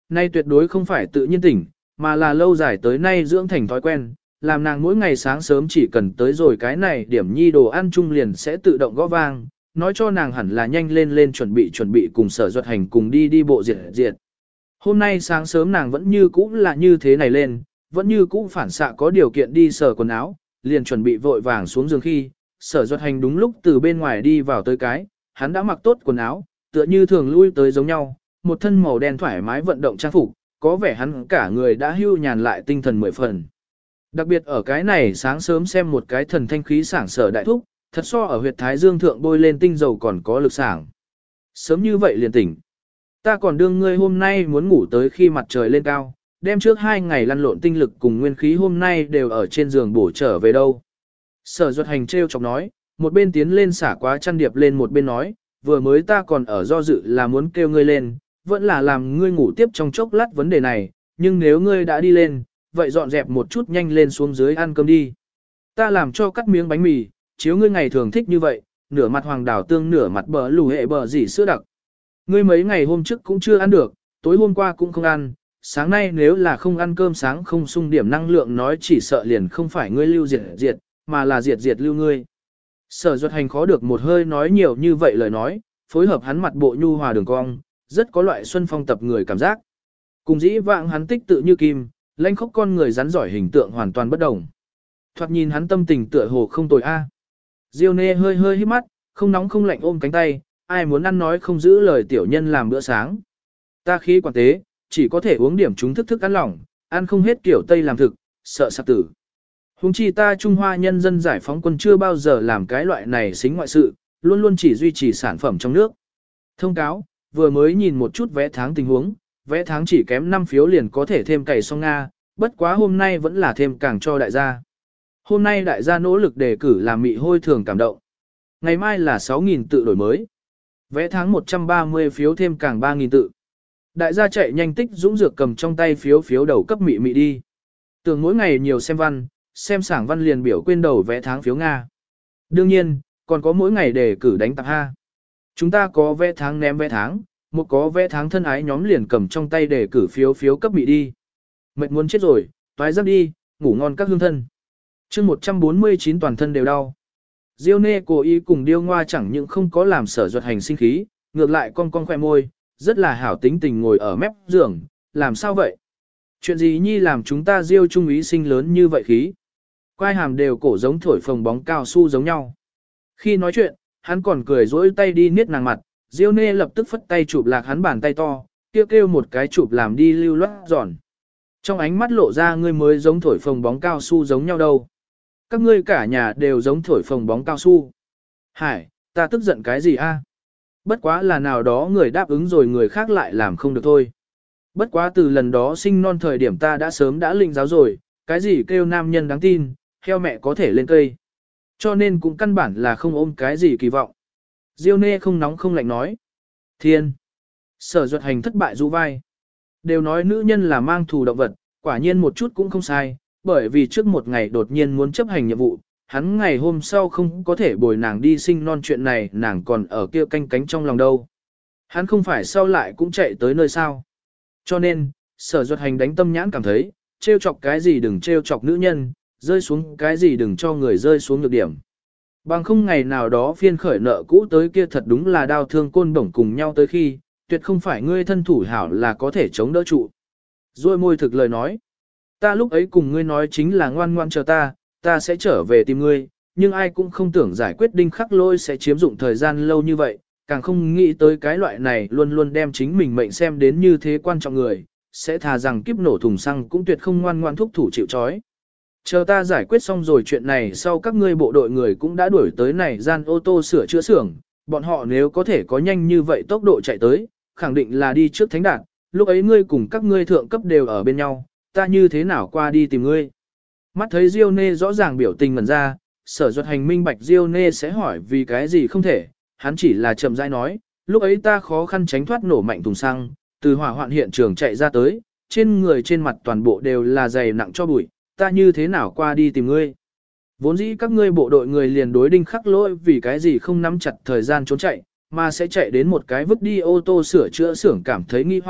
Nay tuyệt đối không phải tự nhiên tỉnh, mà là lâu dài tới nay dưỡng thành thói quen, làm nàng mỗi ngày sáng sớm chỉ cần tới rồi cái này điểm nhi đồ ăn chung liền sẽ tự động gõ vang, nói cho nàng hẳn là nhanh lên lên chuẩn bị cùng Sở Duật Hành cùng đi bộ diệt diệt. Hôm nay sáng sớm nàng vẫn như cũ là như thế này lên, vẫn như cũ phản xạ có điều kiện đi sờ quần áo, liền chuẩn bị vội vàng xuống giường khi, Sở Duật Hành đúng lúc từ bên ngoài đi vào tới cái, hắn đã mặc tốt quần áo, tựa như thường lui tới giống nhau, một thân màu đen thoải mái vận động trang phục, có vẻ hắn cả người đã hưu nhàn lại tinh thần 10 phần. Đặc biệt ở cái này sáng sớm xem một cái thần thanh khí sảng Sở đại thúc, thật so ở huyệt thái dương thượng bôi lên tinh dầu còn có lực sảng. Sớm như vậy liền tỉnh. Ta còn đương ngươi hôm nay muốn ngủ tới khi mặt trời lên cao, đem trước 2 ngày lăn lộn tinh lực cùng nguyên khí hôm nay đều ở trên giường bổ trở về đâu. Sở Duật Hành trêu chọc nói, một bên tiến lên xả quá chăn điệp lên một bên nói, vừa mới ta còn ở do dự là muốn kêu ngươi lên, vẫn là làm ngươi ngủ tiếp trong chốc lát vấn đề này, nhưng nếu ngươi đã đi lên, vậy dọn dẹp một chút nhanh lên xuống dưới ăn cơm đi. Ta làm cho cắt miếng bánh mì, chiếu ngươi ngày thường thích như vậy, nửa mặt hoàng đảo tương nửa mặt bờ lù hệ bờ dỉ sữa đặc. Ngươi mấy ngày hôm trước cũng chưa ăn được, tối hôm qua cũng không ăn, sáng nay nếu là không ăn cơm sáng không sung điểm năng lượng nói chỉ sợ liền không phải ngươi lưu diệt, mà là diệt lưu ngươi. Sở Duật Hành khó được một hơi nói nhiều như vậy lời nói, phối hợp hắn mặt bộ nhu hòa đường cong, rất có loại xuân phong tập người cảm giác. Cùng dĩ vãng hắn tích tự như kim, lãnh khốc con người rắn giỏi hình tượng hoàn toàn bất đồng. Thoạt nhìn hắn tâm tình tựa hồ không tồi a. Diêu Nê hơi híp mắt, không nóng không lạnh ôm cánh tay, ai muốn ăn nói không giữ lời tiểu nhân làm bữa sáng. Ta khí quản tế, chỉ có thể uống điểm chúng thức ăn lỏng, ăn không hết kiểu Tây làm thực, sợ sặc tử. Hùng chi ta Trung Hoa nhân dân giải phóng quân chưa bao giờ làm cái loại này xính ngoại sự, luôn luôn chỉ duy trì sản phẩm trong nước. Thông cáo, vừa mới nhìn một chút vé tháng tình huống, vé tháng chỉ kém 5 phiếu liền có thể thêm cày xong Nga, bất quá hôm nay vẫn là thêm càng cho đại gia. Hôm nay đại gia nỗ lực đề cử làm mị hôi thường cảm động. Ngày mai là 6.000 tự đổi mới. Vé tháng 130 phiếu thêm càng 3.000 tự. Đại gia chạy nhanh tích dũng dược cầm trong tay phiếu đầu cấp mị mị đi. Tưởng mỗi ngày nhiều xem văn, xem sảng văn liền biểu quên đầu vé tháng phiếu Nga. Đương nhiên, còn có mỗi ngày đề cử đánh tạp ha. Chúng ta có vé tháng ném vé tháng, một có vé tháng thân ái nhóm liền cầm trong tay đề cử phiếu cấp mị đi. Mệt muốn chết rồi, toái giấc đi, ngủ ngon các hương thân. Chương 149 toàn thân đều đau. Diêu Nê cố ý cùng Điêu Ngoa chẳng những không có làm Sở Duật Hành sinh khí, ngược lại con khoe môi, rất là hảo tính tình ngồi ở mép giường, làm sao vậy? Chuyện gì nhi làm chúng ta Diêu trung ý sinh lớn như vậy khí? Quai hàm đều cổ giống thổi phồng bóng cao su giống nhau. Khi nói chuyện, hắn còn cười dỗi tay đi niết nàng mặt, Diêu Nê lập tức phất tay chụp lạc hắn bàn tay to, kêu một cái chụp làm đi lưu loát giòn. Trong ánh mắt lộ ra ngươi mới giống thổi phồng bóng cao su giống nhau đâu. Các ngươi cả nhà đều giống thổi phồng bóng cao su. Hải, ta tức giận cái gì a? Bất quá là nào đó người đáp ứng rồi người khác lại làm không được thôi. Bất quá từ lần đó sinh non thời điểm ta đã sớm đã linh giáo rồi, cái gì kêu nam nhân đáng tin, heo mẹ có thể lên cây. Cho nên cũng căn bản là không ôm cái gì kỳ vọng. Diêu Nê không nóng không lạnh nói. Thiên. Sở Duật Hành thất bại du vai. Đều nói nữ nhân là mang thù động vật, quả nhiên một chút cũng không sai, bởi vì trước một ngày đột nhiên muốn chấp hành nhiệm vụ, hắn ngày hôm sau không có thể bồi nàng đi sinh non chuyện này nàng còn ở kia canh cánh trong lòng đâu. Hắn không phải sau lại cũng chạy tới nơi sao. Cho nên, Sở Duật Hành đánh tâm nhãn cảm thấy, trêu chọc cái gì đừng trêu chọc nữ nhân, rơi xuống cái gì đừng cho người rơi xuống nhược điểm. Bằng không ngày nào đó phiên khởi nợ cũ tới kia thật đúng là đau thương côn bổng cùng nhau tới khi, tuyệt không phải ngươi thân thủ hảo là có thể chống đỡ trụ. Rồi môi thực lời nói, ta lúc ấy cùng ngươi nói chính là ngoan ngoan chờ ta sẽ trở về tìm ngươi, nhưng ai cũng không tưởng giải quyết Đinh Khắc Lôi sẽ chiếm dụng thời gian lâu như vậy, càng không nghĩ tới cái loại này luôn luôn đem chính mình mệnh xem đến như thế quan trọng người, sẽ thà rằng kiếp nổ thùng xăng cũng tuyệt không ngoan ngoan thúc thủ chịu trói. Chờ ta giải quyết xong rồi chuyện này sau các ngươi bộ đội người cũng đã đuổi tới này gian ô tô sửa chữa xưởng, bọn họ nếu có thể có nhanh như vậy tốc độ chạy tới, khẳng định là đi trước thánh đạt, lúc ấy ngươi cùng các ngươi thượng cấp đều ở bên nhau, ta như thế nào qua đi tìm ngươi. Mắt thấy Diêu Nê rõ ràng biểu tình ngẩn ra, Sở Duật Hành minh bạch Diêu Nê sẽ hỏi vì cái gì không thể, hắn chỉ là chậm rãi nói, lúc ấy ta khó khăn tránh thoát nổ mạnh thùng xăng, từ hỏa hoạn hiện trường chạy ra tới, trên người trên mặt toàn bộ đều là dày nặng cho bụi, ta như thế nào qua đi tìm ngươi. Vốn dĩ các ngươi bộ đội người liền đối Đinh Khắc Lỗi vì cái gì không nắm chặt thời gian trốn chạy, mà sẽ chạy đến một cái vứt đi ô tô sửa chữa xưởng cảm thấy nghi hoặc,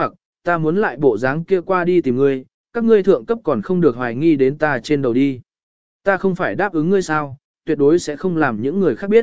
ta muốn lại bộ dáng kia qua đi tìm ngươi, các ngươi thượng cấp còn không được hoài nghi đến ta trên đầu đi. Ta không phải đáp ứng ngươi sao, tuyệt đối sẽ không làm những người khác biết.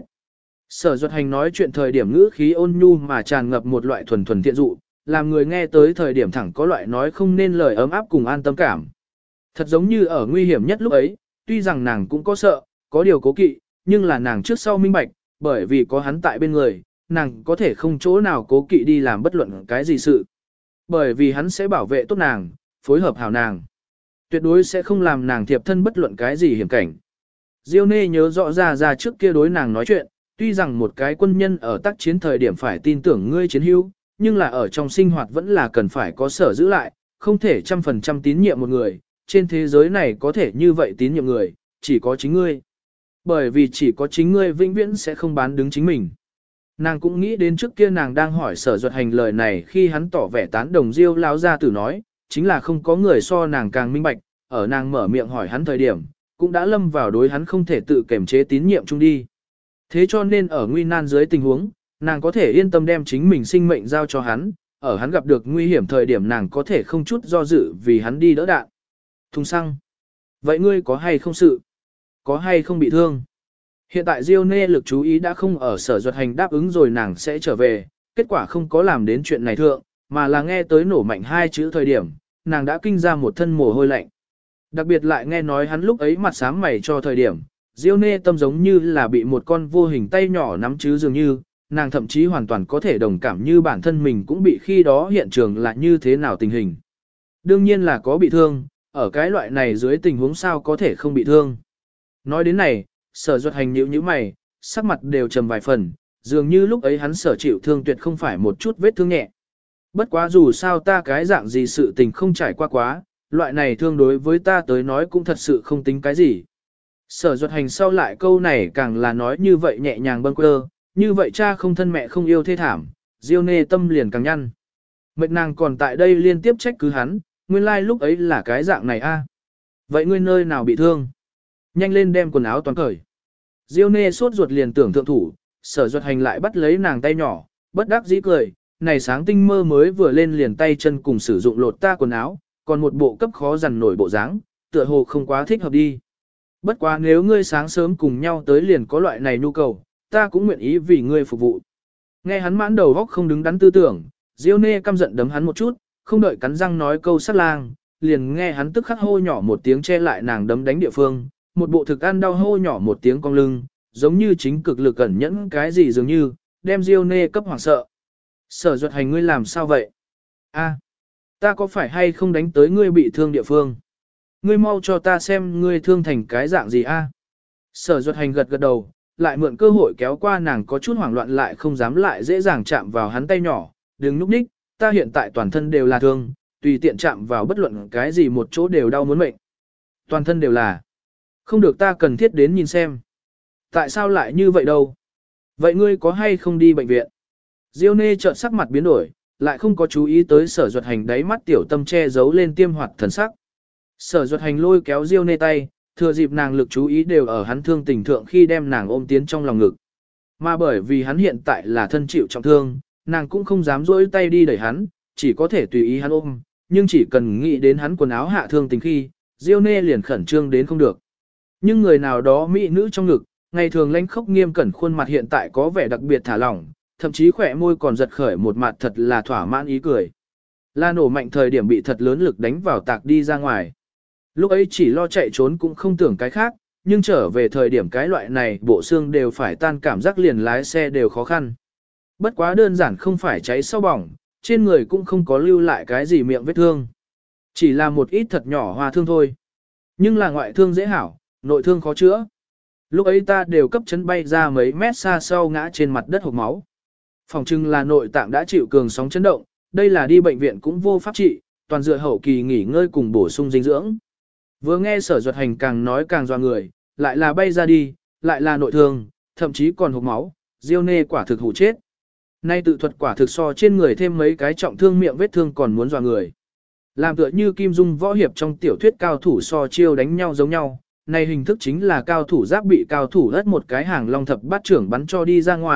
Sở Duật Hành nói chuyện thời điểm ngữ khí ôn nhu mà tràn ngập một loại thuần thuần thiện dụ, làm người nghe tới thời điểm thẳng có loại nói không nên lời ấm áp cùng an tâm cảm. Thật giống như ở nguy hiểm nhất lúc ấy, tuy rằng nàng cũng có sợ, có điều cố kỵ, nhưng là nàng trước sau minh bạch, bởi vì có hắn tại bên người, nàng có thể không chỗ nào cố kỵ đi làm bất luận cái gì sự. Bởi vì hắn sẽ bảo vệ tốt nàng, phối hợp hảo nàng. Tuyệt đối sẽ không làm nàng thiệp thân bất luận cái gì hiểm cảnh. Diêu Nê nhớ rõ ra trước kia đối nàng nói chuyện, tuy rằng một cái quân nhân ở tác chiến thời điểm phải tin tưởng ngươi chiến hữu, nhưng là ở trong sinh hoạt vẫn là cần phải có sở giữ lại, không thể 100% tín nhiệm một người, trên thế giới này có thể như vậy tín nhiệm người, chỉ có chính ngươi. Bởi vì chỉ có chính ngươi vĩnh viễn sẽ không bán đứng chính mình. Nàng cũng nghĩ đến trước kia nàng đang hỏi Sở Duật Hành lời này khi hắn tỏ vẻ tán đồng Diêu lão gia tử nói, chính là không có người so nàng càng minh bạch, ở nàng mở miệng hỏi hắn thời điểm, cũng đã lâm vào đối hắn không thể tự kiềm chế tín nhiệm chung đi. Thế cho nên ở nguy nan dưới tình huống, nàng có thể yên tâm đem chính mình sinh mệnh giao cho hắn, ở hắn gặp được nguy hiểm thời điểm nàng có thể không chút do dự vì hắn đi đỡ đạn. Thùng xăng. Vậy ngươi có hay không sự? Có hay không bị thương? Hiện tại Diêu Nê lực chú ý đã không ở Sở Duật Hành đáp ứng rồi nàng sẽ trở về, kết quả không có làm đến chuyện này thượng, mà là nghe tới nổ mạnh hai chữ thời điểm, nàng đã kinh ra một thân mồ hôi lạnh. Đặc biệt lại nghe nói hắn lúc ấy mặt xám mày cho thời điểm, Diêu Nê tâm giống như là bị một con vô hình tay nhỏ nắm chứ dường như, nàng thậm chí hoàn toàn có thể đồng cảm như bản thân mình cũng bị khi đó hiện trường là như thế nào tình hình. Đương nhiên là có bị thương, ở cái loại này dưới tình huống sao có thể không bị thương. Nói đến này, Sở Duật Hành nhíu nhíu mày, sắc mặt đều trầm vài phần, dường như lúc ấy hắn sở chịu thương tuyệt không phải một chút vết thương nhẹ. Bất quá dù sao ta cái dạng gì sự tình không trải qua quá, loại này thương đối với ta tới nói cũng thật sự không tính cái gì. Sở Duật Hành sau lại câu này càng là nói như vậy nhẹ nhàng bâng quơ, như vậy cha không thân mẹ không yêu thê thảm, Diêu Nê tâm liền càng nhăn. Mệt nàng còn tại đây liên tiếp trách cứ hắn, nguyên lai lúc ấy là cái dạng này a. Vậy ngươi nơi nào bị thương? Nhanh lên đem quần áo toàn cởi. Diêu Nê sốt ruột liền tưởng thượng thủ, Sở Duật Hành lại bắt lấy nàng tay nhỏ, bất đắc dĩ cười, này sáng tinh mơ mới vừa lên liền tay chân cùng sử dụng lột ta quần áo, còn một bộ cấp khó dằn nổi bộ dáng, tựa hồ không quá thích hợp đi. Bất quá nếu ngươi sáng sớm cùng nhau tới liền có loại này nhu cầu, ta cũng nguyện ý vì ngươi phục vụ. Nghe hắn mãn đầu góc không đứng đắn tư tưởng, Diêu Nê căm giận đấm hắn một chút, không đợi cắn răng nói câu sát lang, liền nghe hắn tức khắc hô nhỏ một tiếng che lại nàng đấm đánh địa phương, một bộ thực ăn đau hô nhỏ một tiếng cong lưng, giống như chính cực lực cẩn nhẫn cái gì dường như, đem Diêu Nê cấp hoảng sợ. Sở Duật Hành ngươi làm sao vậy? A, ta có phải hay không đánh tới ngươi bị thương địa phương? Ngươi mau cho ta xem ngươi thương thành cái dạng gì a? Sở Duật Hành gật gật đầu, lại mượn cơ hội kéo qua nàng có chút hoảng loạn lại không dám lại dễ dàng chạm vào hắn tay nhỏ, đừng núp ních, ta hiện tại toàn thân đều là thương, tùy tiện chạm vào bất luận cái gì một chỗ đều đau muốn mệnh. Toàn thân đều là. Không được ta cần thiết đến nhìn xem. Tại sao lại như vậy đâu? Vậy ngươi có hay không đi bệnh viện? Diêu Nê chợt sắc mặt biến đổi, lại không có chú ý tới Sở Duật Hành đáy mắt tiểu tâm che giấu lên tiêm hoạt thần sắc. Sở Duật Hành lôi kéo Diêu Nê tay, thừa dịp nàng lực chú ý đều ở hắn thương tình thượng khi đem nàng ôm tiến trong lòng ngực. Mà bởi vì hắn hiện tại là thân chịu trọng thương, nàng cũng không dám dỗi tay đi đẩy hắn, chỉ có thể tùy ý hắn ôm, nhưng chỉ cần nghĩ đến hắn quần áo hạ thương tình khi, Diêu Nê liền khẩn trương đến không được. Nhưng người nào đó mỹ nữ trong ngực, ngày thường lãnh khốc nghiêm cẩn khuôn mặt hiện tại có vẻ đặc biệt thả lỏng, thậm chí khỏe môi còn giật khởi một mặt thật là thỏa mãn ý cười. La nổ mạnh thời điểm bị thật lớn lực đánh vào tạc đi ra ngoài. Lúc ấy chỉ lo chạy trốn cũng không tưởng cái khác, nhưng trở về thời điểm cái loại này bộ xương đều phải tan cảm giác liền lái xe đều khó khăn. Bất quá đơn giản không phải cháy sau bỏng, trên người cũng không có lưu lại cái gì miệng vết thương. Chỉ là một ít thật nhỏ hoa thương thôi. Nhưng là ngoại thương dễ hảo, nội thương khó chữa. Lúc ấy ta đều cấp chấn bay ra mấy mét xa sau ngã trên mặt đất hộc máu. Phòng trưng là nội tạng đã chịu cường sóng chấn động, đây là đi bệnh viện cũng vô pháp trị, toàn dựa hậu kỳ nghỉ ngơi cùng bổ sung dinh dưỡng. Vừa nghe Sở Duật Hành càng nói càng doa người, lại là bay ra đi, lại là nội thương, thậm chí còn hộc máu, Diêu Nê quả thực hủ chết. Nay tự thuật quả thực so trên người thêm mấy cái trọng thương miệng vết thương còn muốn doa người. Làm tựa như Kim Dung võ hiệp trong tiểu thuyết cao thủ so chiêu đánh nhau giống nhau, này hình thức chính là cao thủ giáp bị cao thủ ất một cái hàng long thập bát trưởng bắn cho đi ra ngoài,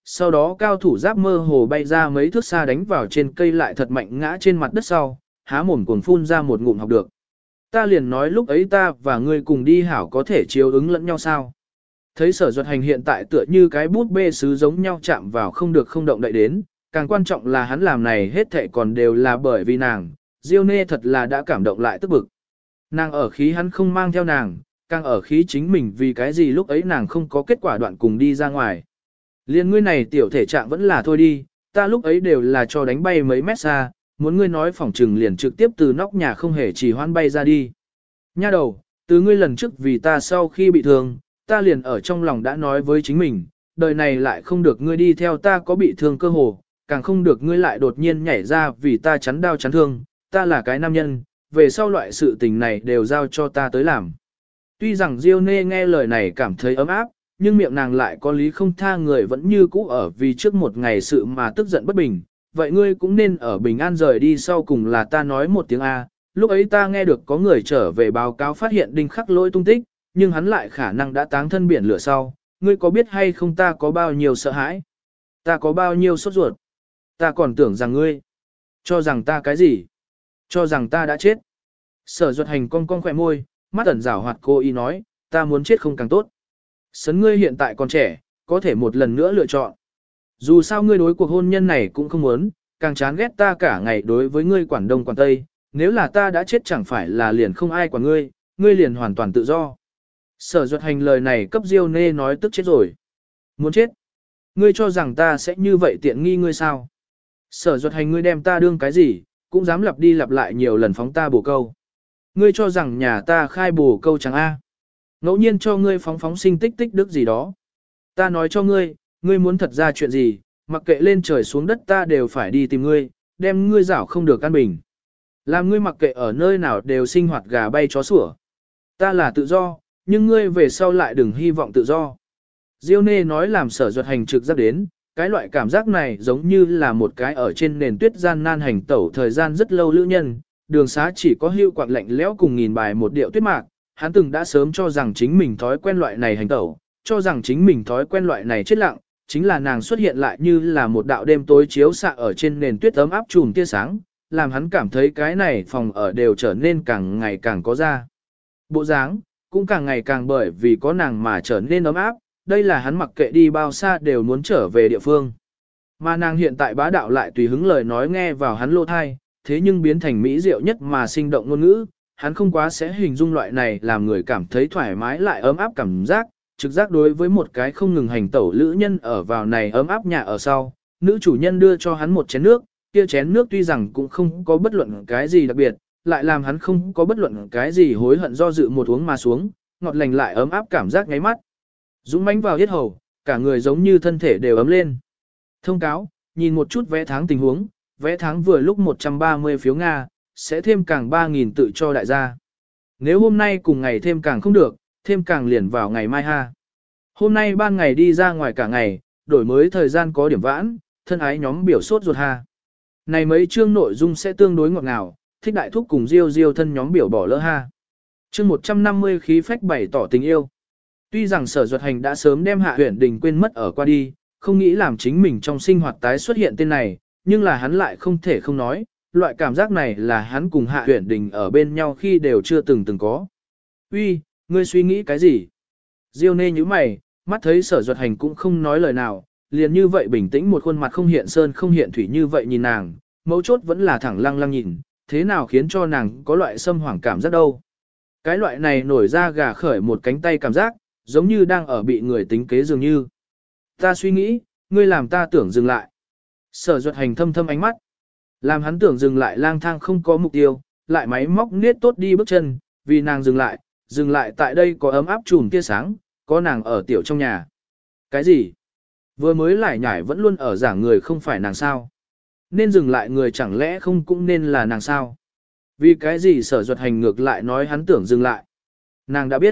sau đó cao thủ giáp mơ hồ bay ra mấy thước xa đánh vào trên cây lại thật mạnh ngã trên mặt đất sau, há mồm cuồng phun ra một ngụm học được. Ta liền nói lúc ấy ta và ngươi cùng đi hảo có thể chiếu ứng lẫn nhau sao. Thấy Sở Duật Hành hiện tại tựa như cái bút bê sứ giống nhau chạm vào không được không động đậy đến, càng quan trọng là hắn làm này hết thệ còn đều là bởi vì nàng, Diêu Nê thật là đã cảm động lại tức bực. Nàng ở khí hắn không mang theo nàng, càng ở khí chính mình vì cái gì lúc ấy nàng không có kết quả đoạn cùng đi ra ngoài. Liên ngươi này tiểu thể trạng vẫn là thôi đi, ta lúc ấy đều là cho đánh bay mấy mét xa, muốn ngươi nói phỏng trừng liền trực tiếp từ nóc nhà không hề chỉ hoan bay ra đi. Nha đầu, từ ngươi lần trước vì ta sau khi bị thương, ta liền ở trong lòng đã nói với chính mình, đời này lại không được ngươi đi theo ta có bị thương cơ hồ, càng không được ngươi lại đột nhiên nhảy ra vì ta chắn đau chắn thương, ta là cái nam nhân, về sau loại sự tình này đều giao cho ta tới làm. Tuy rằng Diêu Nê nghe lời này cảm thấy ấm áp, nhưng miệng nàng lại có lý không tha người vẫn như cũ ở vì trước một ngày sự mà tức giận bất bình. Vậy ngươi cũng nên ở bình an rời đi sau cùng là ta nói một tiếng A, lúc ấy ta nghe được có người trở về báo cáo phát hiện Đinh Khắc Lỗi tung tích, nhưng hắn lại khả năng đã táng thân biển lửa sau, ngươi có biết hay không ta có bao nhiêu sợ hãi? Ta có bao nhiêu sốt ruột? Ta còn tưởng rằng ngươi, cho rằng ta cái gì? Cho rằng ta đã chết. Sở Duật Hành cong cong khỏe môi, mắt ẩn rảo hoạt cô y nói, ta muốn chết không càng tốt. Sấn ngươi hiện tại còn trẻ, có thể một lần nữa lựa chọn. Dù sao ngươi đối cuộc hôn nhân này cũng không muốn, càng chán ghét ta cả ngày đối với ngươi quản đông quản tây, nếu là ta đã chết chẳng phải là liền không ai quản ngươi, ngươi liền hoàn toàn tự do. Sở Duật Hành lời này cấp Diêu Nê nói tức chết rồi. Muốn chết? Ngươi cho rằng ta sẽ như vậy tiện nghi ngươi sao? Sở Duật Hành ngươi đem ta đương cái gì, cũng dám lặp đi lặp lại nhiều lần phóng ta bổ câu. Ngươi cho rằng nhà ta khai bổ câu chẳng a? Ngẫu nhiên cho ngươi phóng phóng sinh tích tích đức gì đó. Ta nói cho ngươi, ngươi muốn thật ra chuyện gì, mặc kệ lên trời xuống đất ta đều phải đi tìm ngươi, đem ngươi rảo không được căn bình. Làm ngươi mặc kệ ở nơi nào đều sinh hoạt gà bay chó sủa. Ta là tự do, nhưng ngươi về sau lại đừng hy vọng tự do. Diêu Nê nói làm Sở Duật Hành trực giác đến, cái loại cảm giác này giống như là một cái ở trên nền tuyết gian nan hành tẩu thời gian rất lâu lữ nhân, đường xá chỉ có hưu quạng lạnh lẽo cùng nghìn bài một điệu tuyết mạc, hắn từng đã sớm cho rằng chính mình thói quen loại này hành tẩu, cho rằng chính mình thói quen loại này chết lặng, chính là nàng xuất hiện lại như là một đạo đêm tối chiếu xạ ở trên nền tuyết ấm áp chùm tia sáng, làm hắn cảm thấy cái này phòng ở đều trở nên càng ngày càng có ra. Bộ dáng, cũng càng ngày càng bởi vì có nàng mà trở nên ấm áp, đây là hắn mặc kệ đi bao xa đều muốn trở về địa phương. Mà nàng hiện tại bá đạo lại tùy hứng lời nói nghe vào hắn lô thai, thế nhưng biến thành mỹ diệu nhất mà sinh động ngôn ngữ, hắn không quá sẽ hình dung loại này làm người cảm thấy thoải mái lại ấm áp cảm giác, trực giác đối với một cái không ngừng hành tẩu lữ nhân ở vào này ấm áp nhà ở sau, nữ chủ nhân đưa cho hắn một chén nước, kia chén nước tuy rằng cũng không có bất luận cái gì đặc biệt, lại làm hắn không có bất luận cái gì hối hận do dự một uống mà xuống, ngọt lành lại ấm áp cảm giác ngáy mắt. Dũng mãnh vào yết hầu, cả người giống như thân thể đều ấm lên. Thông cáo, nhìn một chút vẽ tháng tình huống, vẽ tháng vừa lúc 130 phiếu Nga, sẽ thêm càng 3.000 tự cho đại gia. Nếu hôm nay cùng ngày thêm càng không được, thêm càng liền vào ngày mai ha. Hôm nay ban ngày đi ra ngoài cả ngày, đổi mới thời gian có điểm vãn, thân ái nhóm biểu sốt ruột ha. Này mấy chương nội dung sẽ tương đối ngọt ngào, thích đại thúc cùng Diêu Diêu thân nhóm biểu bỏ lỡ ha. Chương 150 khí phách bày tỏ tình yêu. Tuy rằng Sở Duật Hành đã sớm đem Hạ Uyển Đình quên mất ở qua đi, không nghĩ làm chính mình trong sinh hoạt tái xuất hiện tên này, nhưng là hắn lại không thể không nói, loại cảm giác này là hắn cùng Hạ Uyển Đình ở bên nhau khi đều chưa từng có. Uy, ngươi suy nghĩ cái gì? Diêu Nê nhíu mày, mắt thấy Sở Duật Hành cũng không nói lời nào, liền như vậy bình tĩnh một khuôn mặt không hiện sơn không hiện thủy như vậy nhìn nàng, mấu chốt vẫn là thẳng lăng lăng nhìn, thế nào khiến cho nàng có loại xâm hoảng cảm giác đâu. Cái loại này nổi ra gà khởi một cánh tay cảm giác, giống như đang ở bị người tính kế dường như. Ta suy nghĩ, ngươi làm ta tưởng dừng lại. Sở Duật Hành thâm thâm ánh mắt, làm hắn tưởng dừng lại lang thang không có mục tiêu, lại máy móc niết tốt đi bước chân, vì nàng dừng lại tại đây có ấm áp chùm tia sáng, có nàng ở tiểu trong nhà. Cái gì? Vừa mới lại nhảy vẫn luôn ở giảng người không phải nàng sao? Nên dừng lại người chẳng lẽ không cũng nên là nàng sao? Vì cái gì Sở Duật Hành ngược lại nói hắn tưởng dừng lại? Nàng đã biết.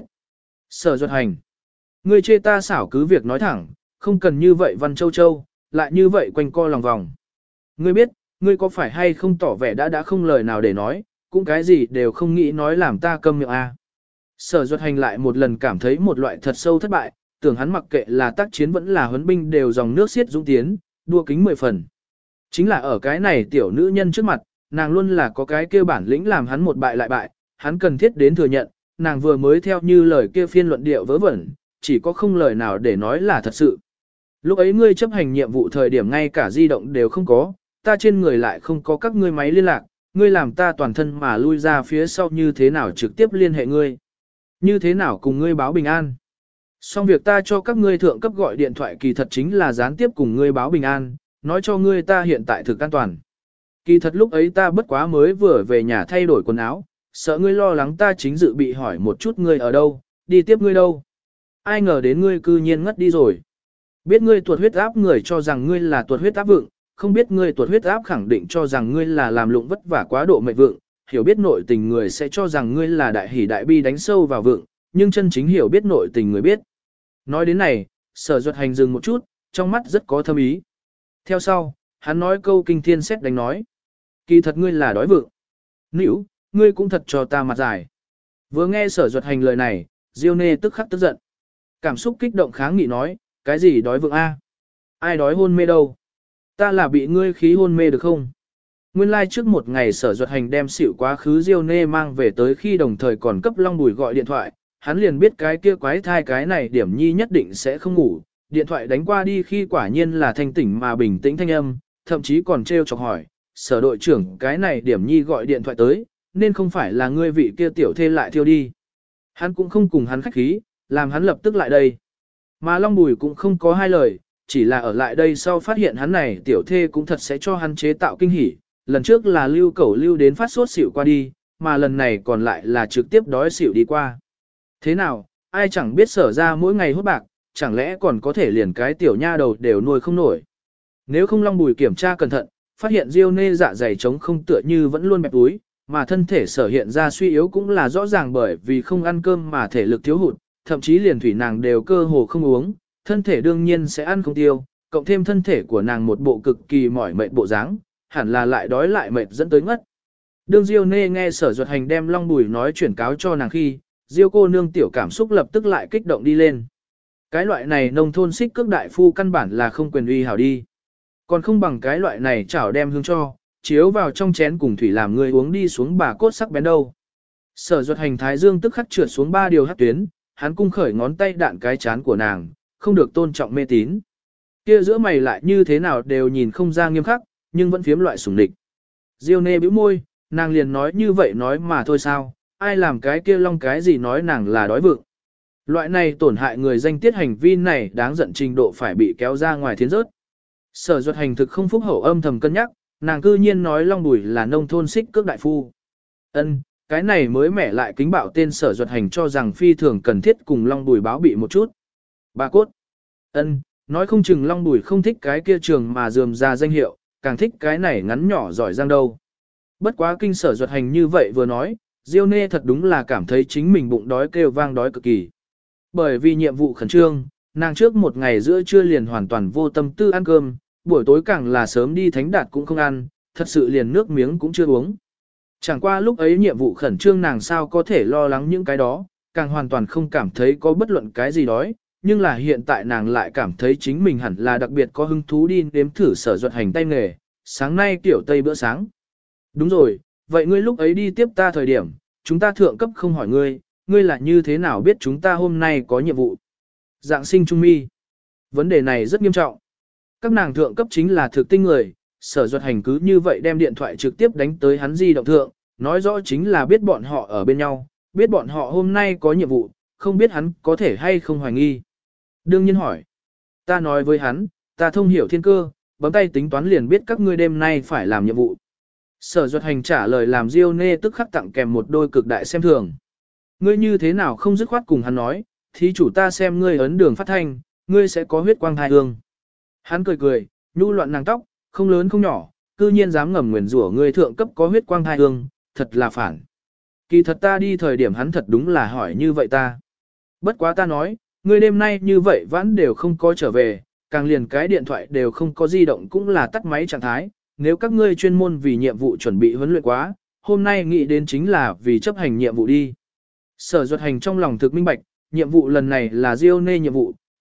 Sở Duật Hành, ngươi chê ta xảo cứ việc nói thẳng, không cần như vậy văn châu châu, lại như vậy quanh co lòng vòng. Ngươi biết, ngươi có phải hay không tỏ vẻ đã không lời nào để nói, cũng cái gì đều không nghĩ nói làm ta câm miệng a. Sở Duật Hành lại một lần cảm thấy một loại thật sâu thất bại, tưởng hắn mặc kệ là tác chiến vẫn là huấn binh đều dòng nước xiết dũng tiến, đua kính 10 phần. Chính là ở cái này tiểu nữ nhân trước mặt, nàng luôn là có cái kia bản lĩnh làm hắn một bại lại bại, hắn cần thiết đến thừa nhận, nàng vừa mới theo như lời kia phiên luận điệu vớ vẩn, chỉ có không lời nào để nói là thật sự. Lúc ấy ngươi chấp hành nhiệm vụ thời điểm ngay cả di động đều không có, ta trên người lại không có các ngươi máy liên lạc, ngươi làm ta toàn thân mà lui ra phía sau như thế nào trực tiếp liên hệ ngươi. Như thế nào cùng ngươi báo bình an. Xong việc ta cho các ngươi thượng cấp gọi điện thoại kỳ thật chính là gián tiếp cùng ngươi báo bình an, nói cho ngươi ta hiện tại thực an toàn. Kỳ thật lúc ấy ta bất quá mới vừa về nhà thay đổi quần áo, sợ ngươi lo lắng ta chính dự bị hỏi một chút ngươi ở đâu, đi tiếp ngươi đâu. Ai ngờ đến ngươi cư nhiên ngất đi rồi. Biết ngươi tuột huyết áp người cho rằng ngươi là tuột huyết áp vượng, không biết ngươi tuột huyết áp khẳng định cho rằng ngươi là làm lụng vất vả quá độ mệt vượng, hiểu biết nội tình người sẽ cho rằng ngươi là đại hỉ đại bi đánh sâu vào vượng, nhưng chân chính hiểu biết nội tình người biết. Nói đến này, Sở Duật Hành dừng một chút, trong mắt rất có thâm ý. Theo sau, hắn nói câu kinh thiên xét đánh nói. Kỳ thật ngươi là đói vượng. Nữ, ngươi cũng thật cho ta mặt dài. Vừa nghe Sở Duật Hành lời này, Diêu Nê tức khắc tức giận. Cảm xúc kích động kháng nghị nói, cái gì đói vượng a? Ai đói hôn mê đâu? Ta là bị ngươi khí hôn mê được không? Nguyên lai trước một ngày Sở Duật Hành đem xỉu quá khứ Diêu Nê mang về tới khi đồng thời còn cấp Long Bùi gọi điện thoại, hắn liền biết cái kia quái thai cái này điểm nhi nhất định sẽ không ngủ. Điện thoại đánh qua đi khi quả nhiên là thanh tỉnh mà bình tĩnh thanh âm, thậm chí còn trêu chọc hỏi, Sở đội trưởng cái này điểm nhi gọi điện thoại tới, nên không phải là ngươi vị kia tiểu thê lại thiêu đi. Hắn cũng không cùng hắn khách khí, làm hắn lập tức lại đây. Mà Long Bùi cũng không có hai lời, chỉ là ở lại đây sau phát hiện hắn này tiểu thê cũng thật sẽ cho hắn chế tạo kinh hỉ. Lần trước là lưu cẩu lưu đến phát sốt xỉu qua đi, mà lần này còn lại là trực tiếp đói xỉu đi qua. Thế nào, ai chẳng biết Sở ra mỗi ngày hốt bạc, chẳng lẽ còn có thể liền cái tiểu nha đầu đều nuôi không nổi. Nếu không Long Bùi kiểm tra cẩn thận, phát hiện Diêu Nê dạ dày trống không tựa như vẫn luôn bẹp túi, mà thân thể Sở hiện ra suy yếu cũng là rõ ràng bởi vì không ăn cơm mà thể lực thiếu hụt, thậm chí liền thủy nàng đều cơ hồ không uống, thân thể đương nhiên sẽ ăn không tiêu, cộng thêm thân thể của nàng một bộ cực kỳ mỏi mệt bộ dáng, hẳn là lại đói lại mệt dẫn tới ngất. Đương Diêu Nê nghe Sở Duật Hành đem Long Bùi nói chuyển cáo cho nàng khi, Diêu cô nương tiểu cảm xúc lập tức lại kích động đi lên. Cái loại này nông thôn xích cước đại phu căn bản là không quyền uy hảo đi. Còn không bằng cái loại này chảo đem hương cho, chiếu vào trong chén cùng thủy làm người uống đi xuống bà cốt sắc bén đâu. Sở Duật Hành thái dương tức khắc trượt xuống 3 điều hắc tuyến, hắn cung khởi ngón tay đạn cái chán của nàng, không được tôn trọng mê tín. Kia giữa mày lại như thế nào đều nhìn không ra nghiêm khắc, nhưng vẫn phiếm loại sủng địch. Diêu Nê bĩu môi, nàng liền nói như vậy nói mà thôi sao, ai làm cái kia long cái gì nói nàng là đói vượng. Loại này tổn hại người danh tiết hành vi này đáng giận trình độ phải bị kéo ra ngoài thiến rớt. Sở Duật Hành thực không phúc hậu âm thầm cân nhắc, nàng cư nhiên nói Long Bùi là nông thôn xích cước đại phu. Ân, cái này mới mẻ lại kính bạo tên Sở Duật Hành cho rằng phi thường cần thiết cùng Long Bùi báo bị một chút. Bà cốt. Ân, nói không chừng Long Bùi không thích cái kia trường mà dườm ra danh hiệu, càng thích cái này ngắn nhỏ giỏi giang đâu. Bất quá kinh Sở Duật Hành như vậy vừa nói, Diêu Nê thật đúng là cảm thấy chính mình bụng đói kêu vang đói cực kỳ. Bởi vì nhiệm vụ khẩn trương, nàng trước một ngày giữa trưa liền hoàn toàn vô tâm tư ăn cơm, buổi tối càng là sớm đi thánh đạt cũng không ăn, thật sự liền nước miếng cũng chưa uống. Chẳng qua lúc ấy nhiệm vụ khẩn trương nàng sao có thể lo lắng những cái đó, càng hoàn toàn không cảm thấy có bất luận cái gì đói, nhưng là hiện tại nàng lại cảm thấy chính mình hẳn là đặc biệt có hứng thú đi nếm thử Sở Duật Hành tay nghề, sáng nay kiểu tây bữa sáng. Đúng rồi, vậy ngươi lúc ấy đi tiếp ta thời điểm, chúng ta thượng cấp không hỏi ngươi, ngươi là như thế nào biết chúng ta hôm nay có nhiệm vụ? Dạng sinh trung mi. Vấn đề này rất nghiêm trọng. Các nàng thượng cấp chính là thực tinh người, Sở Duật Hành cứ như vậy đem điện thoại trực tiếp đánh tới hắn di động thượng, nói rõ chính là biết bọn họ ở bên nhau, biết bọn họ hôm nay có nhiệm vụ, không biết hắn có thể hay không hoài nghi. Đương nhiên hỏi. Ta nói với hắn, ta thông hiểu thiên cơ, bấm tay tính toán liền biết các ngươi đêm nay phải làm nhiệm vụ. Sở Duật Hành trả lời làm Diêu Nê tức khắc tặng kèm một đôi cực đại xem thường. Ngươi như thế nào không dứt khoát cùng hắn nói, thí chủ ta xem ngươi ấn đường phát thanh, ngươi sẽ có huyết quang thai hương. Hắn cười cười, nhu loạn nàng tóc, không lớn không nhỏ, cư nhiên dám ngầm nguyền rủa ngươi thượng cấp có huyết quang thai hương, thật là phản. Kỳ thật ta đi thời điểm hắn thật đúng là hỏi như vậy ta. Bất quá ta nói, ngươi đêm nay như vậy vẫn đều không có trở về, càng liền cái điện thoại đều không có di động cũng là tắt máy trạng thái, nếu các ngươi chuyên môn vì nhiệm vụ chuẩn bị huấn luyện quá, hôm nay nghĩ đến chính là vì chấp hành nhiệm vụ đi. Sở Duật Hành trong lòng thực minh bạch, nhiệm vụ lần này là Diêu Nê nhiệm vụ,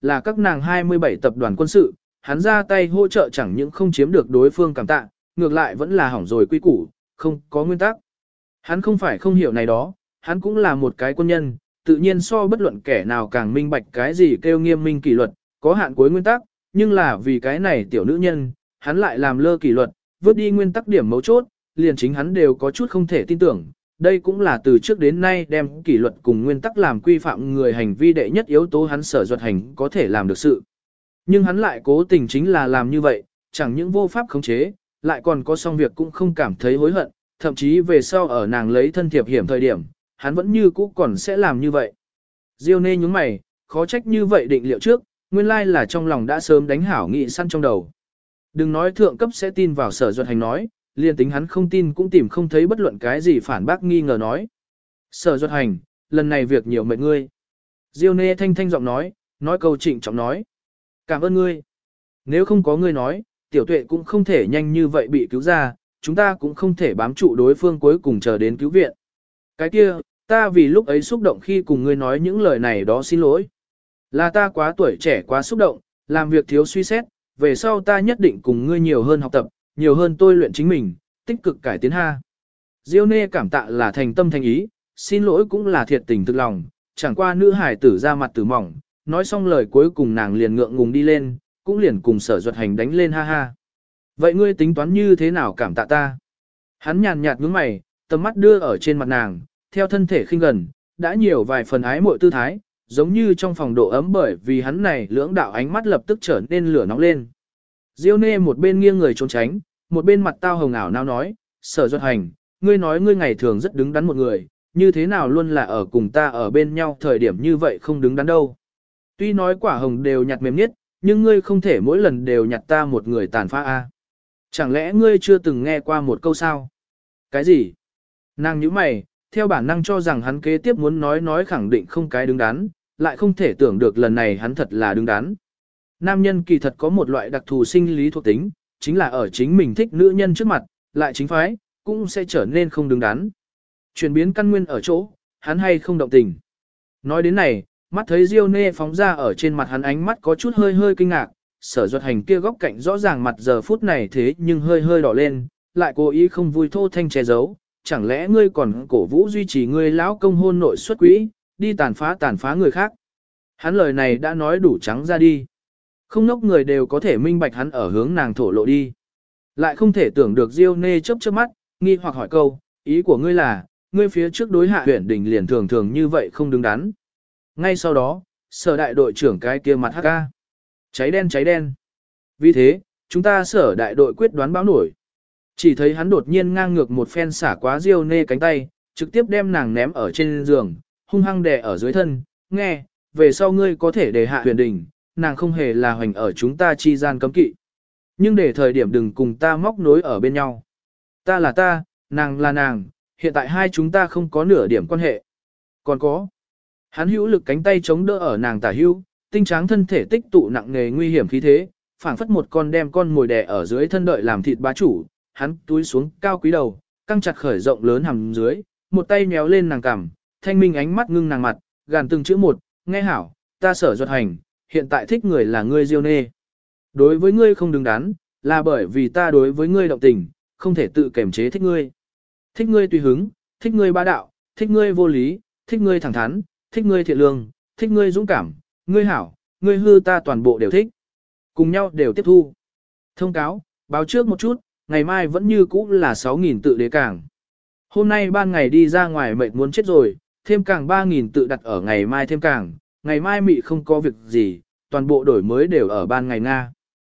là các nàng 27 tập đoàn quân sự, hắn ra tay hỗ trợ chẳng những không chiếm được đối phương cảm tạ, ngược lại vẫn là hỏng rồi quy củ, không có nguyên tắc. Hắn không phải không hiểu này đó, hắn cũng là một cái quân nhân, tự nhiên so bất luận kẻ nào càng minh bạch cái gì kêu nghiêm minh kỷ luật, có hạn cuối nguyên tắc, nhưng là vì cái này tiểu nữ nhân, hắn lại làm lơ kỷ luật, vứt đi nguyên tắc điểm mấu chốt, liền chính hắn đều có chút không thể tin tưởng. Đây cũng là từ trước đến nay đem kỷ luật cùng nguyên tắc làm quy phạm người hành vi đệ nhất yếu tố hắn Sở Duật Hành có thể làm được sự. Nhưng hắn lại cố tình chính là làm như vậy, chẳng những vô pháp khống chế, lại còn có xong việc cũng không cảm thấy hối hận, thậm chí về sau ở nàng lấy thân thiệp hiểm thời điểm, hắn vẫn như cũ còn sẽ làm như vậy. Diêu Nê nhúng mày, khó trách như vậy định liệu trước, nguyên lai là trong lòng đã sớm đánh hảo nghị săn trong đầu. Đừng nói thượng cấp sẽ tin vào Sở Duật Hành nói, liền tính hắn không tin cũng tìm không thấy bất luận cái gì phản bác nghi ngờ nói. Sở Duật Hành, lần này việc nhiều mệt ngươi. Diêu Nê thanh thanh giọng nói câu trịnh trọng nói. Cảm ơn ngươi. Nếu không có ngươi nói, tiểu tuệ cũng không thể nhanh như vậy bị cứu ra, chúng ta cũng không thể bám trụ đối phương cuối cùng chờ đến cứu viện. Cái kia, ta vì lúc ấy xúc động khi cùng ngươi nói những lời này đó xin lỗi. Là ta quá tuổi trẻ quá xúc động, làm việc thiếu suy xét, về sau ta nhất định cùng ngươi nhiều hơn học tập, nhiều hơn tôi luyện chính mình, tích cực cải tiến ha. Diêu Nê cảm tạ là thành tâm thành ý, xin lỗi cũng là thiệt tình thực lòng, chẳng qua nữ hải tử ra mặt tử mỏng, nói xong lời cuối cùng nàng liền ngượng ngùng đi lên, cũng liền cùng Sở Duật Hành đánh lên ha ha. Vậy ngươi tính toán như thế nào cảm tạ ta? Hắn nhàn nhạt nhướng mày, tầm mắt đưa ở trên mặt nàng, theo thân thể khinh gần, đã nhiều vài phần ái muội tư thái, giống như trong phòng độ ấm bởi vì hắn này lưỡng đạo ánh mắt lập tức trở nên lửa nóng lên. Diêu Nê một bên nghiêng người trốn tránh, một bên mặt tao hồng ảo nao nói, Sở Duật Hành, ngươi nói ngươi ngày thường rất đứng đắn một người, như thế nào luôn là ở cùng ta ở bên nhau thời điểm như vậy không đứng đắn đâu. Tuy nói quả hồng đều nhặt mềm nhất, nhưng ngươi không thể mỗi lần đều nhặt ta một người tàn phá a. Chẳng lẽ ngươi chưa từng nghe qua một câu sao? Cái gì? Nàng nhíu mày, theo bản năng cho rằng hắn kế tiếp muốn nói khẳng định không cái đứng đắn, lại không thể tưởng được lần này hắn thật là đứng đắn. Nam nhân kỳ thật có một loại đặc thù sinh lý thuộc tính, chính là ở chính mình thích nữ nhân trước mặt, lại chính phái, cũng sẽ trở nên không đứng đắn. Chuyển biến căn nguyên ở chỗ, hắn hay không động tình. Nói đến này, mắt thấy Diêu Nê phóng ra ở trên mặt hắn ánh mắt có chút hơi kinh ngạc, Sở Duật Hành kia góc cạnh rõ ràng mặt giờ phút này thế nhưng hơi đỏ lên, lại cố ý không vui thô thanh che giấu, chẳng lẽ ngươi còn cổ vũ duy trì ngươi lão công hôn nội xuất quỹ, đi tàn phá người khác. Hắn lời này đã nói đủ trắng ra đi. Không nốc người đều có thể minh bạch hắn ở hướng nàng thổ lộ đi. Lại không thể tưởng được Diêu Nê chớp mắt, nghi hoặc hỏi câu, ý của ngươi là, ngươi phía trước đối Hạ Huyền Đình liền thường như vậy không đứng đắn. Ngay sau đó, Sở đại đội trưởng cái kia mặt hắc ca. Cháy đen. Vì thế, chúng ta Sở đại đội quyết đoán báo nổi. Chỉ thấy hắn đột nhiên ngang ngược một phen xả quá Diêu Nê cánh tay, trực tiếp đem nàng ném ở trên giường, hung hăng đè ở dưới thân, nghe, về sau ngươi có thể để Hạ Huyền Đình, nàng không hề là hoành ở chúng ta chi gian cấm kỵ. Nhưng để thời điểm đừng cùng ta móc nối ở bên nhau. Ta là ta, nàng là nàng, hiện tại hai chúng ta không có nửa điểm quan hệ. Còn có, hắn hữu lực cánh tay chống đỡ ở nàng tả hữu, tinh tráng thân thể tích tụ nặng nề nguy hiểm khí thế, phảng phất một con đem con mồi đè ở dưới thân đợi làm thịt bá chủ, hắn túi xuống cao quý đầu, căng chặt khởi rộng lớn hàm dưới, một tay méo lên nàng cằm, thanh minh ánh mắt ngưng nàng mặt, gàn từng chữ một, nghe hảo, ta Sở Duật Hành, hiện tại thích người là ngươi Diêu Nê. Đối với ngươi không đứng đắn, là bởi vì ta đối với ngươi động tình, không thể tự kiềm chế thích ngươi. Thích ngươi tùy hứng, thích ngươi bá đạo, thích ngươi vô lý, thích ngươi thẳng thắn, thích ngươi thiện lương, thích ngươi dũng cảm, ngươi hảo, ngươi hư ta toàn bộ đều thích. Cùng nhau đều tiếp thu. Thông cáo, báo trước một chút, ngày mai vẫn như cũ là 6.000 tự đế cảng. Hôm nay ban ngày đi ra ngoài mệt muốn chết rồi, thêm càng 3.000 tự đặt ở ngày mai thêm càng, ngày mai mị không có việc gì, toàn bộ đổi mới đều ở ban ngày Nga.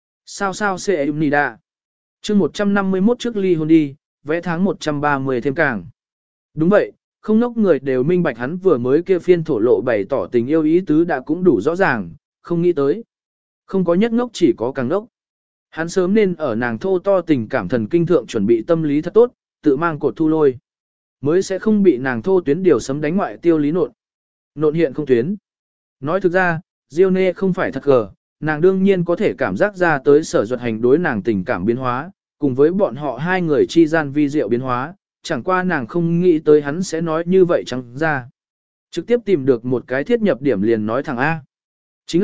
Sao sẽ nida. Chương 151 trước ly hôn đi, vẽ tháng 130 thêm càng. Đúng vậy, không nốc người đều minh bạch hắn vừa mới kia phiên thổ lộ bày tỏ tình yêu ý tứ đã cũng đủ rõ ràng, không nghĩ tới. Không có nhất ngốc chỉ có càng ngốc. Hắn sớm nên ở nàng thô to tình cảm thần kinh thượng chuẩn bị tâm lý thật tốt, tự mang cột thu lôi. Mới sẽ không bị nàng thô tuyến điều sấm đánh ngoại tiêu lý nộn. Nộn hiện không tuyến. Nói thực ra, Diêu Nê không phải thật gờ, nàng đương nhiên có thể cảm giác ra tới Sở Duật Hành đối nàng tình cảm biến hóa, cùng với bọn họ hai người chi gian vi diệu biến hóa, chẳng qua nàng không nghĩ tới hắn sẽ nói như vậy chẳng ra. Trực tiếp tìm được một cái thiết nhập điểm liền nói thẳng A. Chính là,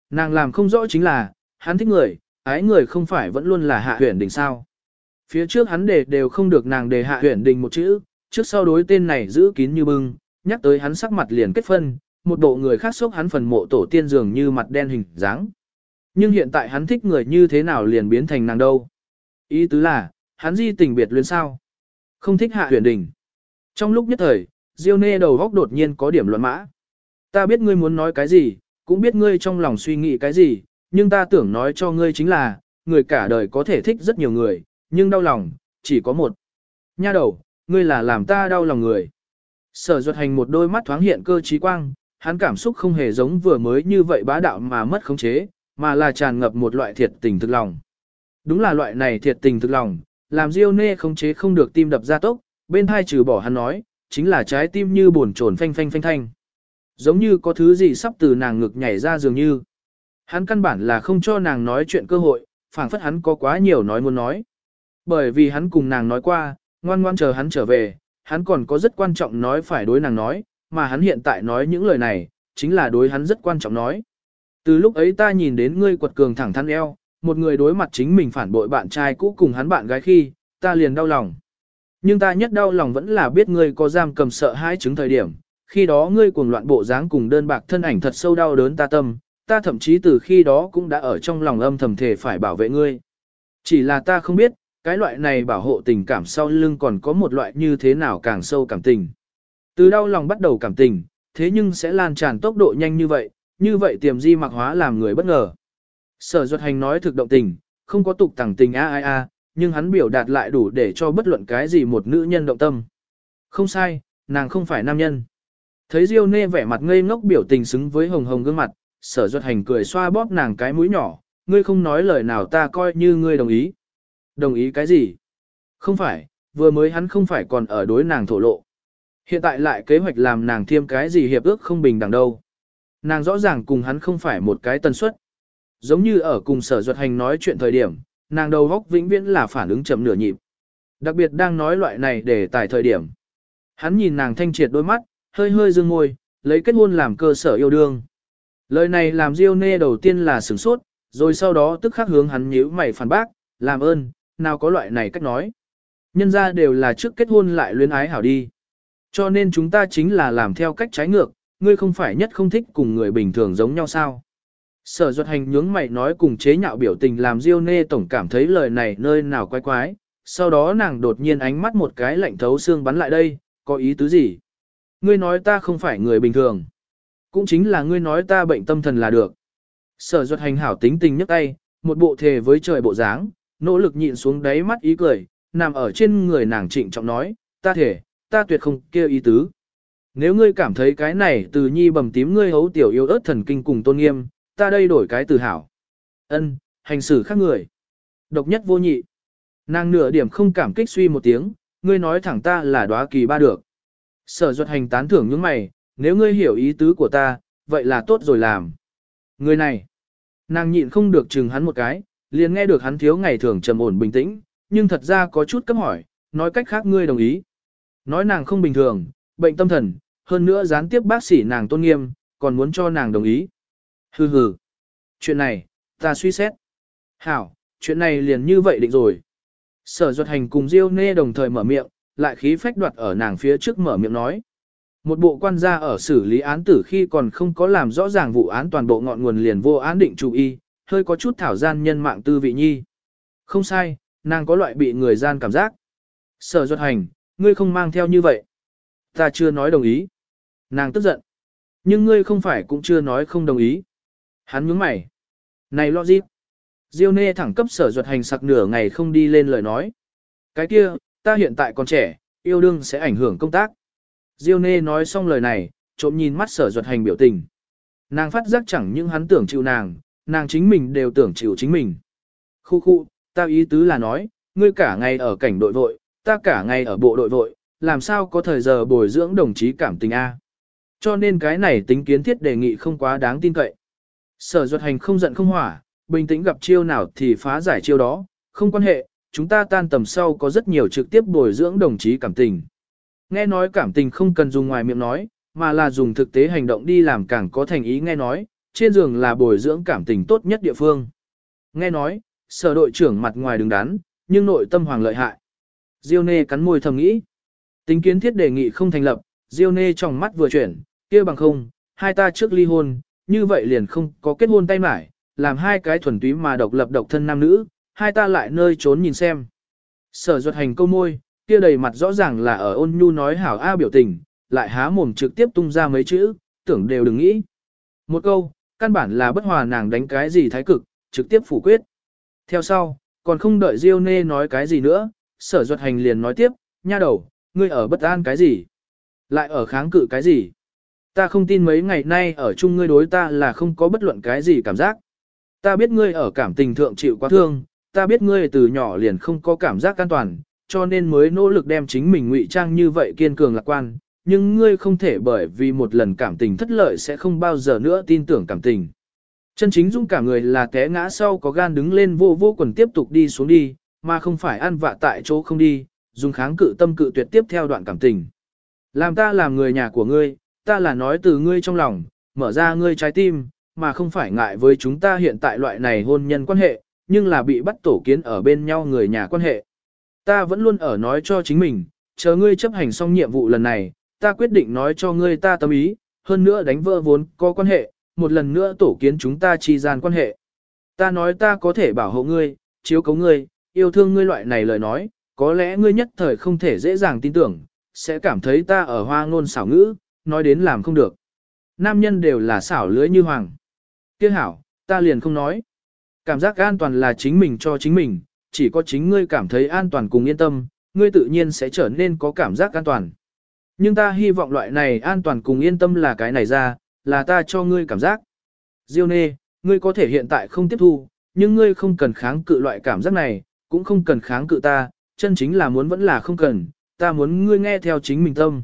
Nàng làm không rõ chính là, hắn thích người, ái người không phải vẫn luôn là Hạ Huyền Đình sao. Phía trước hắn đều không được nàng đề Hạ Huyền Đình một chữ, trước sau đối tên này giữ kín như bưng, nhắc tới hắn sắc mặt liền kết phân, một bộ người khác sốc hắn phần mộ tổ tiên dường như mặt đen hình dáng. Nhưng hiện tại hắn thích người như thế nào liền biến thành nàng đâu. Ý tứ là, hắn di tình biệt luyến sao. Không thích Hạ Huyền Đình. Trong lúc nhất thời, Diêu Nê đầu góc đột nhiên có điểm loạn mã. Ta biết ngươi muốn nói cái gì, cũng biết ngươi trong lòng suy nghĩ cái gì, nhưng ta tưởng nói cho ngươi chính là, người cả đời có thể thích rất nhiều người, nhưng đau lòng, chỉ có một. Nha đầu, ngươi là làm ta đau lòng người. Sở Duật Hành một đôi mắt thoáng hiện cơ trí quang, hắn cảm xúc không hề giống vừa mới như vậy bá đạo mà mất khống chế, mà là tràn ngập một loại thiệt tình thực lòng. Đúng là loại này thiệt tình thực lòng, làm Diêu Nê khống chế không được tim đập ra tốc, bên hai trừ bỏ hắn nói, chính là trái tim như buồn chồn phanh phanh phanh thanh. Giống như có thứ gì sắp từ nàng ngực nhảy ra dường như. Hắn căn bản là không cho nàng nói chuyện cơ hội, phảng phất hắn có quá nhiều nói muốn nói. Bởi vì hắn cùng nàng nói qua, ngoan ngoan chờ hắn trở về, hắn còn có rất quan trọng nói phải đối nàng nói, mà hắn hiện tại nói những lời này, chính là đối hắn rất quan trọng nói. Từ lúc ấy ta nhìn đến ngươi quật cường thẳng thắn eo, một người đối mặt chính mình phản bội bạn trai cũ cùng hắn bạn gái khi, ta liền đau lòng. Nhưng ta nhất đau lòng vẫn là biết ngươi có giam cầm sợ hãi chứng thời điểm, khi đó ngươi cuồng loạn bộ dáng cùng đơn bạc thân ảnh thật sâu đau đớn ta tâm, ta thậm chí từ khi đó cũng đã ở trong lòng âm thầm thể phải bảo vệ ngươi. Chỉ là ta không biết, cái loại này bảo hộ tình cảm sau lưng còn có một loại như thế nào càng sâu cảm tình. Từ đau lòng bắt đầu cảm tình, thế nhưng sẽ lan tràn tốc độ nhanh như vậy tiềm di mặc hóa làm người bất ngờ. Sở Duật Hành nói thực động tình, không có tục tẳng tình nhưng hắn biểu đạt lại đủ để cho bất luận cái gì một nữ nhân động tâm. Không sai, nàng không phải nam nhân. Thấy Diêu Nê vẻ mặt ngây ngốc biểu tình xứng với hồng hồng gương mặt, Sở Duật Hành cười xoa bóp nàng cái mũi nhỏ, ngươi không nói lời nào ta coi như ngươi đồng ý. Đồng ý cái gì? Không phải, vừa mới hắn không phải còn ở đối nàng thổ lộ. Hiện tại lại kế hoạch làm nàng thêm cái gì hiệp ước không bình đẳng đâu. Nàng rõ ràng cùng hắn không phải một cái tần suất. Giống như ở cùng Sở Duật Hành nói chuyện thời điểm, nàng đầu góc vĩnh viễn là phản ứng chậm nửa nhịp. Đặc biệt đang nói loại này để tải thời điểm. Hắn nhìn nàng thanh triệt đôi mắt, hơi hơi dương môi, lấy kết hôn làm cơ sở yêu đương. Lời này làm Diêu Nê đầu tiên là sửng sốt, rồi sau đó tức khắc hướng hắn nhíu mày phản bác, làm ơn, nào có loại này cách nói. Nhân ra đều là trước kết hôn lại luyến ái hảo đi. Cho nên chúng ta chính là làm theo cách trái ngược, ngươi không phải nhất không thích cùng người bình thường giống nhau sao. Sở Duật Hành nhướng mày nói cùng chế nhạo biểu tình làm Diêu Nê tổng cảm thấy lời này nơi nào quái quái, sau đó nàng đột nhiên ánh mắt một cái lạnh thấu xương bắn lại đây, có ý tứ gì? Ngươi nói ta không phải người bình thường. Cũng chính là ngươi nói ta bệnh tâm thần là được. Sở Duật Hành hảo tính tình nhấc tay, một bộ thề với trời bộ dáng, nỗ lực nhịn xuống đáy mắt ý cười, nằm ở trên người nàng trịnh trọng nói, ta thể, ta tuyệt không kêu ý tứ. Nếu ngươi cảm thấy cái này từ nhi bầm tím ngươi hấu tiểu yêu ớt thần kinh cùng tôn nghiêm, ta đây đổi cái từ hảo. Ân, hành xử khác người. Độc nhất vô nhị. Nàng nửa điểm không cảm kích suy một tiếng, ngươi nói thẳng ta là đóa kỳ ba được. Sở Duật Hành tán thưởng những mày, nếu ngươi hiểu ý tứ của ta, vậy là tốt rồi làm. Người này, nàng nhịn không được chừng hắn một cái, liền nghe được hắn thiếu ngày thường trầm ổn bình tĩnh, nhưng thật ra có chút cấp hỏi, nói cách khác ngươi đồng ý. Nói nàng không bình thường, bệnh tâm thần, hơn nữa gián tiếp bác sĩ nàng tôn nghiêm, còn muốn cho nàng đồng ý. Hừ hừ. Chuyện này, ta suy xét. Hảo, chuyện này liền như vậy định rồi. Sở Duật Hành cùng Diêu Nê đồng thời mở miệng, lại khí phách đoạt ở nàng phía trước mở miệng nói. Một bộ quan gia ở xử lý án tử khi còn không có làm rõ ràng vụ án toàn bộ ngọn nguồn liền vô án định chủ y, hơi có chút thảo gian nhân mạng tư vị nhi. Không sai, nàng có loại bị người gian cảm giác. Sở Duật Hành, ngươi không mang theo như vậy. Ta chưa nói đồng ý. Nàng tức giận. Nhưng ngươi không phải cũng chưa nói không đồng ý. Hắn nhướng mày. Này lo gì? Diêu Nê thẳng cấp Sở Duật Hành sặc nửa ngày không đi lên lời nói. Cái kia, ta hiện tại còn trẻ, yêu đương sẽ ảnh hưởng công tác. Diêu Nê nói xong lời này, trộm nhìn mắt Sở Duật Hành biểu tình. Nàng phát giác chẳng những hắn tưởng chịu nàng chính mình đều tưởng chịu chính mình. Khu, ta ý tứ là nói, ngươi cả ngày ở cảnh đội vội, ta cả ngày ở bộ đội vội, làm sao có thời giờ bồi dưỡng đồng chí cảm tình A. Cho nên cái này tính kiến thiết đề nghị không quá đáng tin cậy. Sở Duật Hành không giận không hỏa, bình tĩnh gặp chiêu nào thì phá giải chiêu đó, không quan hệ, chúng ta tan tầm sau có rất nhiều trực tiếp bồi dưỡng đồng chí cảm tình. Nghe nói cảm tình không cần dùng ngoài miệng nói, mà là dùng thực tế hành động đi làm càng có thành ý nghe nói, trên giường là bồi dưỡng cảm tình tốt nhất địa phương. Nghe nói, sở đội trưởng mặt ngoài đứng đắn, nhưng nội tâm hoàng lợi hại. Diêu Nê cắn môi thầm nghĩ. Tính kiến thiết đề nghị không thành lập, Diêu Nê trong mắt vừa chuyển, kia bằng không, hai ta trước ly hôn, như vậy liền không có kết hôn tay mải, làm hai cái thuần túy mà độc lập độc thân nam nữ, hai ta lại nơi trốn nhìn xem. Sở Duật Hành câu môi, kia đầy mặt rõ ràng là ở ôn nhu nói hảo a biểu tình, lại há mồm trực tiếp tung ra mấy chữ, tưởng đều đừng nghĩ. Một câu, căn bản là bất hòa nàng đánh cái gì thái cực, trực tiếp phủ quyết. Theo sau, còn không đợi Diêu Nê nói cái gì nữa, Sở Duật Hành liền nói tiếp, nha đầu, ngươi ở bất an cái gì? Lại ở kháng cự cái gì? Ta không tin mấy ngày nay ở chung ngươi đối ta là không có bất luận cái gì cảm giác. Ta biết ngươi ở cảm tình thượng chịu quá thương, ta biết ngươi từ nhỏ liền không có cảm giác an toàn, cho nên mới nỗ lực đem chính mình ngụy trang như vậy kiên cường lạc quan, nhưng ngươi không thể bởi vì một lần cảm tình thất lợi sẽ không bao giờ nữa tin tưởng cảm tình. Chân chính dũng cảm người là té ngã sau có gan đứng lên vô vô quần tiếp tục đi xuống đi, mà không phải ăn vạ tại chỗ không đi, dùng kháng cự tâm cự tuyệt tiếp theo đoạn cảm tình. Làm ta làm người nhà của ngươi, ta là nói từ ngươi trong lòng, mở ra ngươi trái tim, mà không phải ngại với chúng ta hiện tại loại này hôn nhân quan hệ, nhưng là bị bắt tổ kiến ở bên nhau người nhà quan hệ. Ta vẫn luôn ở nói cho chính mình, chờ ngươi chấp hành xong nhiệm vụ lần này, ta quyết định nói cho ngươi ta tâm ý, hơn nữa đánh vỡ vốn có quan hệ, một lần nữa tổ kiến chúng ta chi gian quan hệ. Ta nói ta có thể bảo hộ ngươi, chiếu cố ngươi, yêu thương ngươi loại này lời nói, có lẽ ngươi nhất thời không thể dễ dàng tin tưởng, sẽ cảm thấy ta ở hoa ngôn xảo ngữ, nói đến làm không được. Nam nhân đều là xảo lưới như hoàng. Tiếc hảo, ta liền không nói. Cảm giác an toàn là chính mình cho chính mình, chỉ có chính ngươi cảm thấy an toàn cùng yên tâm, ngươi tự nhiên sẽ trở nên có cảm giác an toàn. Nhưng ta hy vọng loại này an toàn cùng yên tâm là cái này ra, là ta cho ngươi cảm giác. Diêu Nê, ngươi có thể hiện tại không tiếp thu, nhưng ngươi không cần kháng cự loại cảm giác này, cũng không cần kháng cự ta, chân chính là muốn vẫn là không cần, ta muốn ngươi nghe theo chính mình tâm.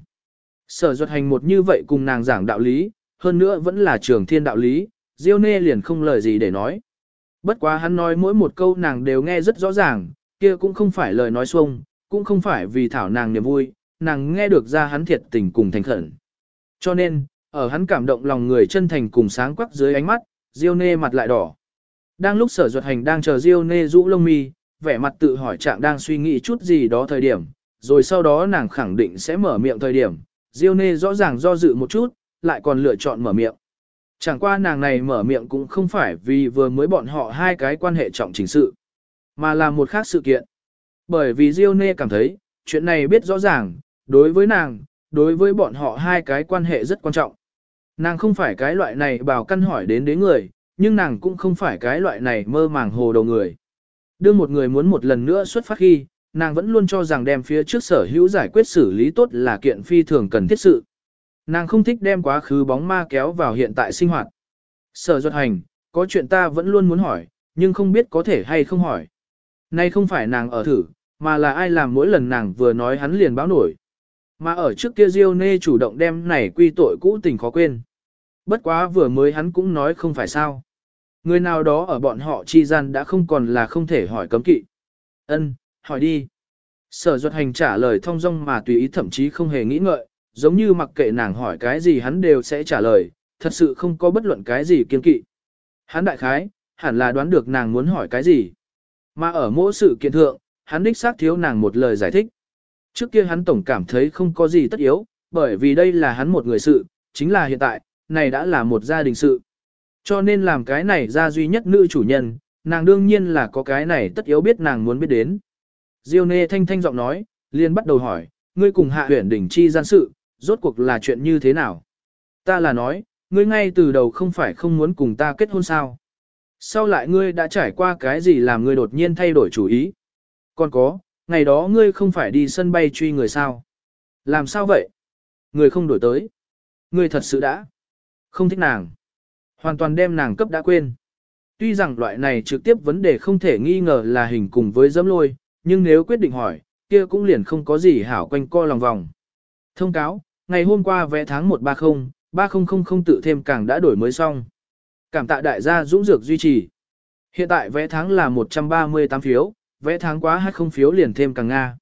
Sở Duật Hành một như vậy cùng nàng giảng đạo lý, hơn nữa vẫn là trường thiên đạo lý, Diêu Nê liền không lời gì để nói. Bất quá hắn nói mỗi một câu nàng đều nghe rất rõ ràng, kia cũng không phải lời nói xuông, cũng không phải vì thảo nàng niềm vui, nàng nghe được ra hắn thiệt tình cùng thành khẩn. Cho nên, ở hắn cảm động lòng người chân thành cùng sáng quắc dưới ánh mắt, Diêu Nê mặt lại đỏ. Đang lúc Sở Duật Hành đang chờ Diêu Nê rũ lông mi, vẻ mặt tự hỏi trạng đang suy nghĩ chút gì đó thời điểm, rồi sau đó nàng khẳng định sẽ mở miệng thời điểm, Diêu Nê rõ ràng do dự một chút, lại còn lựa chọn mở miệng. Chẳng qua nàng này mở miệng cũng không phải vì vừa mới bọn họ hai cái quan hệ trọng chỉnh sự, mà là một khác sự kiện. Bởi vì Diêu Nê cảm thấy, chuyện này biết rõ ràng, đối với nàng, đối với bọn họ hai cái quan hệ rất quan trọng. Nàng không phải cái loại này bảo căn hỏi đến người, nhưng nàng cũng không phải cái loại này mơ màng hồ đầu người. Đưa một người muốn một lần nữa xuất phát khi, nàng vẫn luôn cho rằng đem phía trước sở hữu giải quyết xử lý tốt là kiện phi thường cần thiết sự. Nàng không thích đem quá khứ bóng ma kéo vào hiện tại sinh hoạt. Sở Duật Hành, có chuyện ta vẫn luôn muốn hỏi, nhưng không biết có thể hay không hỏi. Nay không phải nàng ở thử, mà là ai làm mỗi lần nàng vừa nói hắn liền báo nổi. Mà ở trước kia Diêu Nê chủ động đem này quy tội cũ tình khó quên. Bất quá vừa mới hắn cũng nói không phải sao. Người nào đó ở bọn họ chi gian đã không còn là không thể hỏi cấm kỵ. Ân, hỏi đi. Sở Duật Hành trả lời thong dong mà tùy ý, thậm chí không hề nghĩ ngợi, giống như mặc kệ nàng hỏi cái gì hắn đều sẽ trả lời, thật sự không có bất luận cái gì kiên kỵ. Hắn đại khái, hẳn là đoán được nàng muốn hỏi cái gì. Mà ở mỗi sự kiện thượng, hắn đích xác thiếu nàng một lời giải thích. Trước kia hắn tổng cảm thấy không có gì tất yếu, bởi vì đây là hắn một người sự, chính là hiện tại, này đã là một gia đình sự. Cho nên làm cái này ra duy nhất nữ chủ nhân, nàng đương nhiên là có cái này tất yếu biết nàng muốn biết đến. Diêu Nê thanh thanh giọng nói, liền bắt đầu hỏi, ngươi cùng Hạ Uyển Đình chi gian sự, rốt cuộc là chuyện như thế nào? Ta là nói, ngươi ngay từ đầu không phải không muốn cùng ta kết hôn sao? Sau lại ngươi đã trải qua cái gì làm ngươi đột nhiên thay đổi chủ ý? Còn có, ngày đó ngươi không phải đi sân bay truy người sao? Làm sao vậy? Người không đổi tới. Ngươi thật sự đã không thích nàng. Hoàn toàn đem nàng cấp đã quên. Tuy rằng loại này trực tiếp vấn đề không thể nghi ngờ là hình cùng với dẫm lôi, nhưng nếu quyết định hỏi, kia cũng liền không có gì hảo quanh co lòng vòng. Thông cáo, ngày hôm qua vé tháng 130, 3000 tự thêm càng đã đổi mới xong. Cảm tạ đại gia dũng dược duy trì. Hiện tại vé tháng là 138 phiếu, vé tháng quá 20 phiếu liền thêm càng Nga.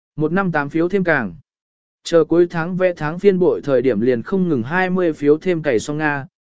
158 phiếu thêm càng. Chờ cuối tháng vé tháng phiên bội thời điểm liền không ngừng 20 phiếu thêm cày xong Nga,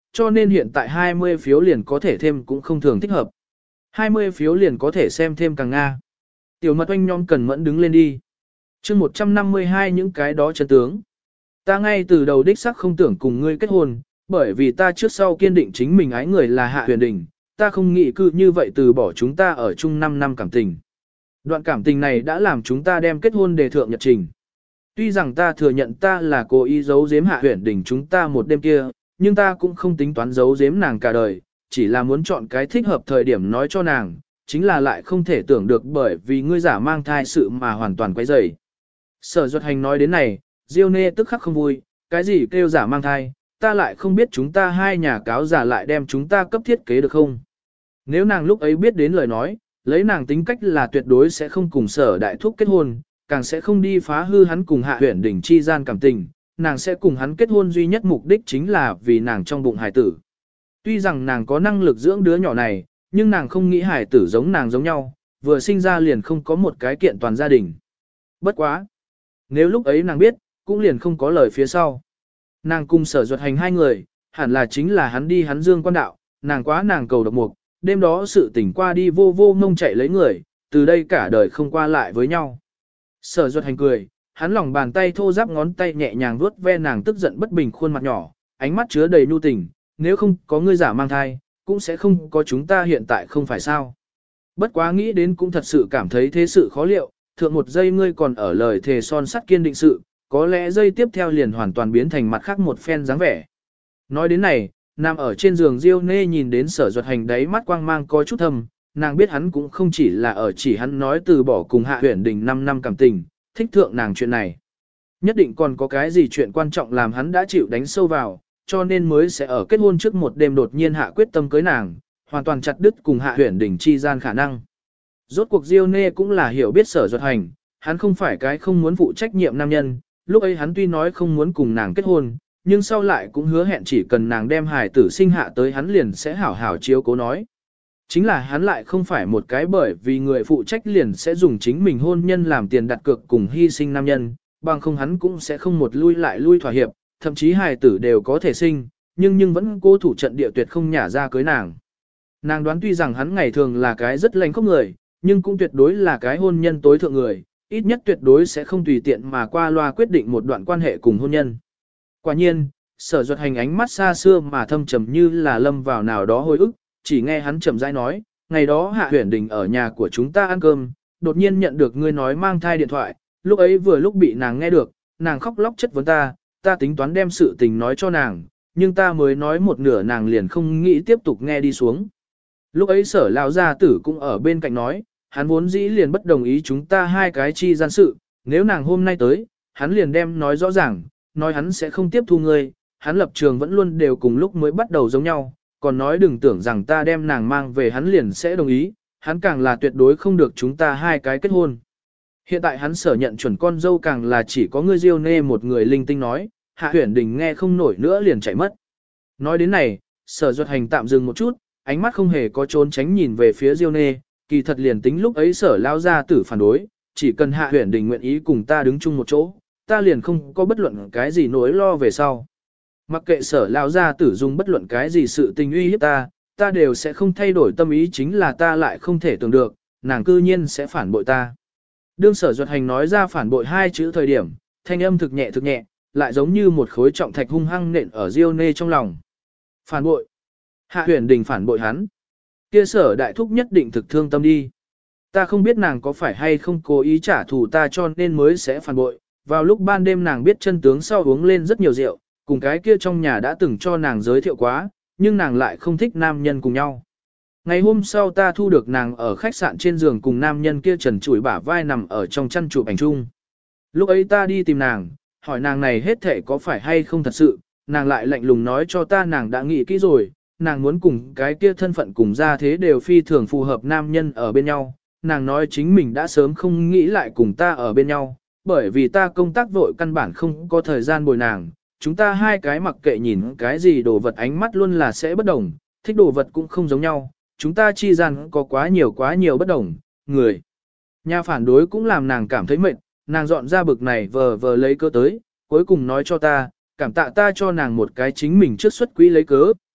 cho nên hiện tại 20 phiếu liền có thể thêm cũng không thường thích hợp. 20 phiếu liền có thể xem thêm càng Nga. Tiểu mật oanh nhóm cần mẫn đứng lên đi. chương 152 những cái đó chân tướng. Ta ngay từ đầu đích sắc không tưởng cùng ngươi kết hôn, bởi vì ta trước sau kiên định chính mình ái người là Hạ Huyền Đình, ta không nghĩ cứ như vậy từ bỏ chúng ta ở chung 5 năm cảm tình. Đoạn cảm tình này đã làm chúng ta đem kết hôn đề thượng nhật trình. Tuy rằng ta thừa nhận ta là cố ý giấu giếm Hạ Huyền Đình chúng ta một đêm kia, nhưng ta cũng không tính toán giấu giếm nàng cả đời, chỉ là muốn chọn cái thích hợp thời điểm nói cho nàng, chính là lại không thể tưởng được bởi vì ngươi giả mang thai sự mà hoàn toàn quấy rầy. Sở Duật Hành nói đến này, Diêu Nê tức khắc không vui, cái gì kêu giả mang thai, ta lại không biết chúng ta hai nhà cáo giả lại đem chúng ta cấp thiết kế được không. Nếu nàng lúc ấy biết đến lời nói, lấy nàng tính cách là tuyệt đối sẽ không cùng Sở Đại Thúc kết hôn, càng sẽ không đi phá hư hắn cùng Hạ Huyền Đình chi gian cảm tình, nàng sẽ cùng hắn kết hôn duy nhất mục đích chính là vì nàng trong bụng hài tử. Tuy rằng nàng có năng lực dưỡng đứa nhỏ này, nhưng nàng không nghĩ hài tử giống nàng giống nhau, vừa sinh ra liền không có một cái kiện toàn gia đình. Bất quá. Nếu lúc ấy nàng biết, cũng liền không có lời phía sau. Nàng cùng Sở Duật Hành hai người, hẳn là chính là hắn đi hắn dương quan đạo, nàng quá nàng cầu độc mục, đêm đó sự tỉnh qua đi vô vô ngông chạy lấy người, từ đây cả đời không qua lại với nhau. Sở Duật Hành cười, hắn lòng bàn tay thô ráp ngón tay nhẹ nhàng vuốt ve nàng tức giận bất bình khuôn mặt nhỏ, ánh mắt chứa đầy nhu tình, nếu không có ngươi giả mang thai, cũng sẽ không có chúng ta hiện tại không phải sao. Bất quá nghĩ đến cũng thật sự cảm thấy thế sự khó liệu, thượng một giây ngươi còn ở lời thề son sắt kiên định sự, có lẽ giây tiếp theo liền hoàn toàn biến thành mặt khác một phen dáng vẻ. Nói đến này, nằm ở trên giường Diêu Nê nhìn đến Sở Duật Hành đáy mắt quang mang có chút thâm, nàng biết hắn cũng không chỉ là ở chỉ hắn nói từ bỏ cùng Hạ Huyền Đình 5 năm cảm tình, thích thượng nàng chuyện này. Nhất định còn có cái gì chuyện quan trọng làm hắn đã chịu đánh sâu vào, cho nên mới sẽ ở kết hôn trước một đêm đột nhiên hạ quyết tâm cưới nàng, hoàn toàn chặt đứt cùng Hạ Huyền Đình chi gian khả năng. Rốt cuộc Diêu Nê cũng là hiểu biết Sở Duật Hành, hắn không phải cái không muốn phụ trách nhiệm nam nhân, lúc ấy hắn tuy nói không muốn cùng nàng kết hôn, nhưng sau lại cũng hứa hẹn chỉ cần nàng đem hài tử sinh hạ tới hắn liền sẽ hảo hảo chiếu cố nói. Chính là hắn lại không phải một cái bởi vì người phụ trách liền sẽ dùng chính mình hôn nhân làm tiền đặt cược cùng hy sinh nam nhân, bằng không hắn cũng sẽ không một lui lại lui thỏa hiệp, thậm chí hài tử đều có thể sinh, nhưng vẫn cố thủ trận địa tuyệt không nhả ra cưới nàng. Nàng đoán tuy rằng hắn ngày thường là cái rất lành khóc người, nhưng cũng tuyệt đối là cái hôn nhân tối thượng người, ít nhất tuyệt đối sẽ không tùy tiện mà qua loa quyết định một đoạn quan hệ cùng hôn nhân. Quả nhiên, Sở Duật Hành ánh mắt xa xưa mà thâm trầm như là lâm vào nào đó hồi ức, chỉ nghe hắn chậm rãi nói, ngày đó Hạ Huyền Đình ở nhà của chúng ta ăn cơm, đột nhiên nhận được ngươi nói mang thai điện thoại, lúc ấy vừa lúc bị nàng nghe được, nàng khóc lóc chất vấn ta tính toán đem sự tình nói cho nàng, nhưng ta mới nói một nửa nàng liền không nghĩ tiếp tục nghe đi xuống. Lúc ấy Sở lão gia tử cũng ở bên cạnh nói, hắn vốn dĩ liền bất đồng ý chúng ta hai cái chi gian sự, nếu nàng hôm nay tới, hắn liền đem nói rõ ràng, nói hắn sẽ không tiếp thu ngươi, hắn lập trường vẫn luôn đều cùng lúc mới bắt đầu giống nhau, còn nói đừng tưởng rằng ta đem nàng mang về hắn liền sẽ đồng ý, hắn càng là tuyệt đối không được chúng ta hai cái kết hôn. Hiện tại hắn sở nhận chuẩn con dâu càng là chỉ có ngươi Diêu Nê một người linh tinh nói, Hạ Huyền Đình nghe không nổi nữa liền chạy mất. Nói đến này, Sở Duật Hành tạm dừng một chút, ánh mắt không hề có trốn tránh nhìn về phía Diêu Nê, kỳ thật liền tính lúc ấy Sở lao ra tử phản đối, chỉ cần Hạ Huyền Đình nguyện ý cùng ta đứng chung một chỗ, ta liền không có bất luận cái gì nỗi lo về sau. Mặc kệ Sở lao ra tử dùng bất luận cái gì sự tình uy hiếp ta đều sẽ không thay đổi tâm ý, chính là ta lại không thể tưởng được, nàng cư nhiên sẽ phản bội ta. Đương Sở Duật Hành nói ra phản bội hai chữ thời điểm, thanh âm thực nhẹ, lại giống như một khối trọng thạch hung hăng nện ở Diêu Nê trong lòng. Phản bội. Hạ Huyền Đình phản bội hắn. Kia Sở đại thúc nhất định thực thương tâm đi. Ta không biết nàng có phải hay không cố ý trả thù ta cho nên mới sẽ phản bội. Vào lúc ban đêm nàng biết chân tướng sau uống lên rất nhiều rượu, cùng cái kia trong nhà đã từng cho nàng giới thiệu quá, nhưng nàng lại không thích nam nhân cùng nhau. Ngày hôm sau ta thu được nàng ở khách sạn trên giường cùng nam nhân kia trần trụi bả vai nằm ở trong chăn chụp ảnh chung. Lúc ấy ta đi tìm nàng, hỏi nàng này hết thể có phải hay không thật sự, nàng lại lạnh lùng nói cho ta nàng đã nghĩ kỹ rồi, nàng muốn cùng cái kia thân phận cùng gia thế đều phi thường phù hợp nam nhân ở bên nhau. Nàng nói chính mình đã sớm không nghĩ lại cùng ta ở bên nhau, bởi vì ta công tác vội căn bản không có thời gian bồi nàng. Chúng ta hai cái mặc kệ nhìn cái gì đồ vật ánh mắt luôn là sẽ bất đồng, thích đồ vật cũng không giống nhau, chúng ta chi gian có quá nhiều bất đồng, người. Nhà phản đối cũng làm nàng cảm thấy mệt, nàng dọn ra bực này vờ lấy cớ tới, cuối cùng nói cho ta, cảm tạ ta cho nàng một cái chính mình trước xuất quỹ lấy cớ,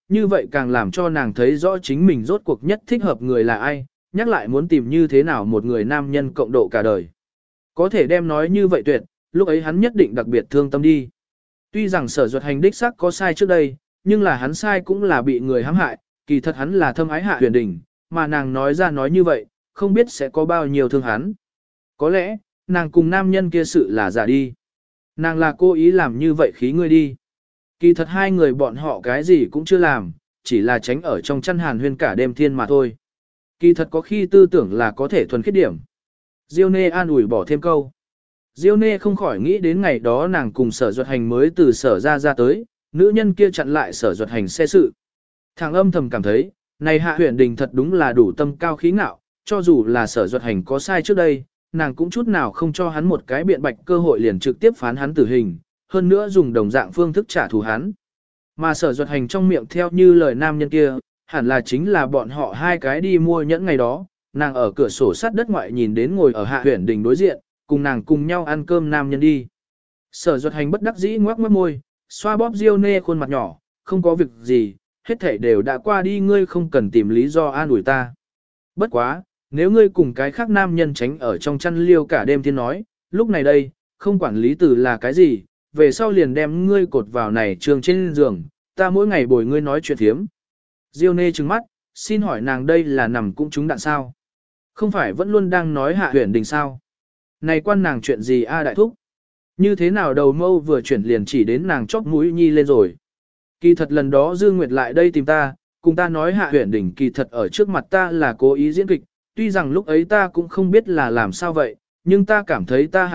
như vậy càng làm cho nàng thấy rõ chính mình rốt cuộc nhất thích hợp người là ai, nhắc lại muốn tìm như thế nào một người nam nhân cộng độ cả đời. Có thể đem nói như vậy tuyệt, lúc ấy hắn nhất định đặc biệt thương tâm đi. Tuy rằng Sở Duật Hành đích xác có sai trước đây, nhưng là hắn sai cũng là bị người hãm hại, kỳ thật hắn là thâm ái Hạ Huyền Đình, mà nàng nói ra nói như vậy, không biết sẽ có bao nhiêu thương hắn. Có lẽ, nàng cùng nam nhân kia sự là giả đi. Nàng là cố ý làm như vậy khí ngươi đi. Kỳ thật hai người bọn họ cái gì cũng chưa làm, chỉ là tránh ở trong chăn hàn huyên cả đêm thiên mà thôi. Kỳ thật có khi tư tưởng là có thể thuần khiết điểm. Diêu Nê an ủi bỏ thêm câu. Diêu Nê không khỏi nghĩ đến ngày đó nàng cùng Sở Duật Hành mới từ Sở ra tới, nữ nhân kia chặn lại Sở Duật Hành xe sự. Thằng âm thầm cảm thấy, này Hạ Huyền Đình thật đúng là đủ tâm cao khí ngạo, cho dù là Sở Duật Hành có sai trước đây, nàng cũng chút nào không cho hắn một cái biện bạch cơ hội liền trực tiếp phán hắn tử hình, hơn nữa dùng đồng dạng phương thức trả thù hắn. Mà Sở Duật Hành trong miệng theo như lời nam nhân kia, hẳn là chính là bọn họ hai cái đi mua nhẫn ngày đó, nàng ở cửa sổ sát đất ngoại nhìn đến ngồi ở Hạ Huyền Đình đối diện, cùng nàng cùng nhau ăn cơm nam nhân đi. Sở Duật Hành bất đắc dĩ ngoác mất môi, xoa bóp Diêu Nê khuôn mặt nhỏ, không có việc gì, hết thảy đều đã qua đi, ngươi không cần tìm lý do an ủi ta. Bất quá, nếu ngươi cùng cái khác nam nhân tránh ở trong chăn liêu cả đêm thiên nói, lúc này đây, không quản lý từ là cái gì, về sau liền đem ngươi cột vào này trường trên giường, ta mỗi ngày bồi ngươi nói chuyện thiếm. Diêu Nê trừng mắt, xin hỏi nàng đây là nằm cũng trúng đạn sao? Không phải vẫn luôn đang nói Hạ Huyền Đình sao? Này quan nàng chuyện gì a đại thúc? Như thế nào đầu mâu vừa chuyển liền chỉ đến nàng chóp mũi nhi lên rồi. Kỳ thật lần đó Dương Nguyệt lại đây tìm ta, cùng ta nói Hạ Huyền Đình kỳ thật ở trước mặt ta là cố ý diễn kịch, tuy rằng lúc ấy ta cũng không biết là làm sao vậy, nhưng ta cảm thấy ta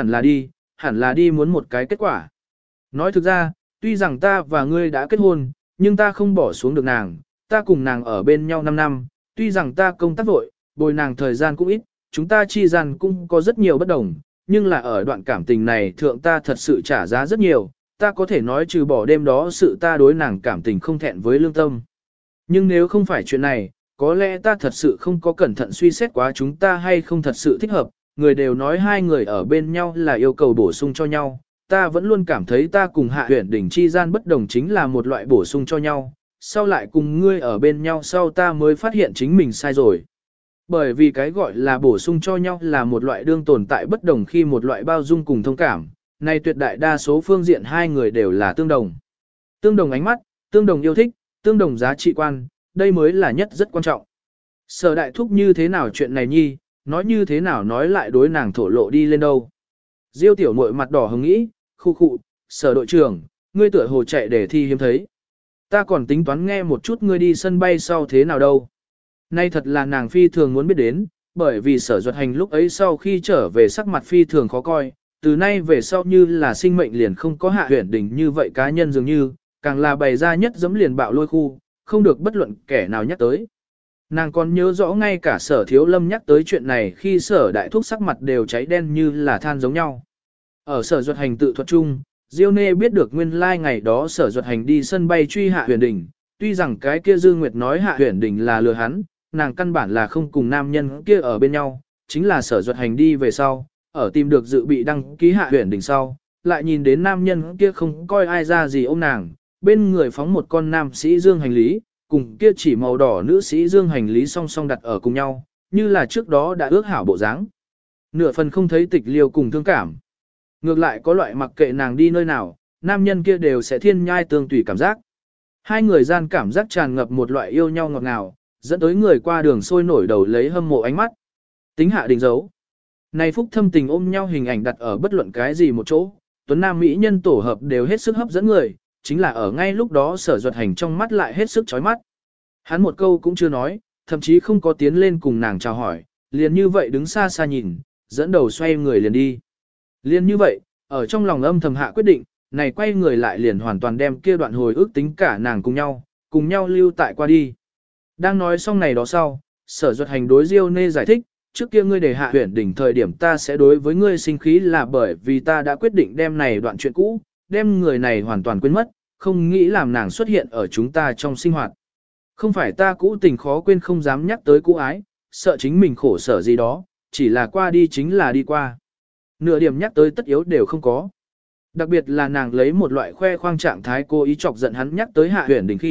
hẳn là đi muốn một cái kết quả. Nói thực ra, tuy rằng ta và ngươi đã kết hôn, nhưng ta không bỏ xuống được nàng, ta cùng nàng ở bên nhau 5 năm, tuy rằng ta công tác vội, bồi nàng thời gian cũng ít, chúng ta chi gian cũng có rất nhiều bất đồng, nhưng là ở đoạn cảm tình này thượng ta thật sự trả giá rất nhiều, ta có thể nói trừ bỏ đêm đó sự ta đối nàng cảm tình không thẹn với lương tâm. Nhưng nếu không phải chuyện này, có lẽ ta thật sự không có cẩn thận suy xét quá chúng ta hay không thật sự thích hợp, người đều nói hai người ở bên nhau là yêu cầu bổ sung cho nhau, ta vẫn luôn cảm thấy ta cùng Hạ Huyền Đình chi gian bất đồng chính là một loại bổ sung cho nhau, sau lại cùng ngươi ở bên nhau sau ta mới phát hiện chính mình sai rồi. Bởi vì cái gọi là bổ sung cho nhau là một loại đương tồn tại bất đồng khi một loại bao dung cùng thông cảm, này tuyệt đại đa số phương diện hai người đều là tương đồng. Tương đồng ánh mắt, tương đồng yêu thích, tương đồng giá trị quan, đây mới là nhất rất quan trọng. Sở đại thúc như thế nào chuyện này nhi, nói như thế nào nói lại đối nàng thổ lộ đi lên đâu. Diêu tiểu muội mặt đỏ hứng nghĩ, khu khụ, Sở đội trưởng, ngươi tựa hồ chạy để thi hiếm thấy. Ta còn tính toán nghe một chút ngươi đi sân bay sau thế nào đâu. Nay thật là nàng phi thường muốn biết đến, bởi vì Sở Duật Hành lúc ấy sau khi trở về sắc mặt phi thường khó coi, từ nay về sau như là sinh mệnh liền không có Hạ Huyền Đình như vậy cá nhân dường như, càng là bày ra nhất dẫm liền bạo lôi khu, không được bất luận kẻ nào nhắc tới. Nàng còn nhớ rõ ngay cả Sở Thiếu Lâm nhắc tới chuyện này khi Sở đại thúc sắc mặt đều cháy đen như là than giống nhau. Ở Sở Duật Hành tự thuật chung, Diêu Nê biết được nguyên lai ngày đó Sở Duật Hành đi sân bay truy Hạ Huyền Đình, tuy rằng cái kia Dương Nguyệt nói Hạ Huyền Đình là lừa hắn, nàng căn bản là không cùng nam nhân kia ở bên nhau, chính là Sở Duật Hành đi về sau, ở tìm được dự bị đăng ký Hạ Huyền Đình sau, lại nhìn đến nam nhân kia không coi ai ra gì ôm nàng, bên người phóng một con nam sĩ dương hành lý, cùng kia chỉ màu đỏ nữ sĩ dương hành lý song song đặt ở cùng nhau, như là trước đó đã ước hảo bộ dáng. Nửa phần không thấy tịch liêu cùng thương cảm. Ngược lại có loại mặc kệ nàng đi nơi nào, nam nhân kia đều sẽ thiên nhai tương tùy cảm giác. Hai người gian cảm giác tràn ngập một loại yêu nhau ngọt ngào, dẫn tới người qua đường sôi nổi đầu lấy hâm mộ ánh mắt. Tính hạ đình dấu. Này phúc thâm tình ôm nhau hình ảnh đặt ở bất luận cái gì một chỗ, tuấn nam mỹ nhân tổ hợp đều hết sức hấp dẫn người, chính là ở ngay lúc đó Sở Duật Hành trong mắt lại hết sức chói mắt. Hắn một câu cũng chưa nói, thậm chí không có tiến lên cùng nàng chào hỏi, liền như vậy đứng xa xa nhìn, dẫn đầu xoay người liền đi. Liền như vậy, ở trong lòng âm thầm hạ quyết định, này quay người lại liền hoàn toàn đem kia đoạn hồi ức tính cả nàng cùng nhau lưu tại qua đi. Đang nói xong này đó sau, Sở Duật Hành đối Diêu Nê giải thích, trước kia ngươi để Hạ Huyền Đình thời điểm ta sẽ đối với ngươi sinh khí là bởi vì ta đã quyết định đem này đoạn chuyện cũ, đem người này hoàn toàn quên mất, không nghĩ làm nàng xuất hiện ở chúng ta trong sinh hoạt. Không phải ta cũ tình khó quên không dám nhắc tới cũ ái, sợ chính mình khổ sở gì đó, chỉ là qua đi chính là đi qua. Nửa điểm nhắc tới tất yếu đều không có. Đặc biệt là nàng lấy một loại khoe khoang trạng thái cố ý chọc giận hắn nhắc tới Hạ Huyền Đình khi,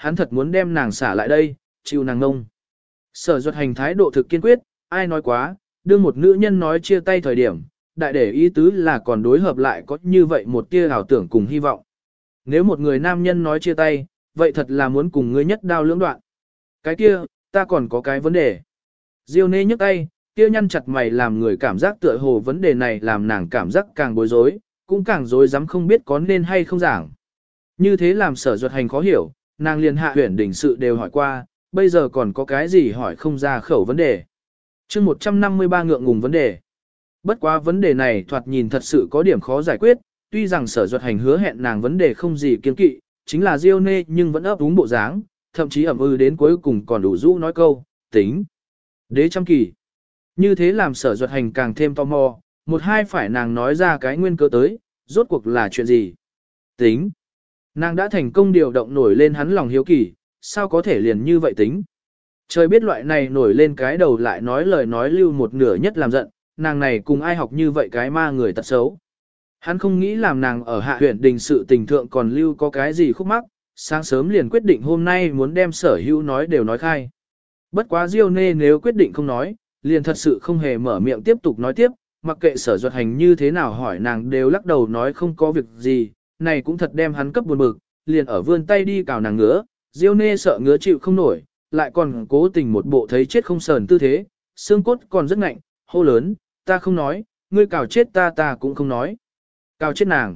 hắn thật muốn đem nàng xả lại đây, chịu nàng ngông. Sở Duật Hành thái độ thực kiên quyết, ai nói quá, đương một nữ nhân nói chia tay thời điểm, đại để ý tứ là còn đối hợp lại có như vậy một tia ảo tưởng cùng hy vọng. Nếu một người nam nhân nói chia tay, vậy thật là muốn cùng ngươi nhất đao lưỡng đoạn. Cái kia, ta còn có cái vấn đề. Diêu Nê nhấc tay, kia nhăn chặt mày làm người cảm giác tựa hồ vấn đề này làm nàng cảm giác càng bối rối, cũng càng rối rắm không biết có nên hay không giảng. Như thế làm Sở Duật Hành khó hiểu, nàng liền Hạ Huyền Đình sự đều hỏi qua, bây giờ còn có cái gì hỏi không ra khẩu vấn đề. Chương 153 ngượng ngùng vấn đề. Bất quá vấn đề này thoạt nhìn thật sự có điểm khó giải quyết, tuy rằng Sở Duật Hành hứa hẹn nàng vấn đề không gì kiên kỵ, chính là Diêu Nê nhưng vẫn ấp úng bộ dáng, thậm chí ẩm đến cuối cùng còn đủ rũ nói câu, tính. Đế trăm kỳ. Như thế làm Sở Duật Hành càng thêm tò mò, một hai phải nàng nói ra cái nguyên cớ tới, rốt cuộc là chuyện gì. Tính. Nàng đã thành công điều động nổi lên hắn lòng hiếu kỳ, sao có thể liền như vậy tính. Trời biết loại này nổi lên cái đầu lại nói lời nói lưu một nửa nhất làm giận, nàng này cùng ai học như vậy cái ma người tật xấu. Hắn không nghĩ làm nàng ở Hạ Huyền Đình sự tình thượng còn lưu có cái gì khúc mắc, sáng sớm liền quyết định hôm nay muốn đem sở hữu nói đều nói khai. Bất quá Diêu Nê nếu quyết định không nói, liền thật sự không hề mở miệng tiếp tục nói tiếp, mặc kệ Sở Duật Hành như thế nào hỏi nàng đều lắc đầu nói không có việc gì, này cũng thật đem hắn cấp buồn bực, liền ở vươn tay đi cào nàng ngứa, Diêu Nê sợ ngứa chịu không nổi, lại còn cố tình một bộ thấy chết không sờn tư thế, xương cốt còn rất ngạnh, hô lớn, ta không nói, ngươi cào chết ta cũng không nói. Cào chết nàng.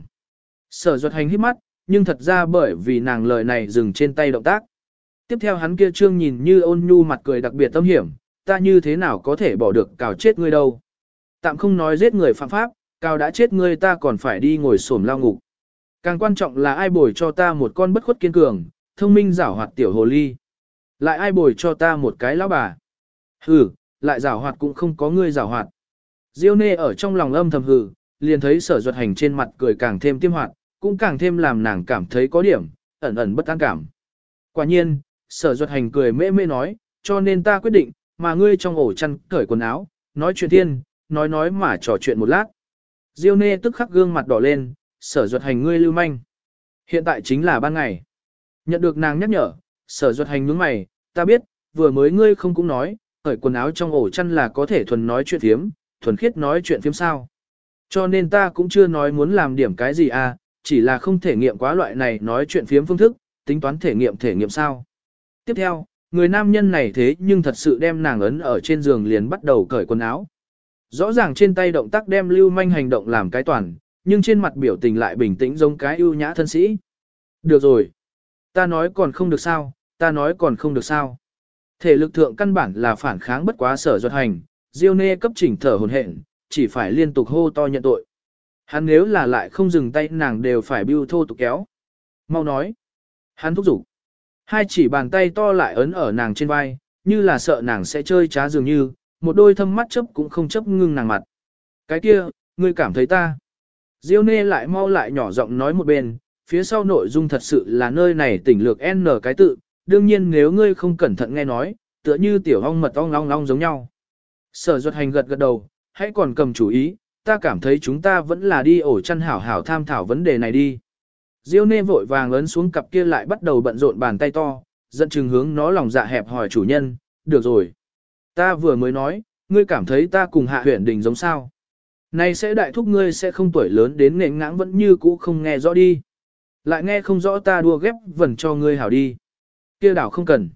Sở Duật Hành hít mắt, nhưng thật ra bởi vì nàng lời này dừng trên tay động tác. Tiếp theo hắn kia trương nhìn như ôn nhu mặt cười đặc biệt tâm hiểm, ta như thế nào có thể bỏ được cào chết ngươi đâu. Tạm không nói giết người phạm pháp, cào đã chết ngươi ta còn phải đi ngồi xổm lao ngục. Càng quan trọng là ai bồi cho ta một con bất khuất kiên cường, thông minh giảo hoạt tiểu hồ ly. Lại ai bồi cho ta một cái lão bà. Hừ, lại giảo hoạt cũng không có ngươi giảo hoạt. Diêu Nê ở trong lòng âm thầm hừ, liền thấy Sở Duật Hành trên mặt cười càng thêm tiêm hoạt, cũng càng thêm làm nàng cảm thấy có điểm, ẩn ẩn bất an cảm. Quả nhiên, Sở Duật Hành cười mê mê nói, cho nên ta quyết định, mà ngươi trong ổ chăn cởi quần áo, nói chuyện thiên, nói mà trò chuyện một lát. Diêu Nê tức khắc gương mặt đỏ lên, Sở Duật Hành ngươi lưu manh. Hiện tại chính là ban ngày. Nhận được nàng nhắc nhở, Sở Duật Hành nhướng mày, ta biết, vừa mới ngươi không cũng nói, cởi quần áo trong ổ chăn là có thể thuần nói chuyện phiếm, thuần khiết nói chuyện phiếm sao. Cho nên ta cũng chưa nói muốn làm điểm cái gì à, chỉ là không thể nghiệm quá loại này nói chuyện phiếm phương thức, tính toán thể nghiệm sao. Tiếp theo, người nam nhân này thế nhưng thật sự đem nàng ấn ở trên giường liền bắt đầu cởi quần áo. Rõ ràng trên tay động tác đem lưu manh hành động làm cái toàn, nhưng trên mặt biểu tình lại bình tĩnh giống cái ưu nhã thân sĩ. Được rồi. Ta nói còn không được sao, ta nói còn không được sao. Thể lực thượng căn bản là phản kháng bất quá Sở Duật Hành, Diêu Nê cấp chỉnh thở hồn hển, chỉ phải liên tục hô to nhận tội. Hắn nếu là lại không dừng tay nàng đều phải bưu thô tục kéo. Mau nói. Hắn thúc giục. Hai chỉ bàn tay to lại ấn ở nàng trên vai, như là sợ nàng sẽ chơi trá dường như, một đôi thâm mắt chấp cũng không chấp ngưng nàng mặt. Cái kia, ngươi cảm thấy ta. Diêu Nê lại mau lại nhỏ giọng nói một bên, phía sau nội dung thật sự là nơi này tỉnh lược N cái tự, đương nhiên nếu ngươi không cẩn thận nghe nói, tựa như tiểu ong mật ong long long giống nhau. Sở Duật Hành gật gật đầu, hãy còn cầm chủ ý, ta cảm thấy chúng ta vẫn là đi ổ chăn hảo hảo tham thảo vấn đề này đi. Diêu Nê vội vàng ấn xuống cặp kia lại bắt đầu bận rộn bàn tay to, dẫn chừng hướng nó lòng dạ hẹp hỏi chủ nhân, được rồi. Ta vừa mới nói, ngươi cảm thấy ta cùng Hạ Huyền Đình giống sao. Này sẽ đại thúc ngươi sẽ không tuổi lớn đến nghẹn ngãng vẫn như cũ không nghe rõ đi. Lại nghe không rõ ta đua ghép vần cho ngươi hảo đi. Kia đảo không cần.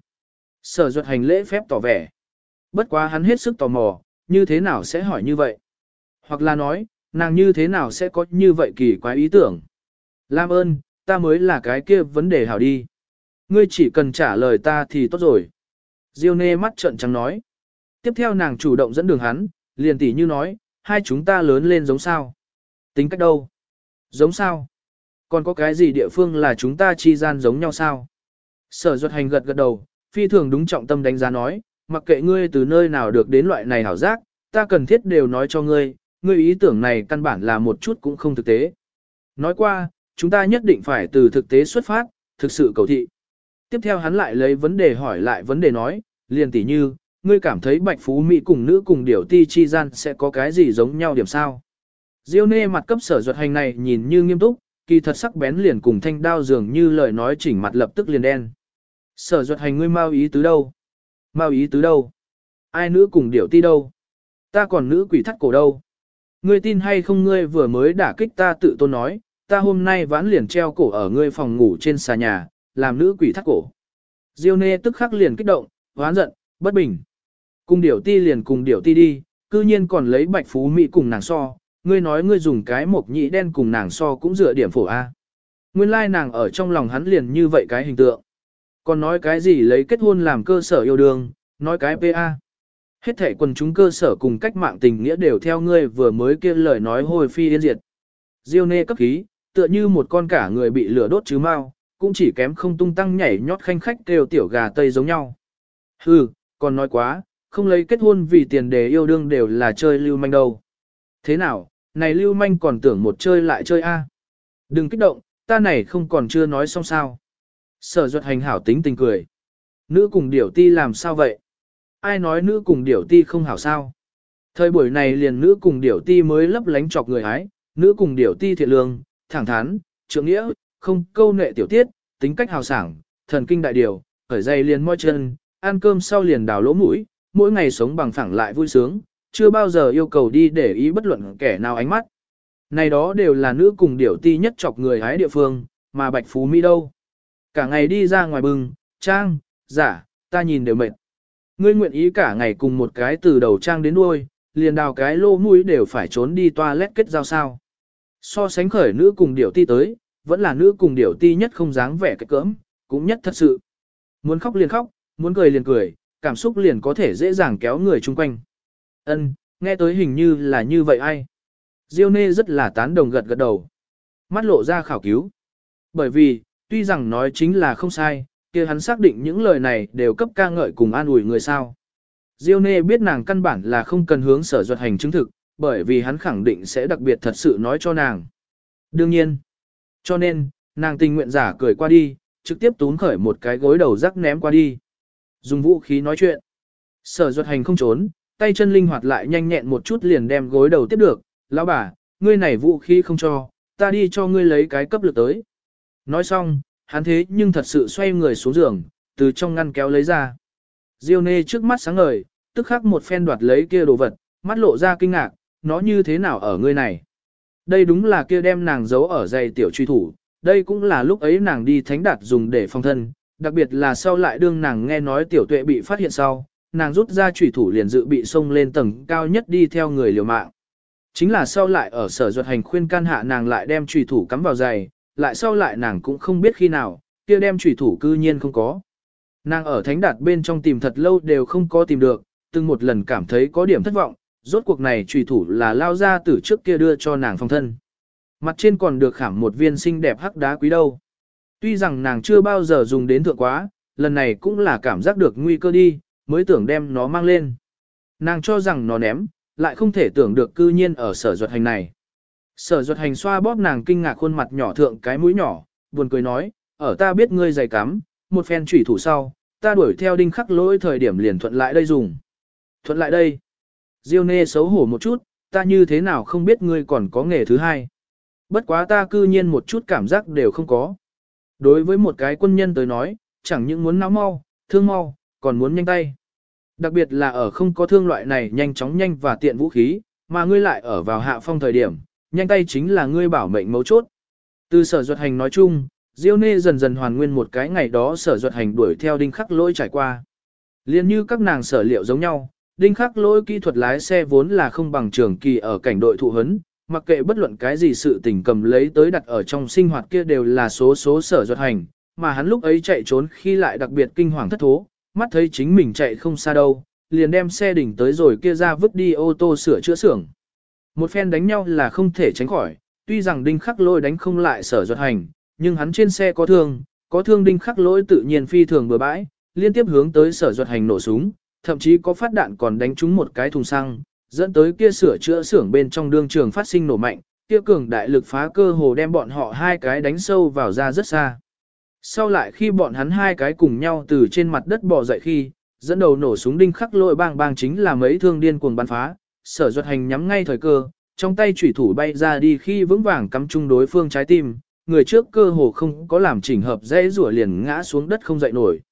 Sở Duật Hành lễ phép tỏ vẻ. Bất quá hắn hết sức tò mò, như thế nào sẽ hỏi như vậy? Hoặc là nói, nàng như thế nào sẽ có như vậy kỳ quái ý tưởng? Lam ơn, ta mới là cái kia vấn đề hảo đi. Ngươi chỉ cần trả lời ta thì tốt rồi. Diêu Nê mắt trợn trắng nói. Tiếp theo nàng chủ động dẫn đường hắn, liền tỉ như nói, hai chúng ta lớn lên giống sao? Tính cách đâu? Giống sao? Còn có cái gì địa phương là chúng ta chi gian giống nhau sao? Sở Duật Hành gật gật đầu, phi thường đúng trọng tâm đánh giá nói, mặc kệ ngươi từ nơi nào được đến loại này hảo giác, ta cần thiết đều nói cho ngươi, ngươi ý tưởng này căn bản là một chút cũng không thực tế. Nói qua, chúng ta nhất định phải từ thực tế xuất phát, thực sự cầu thị. Tiếp theo hắn lại lấy vấn đề hỏi lại vấn đề nói, liền tỉ như, ngươi cảm thấy Bạch Phú Mỹ cùng nữ cùng điểu ti chi gian sẽ có cái gì giống nhau điểm sao? Diêu Nê mặt cấp Sở Duật Hành này nhìn như nghiêm túc, kỳ thật sắc bén liền cùng thanh đao dường như lời nói chỉnh mặt lập tức liền đen. Sở Duật Hành ngươi mau ý tứ đâu? Mau ý tứ đâu? Ai nữ cùng điểu ti đâu? Ta còn nữ quỷ thắt cổ đâu? Ngươi tin hay không ngươi vừa mới đả kích ta tự tôn nói, ta hôm nay vãn liền treo cổ ở ngươi phòng ngủ trên xà nhà, làm nữ quỷ thắt cổ. Diêu Nê tức khắc liền kích động, hoán giận, bất bình. Cùng điểu ti liền cùng điểu ti đi, cư nhiên còn lấy Bạch Phú Mỹ cùng nàng so, ngươi nói ngươi dùng cái mộc nhĩ đen cùng nàng so cũng dựa điểm phổ A. Nguyên lai nàng ở trong lòng hắn liền như vậy cái hình tượng. Còn nói cái gì lấy kết hôn làm cơ sở yêu đương, nói cái PA. Hết thể quần chúng cơ sở cùng cách mạng tình nghĩa đều theo ngươi vừa mới kia lời nói hồi phi yên diệt. Diêu Nê cấp khí, tựa như một con cả người bị lửa đốt chứ mau, cũng chỉ kém không tung tăng nhảy nhót khanh khách kêu tiểu gà tây giống nhau. Hừ, còn nói quá, không lấy kết hôn vì tiền đề yêu đương đều là chơi lưu manh đâu. Thế nào, này lưu manh còn tưởng một chơi lại chơi a? Đừng kích động, ta này không còn chưa nói xong sao. Sở Duật Hành hảo tính tình cười. Nữ cùng điểu ti làm sao vậy? Ai nói nữ cùng điểu ti không hảo sao? Thời buổi này liền nữ cùng điểu ti mới lấp lánh chọc người hái, nữ cùng điểu ti thiện lương, thẳng thắn, trượng nghĩa, không câu nệ tiểu tiết, tính cách hào sảng, thần kinh đại điều, khởi dây liền môi chân, ăn cơm sau liền đào lỗ mũi, mỗi ngày sống bằng phẳng lại vui sướng, chưa bao giờ yêu cầu đi để ý bất luận kẻ nào ánh mắt. Này đó đều là nữ cùng điểu ti nhất chọc người hái địa phương, mà Bạch Phú Mỹ đâu? Cả ngày đi ra ngoài bừng, trang, giả, ta nhìn đều mệt. Ngươi nguyện ý cả ngày cùng một cái từ đầu trang đến đuôi, liền đào cái lô mũi đều phải trốn đi toilet kết giao sao. So sánh khởi nữ cùng điểu ti tới, vẫn là nữ cùng điểu ti nhất không dáng vẻ cái cỡm, cũng nhất thật sự. Muốn khóc liền khóc, muốn cười liền cười, cảm xúc liền có thể dễ dàng kéo người chung quanh. Ân, nghe tới hình như là như vậy ai. Diêu Nê rất là tán đồng gật gật đầu. Mắt lộ ra khảo cứu. Bởi vì, tuy rằng nói chính là không sai, kia hắn xác định những lời này đều cấp ca ngợi cùng an ủi người sao. Diêu Nê biết nàng căn bản là không cần hướng Sở Duật Hành chứng thực, bởi vì hắn khẳng định sẽ đặc biệt thật sự nói cho nàng. Đương nhiên. Cho nên, nàng tình nguyện giả cười qua đi, trực tiếp túm khởi một cái gối đầu rắc ném qua đi. Dùng vũ khí nói chuyện. Sở Duật Hành không trốn, tay chân linh hoạt lại nhanh nhẹn một chút liền đem gối đầu tiếp được. Lão bà, ngươi này vũ khí không cho, ta đi cho ngươi lấy cái cấp lực tới. Nói xong, hắn thế nhưng thật sự xoay người xuống giường, từ trong ngăn kéo lấy ra. Diêu Nê trước mắt sáng ngời, tức khắc một phen đoạt lấy kia đồ vật, mắt lộ ra kinh ngạc, nó như thế nào ở ngươi này? Đây đúng là kia đem nàng giấu ở giày tiểu truy thủ, đây cũng là lúc ấy nàng đi thánh đạt dùng để phòng thân, đặc biệt là sau lại đương nàng nghe nói tiểu tuệ bị phát hiện sau, nàng rút ra truy thủ liền dự bị xông lên tầng cao nhất đi theo người liều mạng. Chính là sau lại ở Sở Duật Hành khuyên can hạ nàng lại đem truy thủ cắm vào giày, lại sau lại nàng cũng không biết khi nào, kia đem truy thủ cư nhiên không có. Nàng ở thánh đạt bên trong tìm thật lâu đều không có tìm được, từng một lần cảm thấy có điểm thất vọng, rốt cuộc này truy thủ là lao ra từ trước kia đưa cho nàng phòng thân. Mặt trên còn được khảm một viên xinh đẹp hắc đá quý đâu. Tuy rằng nàng chưa bao giờ dùng đến thượng quá, lần này cũng là cảm giác được nguy cơ đi, mới tưởng đem nó mang lên. Nàng cho rằng nó ném, lại không thể tưởng được cư nhiên ở Sở Duật Hành này. Sở Duật Hành xoa bóp nàng kinh ngạc khuôn mặt nhỏ thượng cái mũi nhỏ, buồn cười nói, ở ta biết ngươi dày cắm, một phen chủy thủ sau, ta đuổi theo Đinh Khắc Lỗi thời điểm liền thuận lại đây dùng. Thuận lại đây. Diêu Nê xấu hổ một chút, ta như thế nào không biết ngươi còn có nghề thứ hai. Bất quá ta cư nhiên một chút cảm giác đều không có. Đối với một cái quân nhân tới nói, chẳng những muốn não mau, thương mau, còn muốn nhanh tay. Đặc biệt là ở không có thương loại này nhanh chóng nhanh và tiện vũ khí, mà ngươi lại ở vào hạ phong thời điểm, nhanh tay chính là ngươi bảo mệnh mấu chốt. Từ Sở Duật Hành nói chung, Diêu Nê dần dần hoàn nguyên một cái ngày đó Sở Duật Hành đuổi theo Đinh Khắc Lỗi trải qua. Liên như các nàng sở liệu giống nhau, Đinh Khắc Lỗi kỹ thuật lái xe vốn là không bằng trường kỳ ở cảnh đội thụ huấn, mặc kệ bất luận cái gì sự tình cầm lấy tới đặt ở trong sinh hoạt kia đều là số Sở Duật Hành, mà hắn lúc ấy chạy trốn khi lại đặc biệt kinh hoàng thất thố, mắt thấy chính mình chạy không xa đâu, liền đem xe đỉnh tới rồi kia ra vứt đi ô tô sửa chữa xưởng. Một phen đánh nhau là không thể tránh khỏi, tuy rằng Đinh Khắc Lỗi đánh không lại Sở Duật Hành, nhưng hắn trên xe có thương Đinh Khắc Lỗi tự nhiên phi thường bừa bãi, liên tiếp hướng tới Sở Duật Hành nổ súng, thậm chí có phát đạn còn đánh trúng một cái thùng xăng, dẫn tới kia sửa chữa xưởng bên trong đương trường phát sinh nổ mạnh, kia cường đại lực phá cơ hồ đem bọn họ hai cái đánh sâu vào ra rất xa. Sau lại khi bọn hắn hai cái cùng nhau từ trên mặt đất bò dậy khi, dẫn đầu nổ súng Đinh Khắc Lỗi bang bang chính là mấy thương điên cuồng bắn phá, Sở Duật Hành nhắm ngay thời cơ, trong tay chủy thủ bay ra đi khi vững vàng cắm chung đối phương trái tim, người trước cơ hồ không có làm chỉnh hợp dễ rủa liền ngã xuống đất không dậy nổi.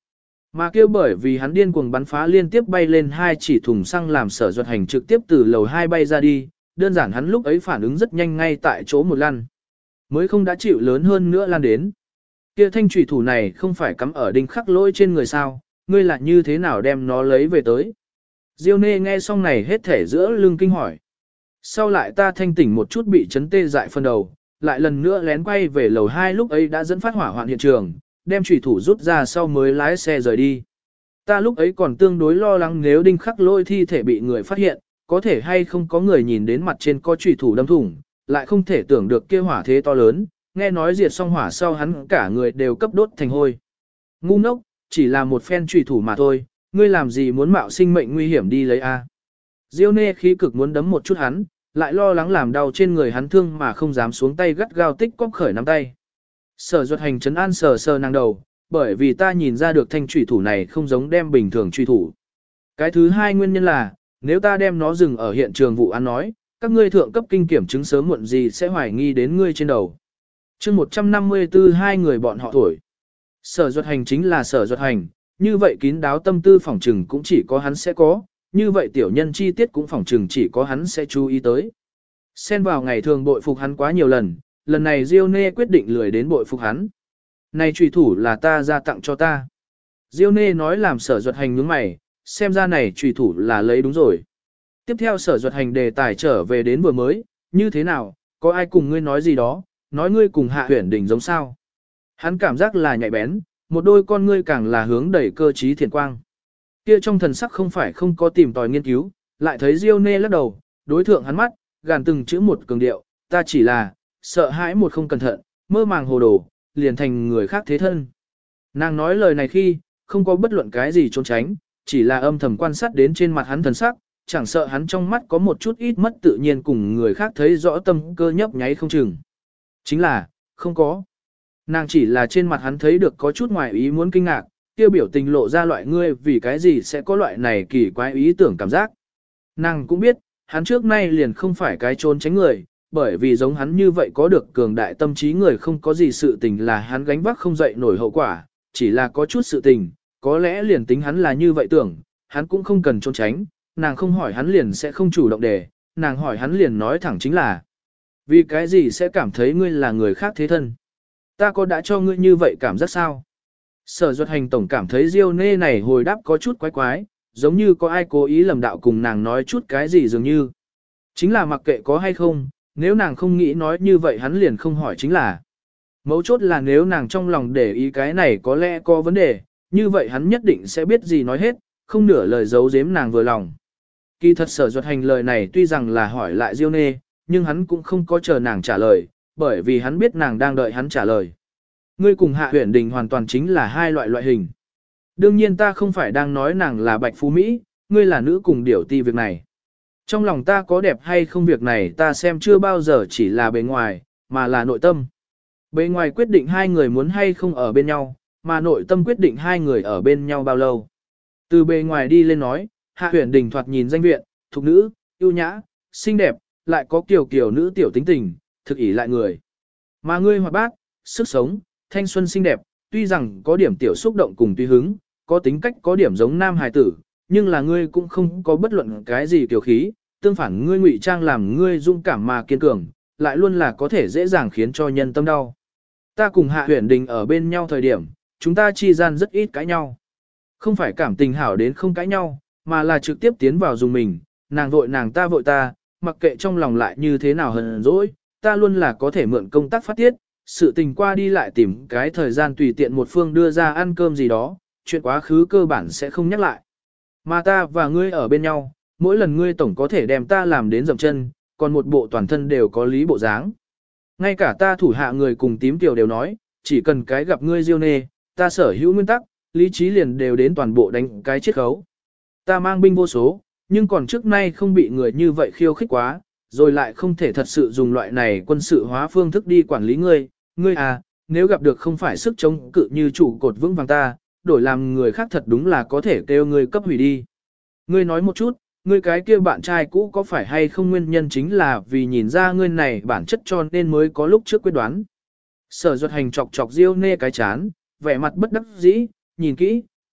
Mà kêu bởi vì hắn điên cuồng bắn phá liên tiếp bay lên hai chỉ thùng xăng làm Sở Duật Hành trực tiếp từ lầu 2 bay ra đi, đơn giản hắn lúc ấy phản ứng rất nhanh ngay tại chỗ một lăn. Mới không đã chịu lớn hơn nữa lan đến. Kia thanh trùy thủ này không phải cắm ở đinh khắc lỗi trên người sao, ngươi lại như thế nào đem nó lấy về tới. Diêu Nê nghe xong này hết thể giữa lưng kinh hỏi. Sau lại ta thanh tỉnh một chút bị chấn tê dại phân đầu, lại lần nữa lén quay về lầu 2 lúc ấy đã dẫn phát hỏa hoạn hiện trường, đem trùy thủ rút ra sau mới lái xe rời đi. Ta lúc ấy còn tương đối lo lắng nếu đinh khắc lôi thi thể bị người phát hiện, có thể hay không có người nhìn đến mặt trên có trùy thủ đâm thủng, lại không thể tưởng được kia hỏa thế to lớn, nghe nói diệt xong hỏa sau hắn cả người đều cấp đốt thành hôi. Ngu ngốc, chỉ là một phen trùy thủ mà thôi, ngươi làm gì muốn mạo sinh mệnh nguy hiểm đi lấy a? Diêu Nê khí cực muốn đấm một chút hắn, lại lo lắng làm đau trên người hắn thương mà không dám xuống tay gắt gao tích cóp khởi nắm tay. Sở Duật Hành trấn an sờ sờ nàng đầu, bởi vì ta nhìn ra được thanh trùy thủ này không giống đem bình thường truy thủ. Cái thứ hai nguyên nhân là, nếu ta đem nó dừng ở hiện trường vụ án nói, các ngươi thượng cấp kinh kiểm chứng sớm muộn gì sẽ hoài nghi đến ngươi trên đầu. chương 154 hai người bọn họ thổi. Sở Duật Hành chính là Sở Duật Hành, như vậy kín đáo tâm tư phỏng trừng cũng chỉ có hắn sẽ có, như vậy tiểu nhân chi tiết cũng phỏng trừng chỉ có hắn sẽ chú ý tới. Xen vào ngày thường bội phục hắn quá nhiều lần này Diêu Nê quyết định lười đến bội phục hắn. Này trùy thủ là ta ra tặng cho ta. Diêu Nê nói làm Sở Duật Hành nhướng mày, xem ra này trùy thủ là lấy đúng rồi. Tiếp theo Sở Duật Hành đề tài trở về đến vừa mới, như thế nào, có ai cùng ngươi nói gì đó, nói ngươi cùng Hạ Uyển Đình giống sao. Hắn cảm giác là nhạy bén, một đôi con ngươi càng là hướng đẩy cơ trí thiện quang. Kia trong thần sắc không phải không có tìm tòi nghiên cứu, lại thấy Diêu Nê lắc đầu, đối thượng hắn mắt, gàn từng chữ một cường điệu, ta chỉ là, sợ hãi một không cẩn thận, mơ màng hồ đồ, liền thành người khác thế thân. Nàng nói lời này khi, không có bất luận cái gì trốn tránh, chỉ là âm thầm quan sát đến trên mặt hắn thần sắc, chẳng sợ hắn trong mắt có một chút ít mất tự nhiên cùng người khác thấy rõ tâm cơ nhấp nháy không chừng. Chính là, không có. Nàng chỉ là trên mặt hắn thấy được có chút ngoài ý muốn kinh ngạc, tiêu biểu tình lộ ra loại ngươi vì cái gì sẽ có loại này kỳ quái ý tưởng cảm giác. Nàng cũng biết, hắn trước nay liền không phải cái trốn tránh người, bởi vì giống hắn như vậy có được cường đại tâm trí người không có gì sự tình là hắn gánh vác không dậy nổi hậu quả, chỉ là có chút sự tình, có lẽ liền tính hắn là như vậy tưởng, hắn cũng không cần trốn tránh, nàng không hỏi hắn liền sẽ không chủ động đề, nàng hỏi hắn liền nói thẳng chính là vì cái gì sẽ cảm thấy ngươi là người khác thế thân. Ta có đã cho ngươi như vậy cảm giác sao? Sở Duật Hành tổng cảm thấy Diêu Nê này hồi đáp có chút quái quái, giống như có ai cố ý lầm đạo cùng nàng nói chút cái gì dường như. Chính là mặc kệ có hay không, nếu nàng không nghĩ nói như vậy hắn liền không hỏi chính là. Mấu chốt là nếu nàng trong lòng để ý cái này có lẽ có vấn đề, như vậy hắn nhất định sẽ biết gì nói hết, không nửa lời giấu giếm nàng vừa lòng. Kỳ thật Sở Duật Hành lời này tuy rằng là hỏi lại Diêu Nê, nhưng hắn cũng không có chờ nàng trả lời, bởi vì hắn biết nàng đang đợi hắn trả lời. Ngươi cùng Hạ Uyển Đình hoàn toàn chính là hai loại hình. Đương nhiên ta không phải đang nói nàng là bạch phú Mỹ, ngươi là nữ cùng điểu ti việc này. Trong lòng ta có đẹp hay không việc này ta xem chưa bao giờ chỉ là bề ngoài, mà là nội tâm. Bề ngoài quyết định hai người muốn hay không ở bên nhau, mà nội tâm quyết định hai người ở bên nhau bao lâu. Từ bề ngoài đi lên nói, Hạ Uyển Đình thoạt nhìn danh viện, thục nữ, yêu nhã, xinh đẹp, lại có kiểu nữ tiểu tính tình, thực ỷ lại người. Mà ngươi hoạt bát, sức sống, thanh xuân xinh đẹp, tuy rằng có điểm tiểu xúc động cùng tùy hứng, có tính cách có điểm giống nam hài tử, nhưng là ngươi cũng không có bất luận cái gì kiểu khí, tương phản ngươi ngụy trang làm ngươi dung cảm mà kiên cường, lại luôn là có thể dễ dàng khiến cho nhân tâm đau. Ta cùng Hạ Uyển Đình ở bên nhau thời điểm, chúng ta chi gian rất ít cãi nhau. Không phải cảm tình hảo đến không cãi nhau, mà là trực tiếp tiến vào dùng mình, nàng vội nàng ta vội ta, mặc kệ trong lòng lại như thế nào hờn dỗi, ta luôn là có thể mượn công tác phát tiết, sự tình qua đi lại tìm cái thời gian tùy tiện một phương đưa ra ăn cơm gì đó, chuyện quá khứ cơ bản sẽ không nhắc lại. Mà ta và ngươi ở bên nhau, mỗi lần ngươi tổng có thể đem ta làm đến dậm chân, còn một bộ toàn thân đều có lý bộ dáng. Ngay cả ta thủ hạ người cùng tím tiểu đều nói, chỉ cần cái gặp ngươi Diêu Nê, ta sở hữu nguyên tắc, lý trí liền đều đến toàn bộ đánh cái chiết khấu. Ta mang binh vô số, nhưng còn trước nay không bị người như vậy khiêu khích quá, rồi lại không thể thật sự dùng loại này quân sự hóa phương thức đi quản lý ngươi. Ngươi à, nếu gặp được không phải sức chống cự như trụ cột vững vàng ta, đổi làm người khác thật đúng là có thể kêu ngươi cấp hủy đi. Ngươi nói một chút, ngươi cái kia bạn trai cũ có phải hay không nguyên nhân chính là vì nhìn ra ngươi này bản chất cho nên mới có lúc trước quyết đoán. Sở Duật Hành chọc chọc Diêu Nê cái chán, vẻ mặt bất đắc dĩ, nhìn kỹ,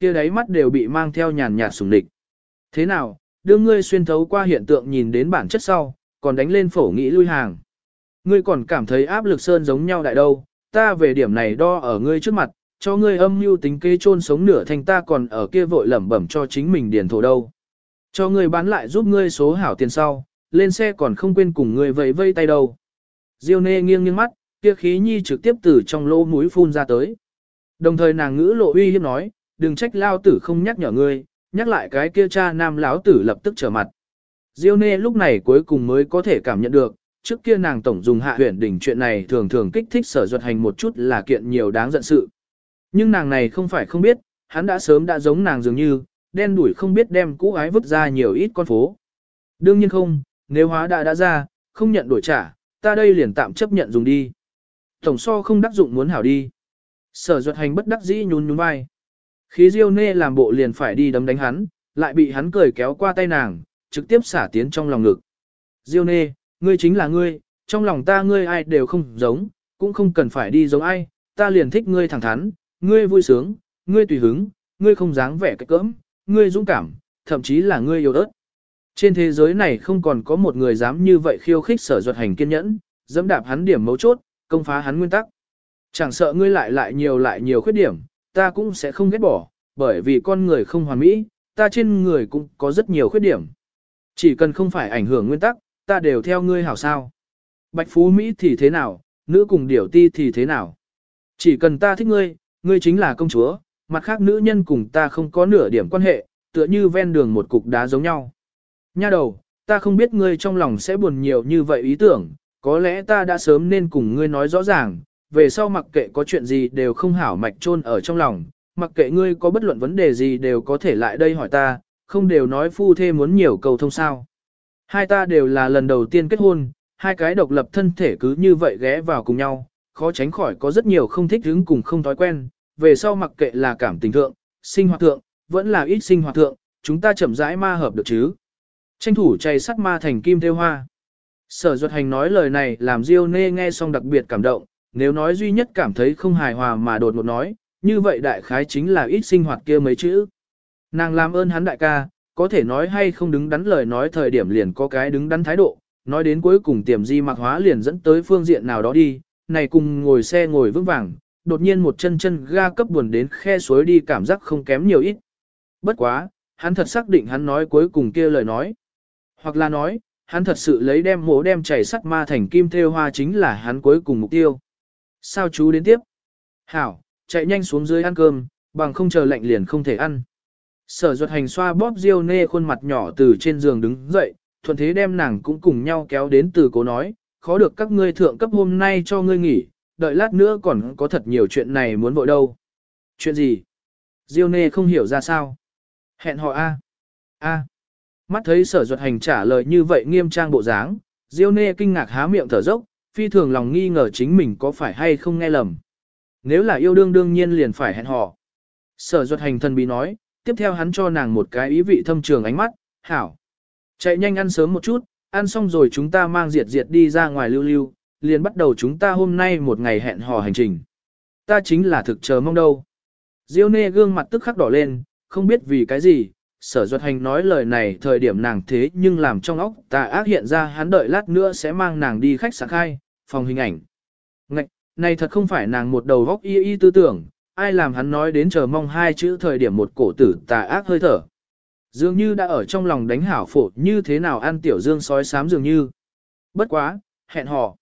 kia đáy mắt đều bị mang theo nhàn nhạt sủng địch. Thế nào, đưa ngươi xuyên thấu qua hiện tượng nhìn đến bản chất sau, còn đánh lên phổ nghĩ lui hàng. Ngươi còn cảm thấy áp lực sơn giống nhau đại đâu, ta về điểm này đo ở ngươi trước mặt, cho ngươi âm mưu tính kế chôn sống nửa thành ta còn ở kia vội lẩm bẩm cho chính mình điền thổ đâu. Cho ngươi bán lại giúp ngươi số hảo tiền sau, lên xe còn không quên cùng ngươi vẫy vây tay đâu. Diêu Nê nghiêng nghiêng mắt, kia khí nhi trực tiếp từ trong lỗ mũi phun ra tới. Đồng thời nàng ngữ lộ uy hiếp nói, đừng trách lao tử không nhắc nhở ngươi, nhắc lại cái kia cha nam lão tử lập tức trở mặt. Diêu Nê lúc này cuối cùng mới có thể cảm nhận được, trước kia nàng tổng dùng hạ huyền đỉnh chuyện này thường thường kích thích Sở Duật Hành một chút là kiện nhiều đáng giận sự. Nhưng nàng này không phải không biết, hắn đã sớm đã giống nàng dường như, đen đuổi không biết đem cũ ái vứt ra nhiều ít con phố. Đương nhiên không, nếu hóa đã ra, không nhận đổi trả, ta đây liền tạm chấp nhận dùng đi. Tổng so không đắc dụng muốn hảo đi. Sở Duật Hành bất đắc dĩ nhún nhún vai. Khí Diêu Nê làm bộ liền phải đi đấm đánh hắn, lại bị hắn cười kéo qua tay nàng, trực tiếp xả tiến trong lòng ngực. Diêu Nê, ngươi chính là ngươi, trong lòng ta ngươi ai đều không giống, cũng không cần phải đi giống ai, ta liền thích ngươi thẳng thắn, ngươi vui sướng, ngươi tùy hứng, ngươi không dáng vẻ cách cỡm, ngươi dũng cảm, thậm chí là ngươi yêu ớt. Trên thế giới này không còn có một người dám như vậy khiêu khích Sở Duật Hành kiên nhẫn, dẫm đạp hắn điểm mấu chốt, công phá hắn nguyên tắc. Chẳng sợ ngươi lại nhiều khuyết điểm, ta cũng sẽ không ghét bỏ, bởi vì con người không hoàn mỹ, ta trên người cũng có rất nhiều khuyết điểm. Chỉ cần không phải ảnh hưởng nguyên tắc, ta đều theo ngươi hảo sao. Bạch Phú Mỹ thì thế nào, nữ cùng điểu ti thì thế nào. Chỉ cần ta thích ngươi, ngươi chính là công chúa, mặt khác nữ nhân cùng ta không có nửa điểm quan hệ, tựa như ven đường một cục đá giống nhau. Nha đầu, ta không biết ngươi trong lòng sẽ buồn nhiều như vậy ý tưởng, có lẽ ta đã sớm nên cùng ngươi nói rõ ràng, về sau mặc kệ có chuyện gì đều không hảo mạch chôn ở trong lòng, mặc kệ ngươi có bất luận vấn đề gì đều có thể lại đây hỏi ta, không đều nói phu thê muốn nhiều cầu thông sao. Hai ta đều là lần đầu tiên kết hôn, hai cái độc lập thân thể cứ như vậy ghé vào cùng nhau, khó tránh khỏi có rất nhiều không thích hứng cùng không thói quen, về sau mặc kệ là cảm tình thượng, sinh hoạt thượng, vẫn là ít sinh hoạt thượng, chúng ta chậm rãi ma hợp được chứ. Tranh thủ chay sắt ma thành kim theo hoa. Sở Duật Hành nói lời này làm Diêu Nê nghe xong đặc biệt cảm động, nếu nói duy nhất cảm thấy không hài hòa mà đột ngột nói, như vậy đại khái chính là ít sinh hoạt kia mấy chữ. Nàng làm ơn hắn đại ca, có thể nói hay không đứng đắn lời nói thời điểm liền có cái đứng đắn thái độ, nói đến cuối cùng tiềm di mặc hóa liền dẫn tới phương diện nào đó đi, này cùng ngồi xe ngồi vững vàng, đột nhiên một chân chân ga cấp buồn đến khe suối đi cảm giác không kém nhiều ít. Bất quá, hắn thật xác định hắn nói cuối cùng kia lời nói. Hoặc là nói, hắn thật sự lấy đem mổ đem chảy sắt ma thành kim thêu hoa chính là hắn cuối cùng mục tiêu. Sao chú đến tiếp? Hảo, chạy nhanh xuống dưới ăn cơm, bằng không chờ lạnh liền không thể ăn. Sở Duật Hành xoa bóp Diêu Nê khuôn mặt nhỏ từ trên giường đứng dậy, thuận thế đem nàng cũng cùng nhau kéo đến từ cố nói, khó được các ngươi thượng cấp hôm nay cho ngươi nghỉ, đợi lát nữa còn có thật nhiều chuyện này muốn vội đâu. Chuyện gì? Diêu Nê không hiểu ra sao. Hẹn hò A. A. Mắt thấy Sở Duật Hành trả lời như vậy nghiêm trang bộ dáng, Diêu Nê kinh ngạc há miệng thở dốc, phi thường lòng nghi ngờ chính mình có phải hay không nghe lầm. Nếu là yêu đương đương nhiên liền phải hẹn hò. Sở Duật Hành thần bí nói, tiếp theo hắn cho nàng một cái ý vị thâm trường ánh mắt, hảo. Chạy nhanh ăn sớm một chút, ăn xong rồi chúng ta mang diệt diệt đi ra ngoài lưu lưu, liền bắt đầu chúng ta hôm nay một ngày hẹn hò hành trình. Ta chính là thực chờ mong đâu. Diêu Nê gương mặt tức khắc đỏ lên, không biết vì cái gì, Sở Duật Hành nói lời này thời điểm nàng thế nhưng làm trong óc tà ác hiện ra hắn đợi lát nữa sẽ mang nàng đi khách sạn khai, phòng hình ảnh. Ngạch, này thật không phải nàng một đầu góc y tư tưởng, ai làm hắn nói đến chờ mong hai chữ thời điểm một cổ tử tà ác hơi thở. Dường như đã ở trong lòng đánh hảo phổ như thế nào ăn tiểu dương sói xám dường như. Bất quá, hẹn hò.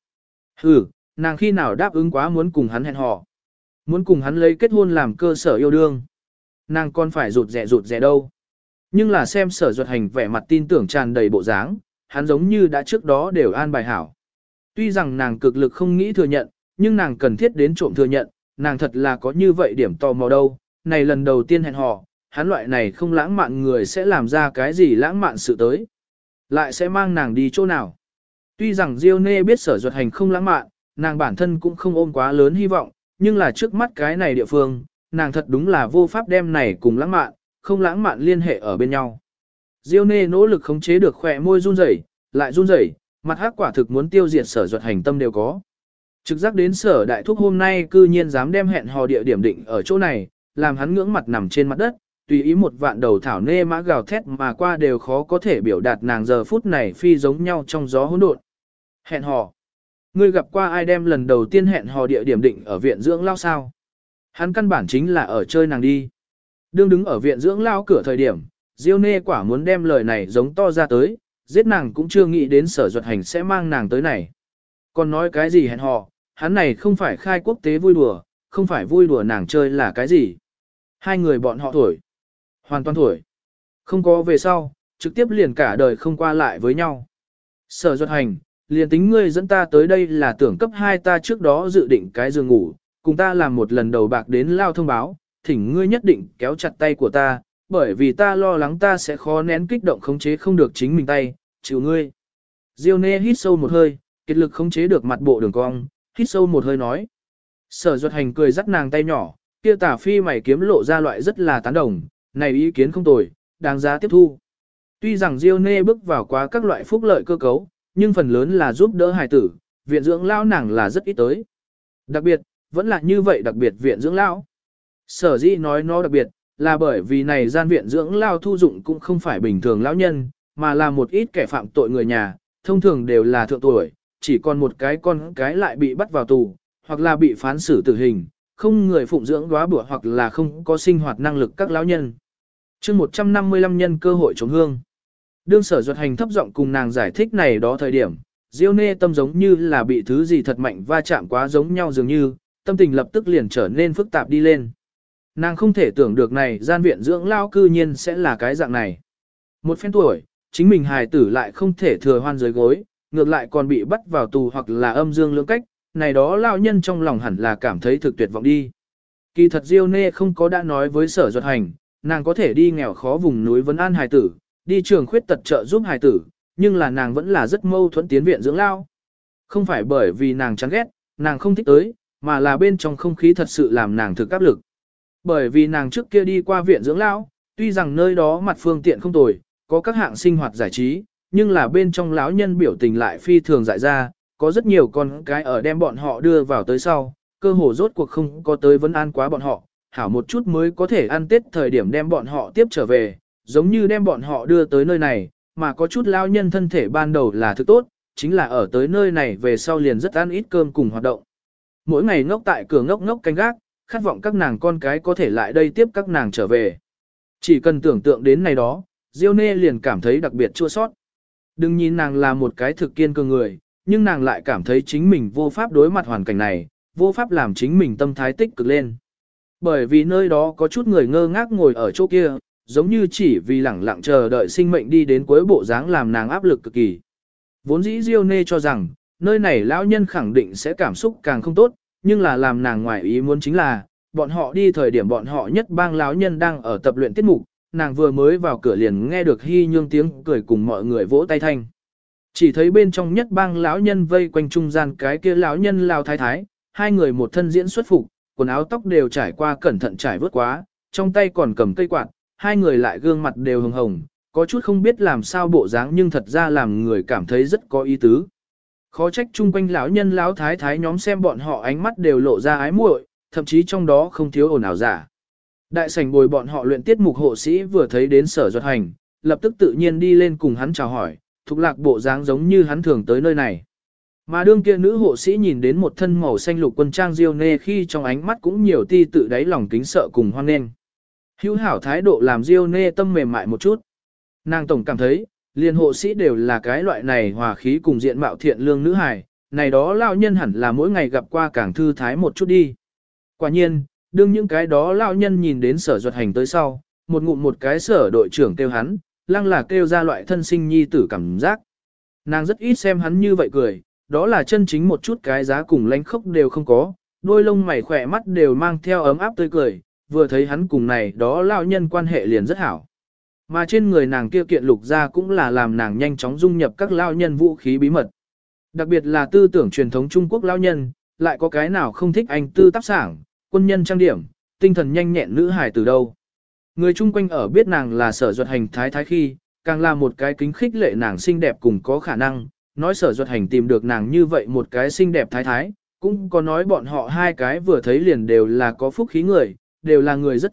Nàng khi nào đáp ứng quá muốn cùng hắn hẹn hò. Muốn cùng hắn lấy kết hôn làm cơ sở yêu đương. Nàng còn phải rụt rẻ đâu. Nhưng là xem Sở Duật Hành vẻ mặt tin tưởng tràn đầy bộ dáng, hắn giống như đã trước đó đều an bài hảo. Tuy rằng nàng cực lực không nghĩ thừa nhận, nhưng nàng cần thiết đến trộm thừa nhận, nàng thật là có như vậy điểm tò mò đâu. Này lần đầu tiên hẹn hò, hắn loại này không lãng mạn người sẽ làm ra cái gì lãng mạn sự tới. Lại sẽ mang nàng đi chỗ nào. Tuy rằng Diêu Nê biết Sở Duật Hành không lãng mạn, nàng bản thân cũng không ôm quá lớn hy vọng, nhưng là trước mắt cái này địa phương, nàng thật đúng là vô pháp đem này cùng lãng mạn, không lãng mạn liên hệ ở bên nhau. Diêu Nê nỗ lực khống chế được khỏe môi run rẩy, lại run rẩy, mặt hắc quả thực muốn tiêu diệt Sở Duật Hành tâm đều có. Trực giác đến Sở Đại Thúc hôm nay cư nhiên dám đem hẹn hò địa điểm định ở chỗ này, làm hắn ngưỡng mặt nằm trên mặt đất, tùy ý một vạn đầu thảo nê mã gào thét mà qua đều khó có thể biểu đạt nàng giờ phút này phi giống nhau trong gió hỗn độn. Hẹn hò. Ngươi gặp qua ai đem lần đầu tiên hẹn hò địa điểm định ở viện dưỡng lao sao? Hắn căn bản chính là ở chơi nàng đi. Đương đứng ở viện dưỡng lao cửa thời điểm, Diêu Nê quả muốn đem lời này giống to ra tới, giết nàng cũng chưa nghĩ đến Sở Duật Hành sẽ mang nàng tới này. Còn nói cái gì hẹn hò, hắn này không phải khai quốc tế vui đùa, không phải vui đùa nàng chơi là cái gì. Hai người bọn họ thổi. Hoàn toàn thổi. Không có về sau, trực tiếp liền cả đời không qua lại với nhau. Sở Duật Hành, liền tính ngươi dẫn ta tới đây là tưởng cấp 2 ta trước đó dự định cái giường ngủ, cùng ta làm một lần đầu bạc đến lao thông báo, thỉnh ngươi nhất định kéo chặt tay của ta, bởi vì ta lo lắng ta sẽ khó nén kích động khống chế không được chính mình tay, chịu ngươi. Diêu Nê hít sâu một hơi, kiệt lực khống chế được mặt bộ đường cong, hít sâu một hơi nói. Sở Duật Hành cười dắt nàng tay nhỏ, kia tả phi mày kiếm lộ ra loại rất là tán đồng, này ý kiến không tồi, đáng giá tiếp thu. Tuy rằng Diêu Nê bước vào quá các loại phúc lợi cơ cấu, nhưng phần lớn là giúp đỡ hài tử, viện dưỡng lão nàng là rất ít tới. Đặc biệt, vẫn là như vậy đặc biệt viện dưỡng lão. Sở dĩ nói nó đặc biệt, là bởi vì này gian viện dưỡng lão thu dụng cũng không phải bình thường lão nhân, mà là một ít kẻ phạm tội người nhà, thông thường đều là thượng tuổi, chỉ còn một cái con cái lại bị bắt vào tù, hoặc là bị phán xử tử hình, không người phụng dưỡng góa bủa hoặc là không có sinh hoạt năng lực các lão nhân. Chương 155 nhân cơ hội chống hương. Đương Sở Duật Hành thấp giọng cùng nàng giải thích này đó thời điểm, Diêu Nê tâm giống như là bị thứ gì thật mạnh va chạm quá giống nhau dường như, tâm tình lập tức liền trở nên phức tạp đi lên. Nàng không thể tưởng được này gian viện dưỡng lao cư nhiên sẽ là cái dạng này. Một phen tuổi, chính mình hài tử lại không thể thừa hoan dưới gối, ngược lại còn bị bắt vào tù hoặc là âm dương lưỡng cách, này đó lao nhân trong lòng hẳn là cảm thấy thực tuyệt vọng đi. Kỳ thật Diêu Nê không có đã nói với Sở Duật Hành, nàng có thể đi nghèo khó vùng núi vấn an hài tử, đi trường khuyết tật trợ giúp hài tử, nhưng là nàng vẫn là rất mâu thuẫn tiến viện dưỡng lao. Không phải bởi vì nàng chán ghét, nàng không thích tới, mà là bên trong không khí thật sự làm nàng thực áp lực. Bởi vì nàng trước kia đi qua viện dưỡng lão, tuy rằng nơi đó mặt phương tiện không tồi, có các hạng sinh hoạt giải trí, nhưng là bên trong lão nhân biểu tình lại phi thường dại ra, có rất nhiều con cái ở đem bọn họ đưa vào tới sau, cơ hồ rốt cuộc không có tới vấn an quá bọn họ, hảo một chút mới có thể ăn Tết thời điểm đem bọn họ tiếp trở về, giống như đem bọn họ đưa tới nơi này, mà có chút lão nhân thân thể ban đầu là thứ tốt, chính là ở tới nơi này về sau liền rất ăn ít cơm cùng hoạt động. Mỗi ngày ngốc tại cửa ngốc ngốc canh gác, khát vọng các nàng con cái có thể lại đây tiếp các nàng trở về. Chỉ cần tưởng tượng đến này đó, Diêu Nê liền cảm thấy đặc biệt chua sót. Đừng nhìn nàng là một cái thực kiên cường người, nhưng nàng lại cảm thấy chính mình vô pháp đối mặt hoàn cảnh này, vô pháp làm chính mình tâm thái tích cực lên. Bởi vì nơi đó có chút người ngơ ngác ngồi ở chỗ kia, giống như chỉ vì lẳng lặng chờ đợi sinh mệnh đi đến cuối bộ dáng làm nàng áp lực cực kỳ. Vốn dĩ Diêu Nê cho rằng, nơi này lão nhân khẳng định sẽ cảm xúc càng không tốt, nhưng là làm nàng ngoài ý muốn chính là, bọn họ đi thời điểm bọn họ nhất bang lão nhân đang ở tập luyện tiết mục, nàng vừa mới vào cửa liền nghe được hy nhương tiếng cười cùng mọi người vỗ tay thanh. Chỉ thấy bên trong nhất bang lão nhân vây quanh trung gian cái kia lão nhân lao thái thái, hai người một thân diễn xuất phục, quần áo tóc đều trải qua cẩn thận trải vớt quá, trong tay còn cầm cây quạt, hai người lại gương mặt đều hồng hồng, có chút không biết làm sao bộ dáng nhưng thật ra làm người cảm thấy rất có ý tứ. Khó trách chung quanh lão nhân lão thái thái nhóm xem bọn họ ánh mắt đều lộ ra ái muội, thậm chí trong đó không thiếu ồn ào giả. Đại sảnh bồi bọn họ luyện tiết mục hộ sĩ vừa thấy đến Sở Duật Hành, lập tức tự nhiên đi lên cùng hắn chào hỏi, thuộc lạc bộ dáng giống như hắn thường tới nơi này. Mà đương kia nữ hộ sĩ nhìn đến một thân màu xanh lục quân trang Diêu Nê khi trong ánh mắt cũng nhiều ti tự đáy lòng kính sợ cùng hoan nghênh. Hữu hảo thái độ làm Diêu Nê tâm mềm mại một chút. Nàng tổng cảm thấy, liền hộ sĩ đều là cái loại này hòa khí cùng diện mạo thiện lương nữ hài, này đó lão nhân hẳn là mỗi ngày gặp qua càng thư thái một chút đi. Quả nhiên, đương những cái đó lão nhân nhìn đến Sở Duật Hành tới sau, một ngụm một cái Sở đội trưởng kêu hắn, lăng là kêu ra loại thân sinh nhi tử cảm giác. Nàng rất ít xem hắn như vậy cười, đó là chân chính một chút cái giá cùng lánh khốc đều không có, đôi lông mày khỏe mắt đều mang theo ấm áp tươi cười, vừa thấy hắn cùng này đó lão nhân quan hệ liền rất hảo. Mà trên người nàng kia kiện lục ra cũng là làm nàng nhanh chóng dung nhập các lão nhân vũ khí bí mật. Đặc biệt là tư tưởng truyền thống Trung Quốc lão nhân, lại có cái nào không thích anh tư tác sảng, quân nhân trang điểm, tinh thần nhanh nhẹn nữ hài từ đâu. Người chung quanh ở biết nàng là Sở Duật Hành thái thái khi, càng là một cái kính khích lệ nàng xinh đẹp cùng có khả năng, nói Sở Duật Hành tìm được nàng như vậy một cái xinh đẹp thái thái, cũng có nói bọn họ hai cái vừa thấy liền đều là có phúc khí người, đều là người rất tốt,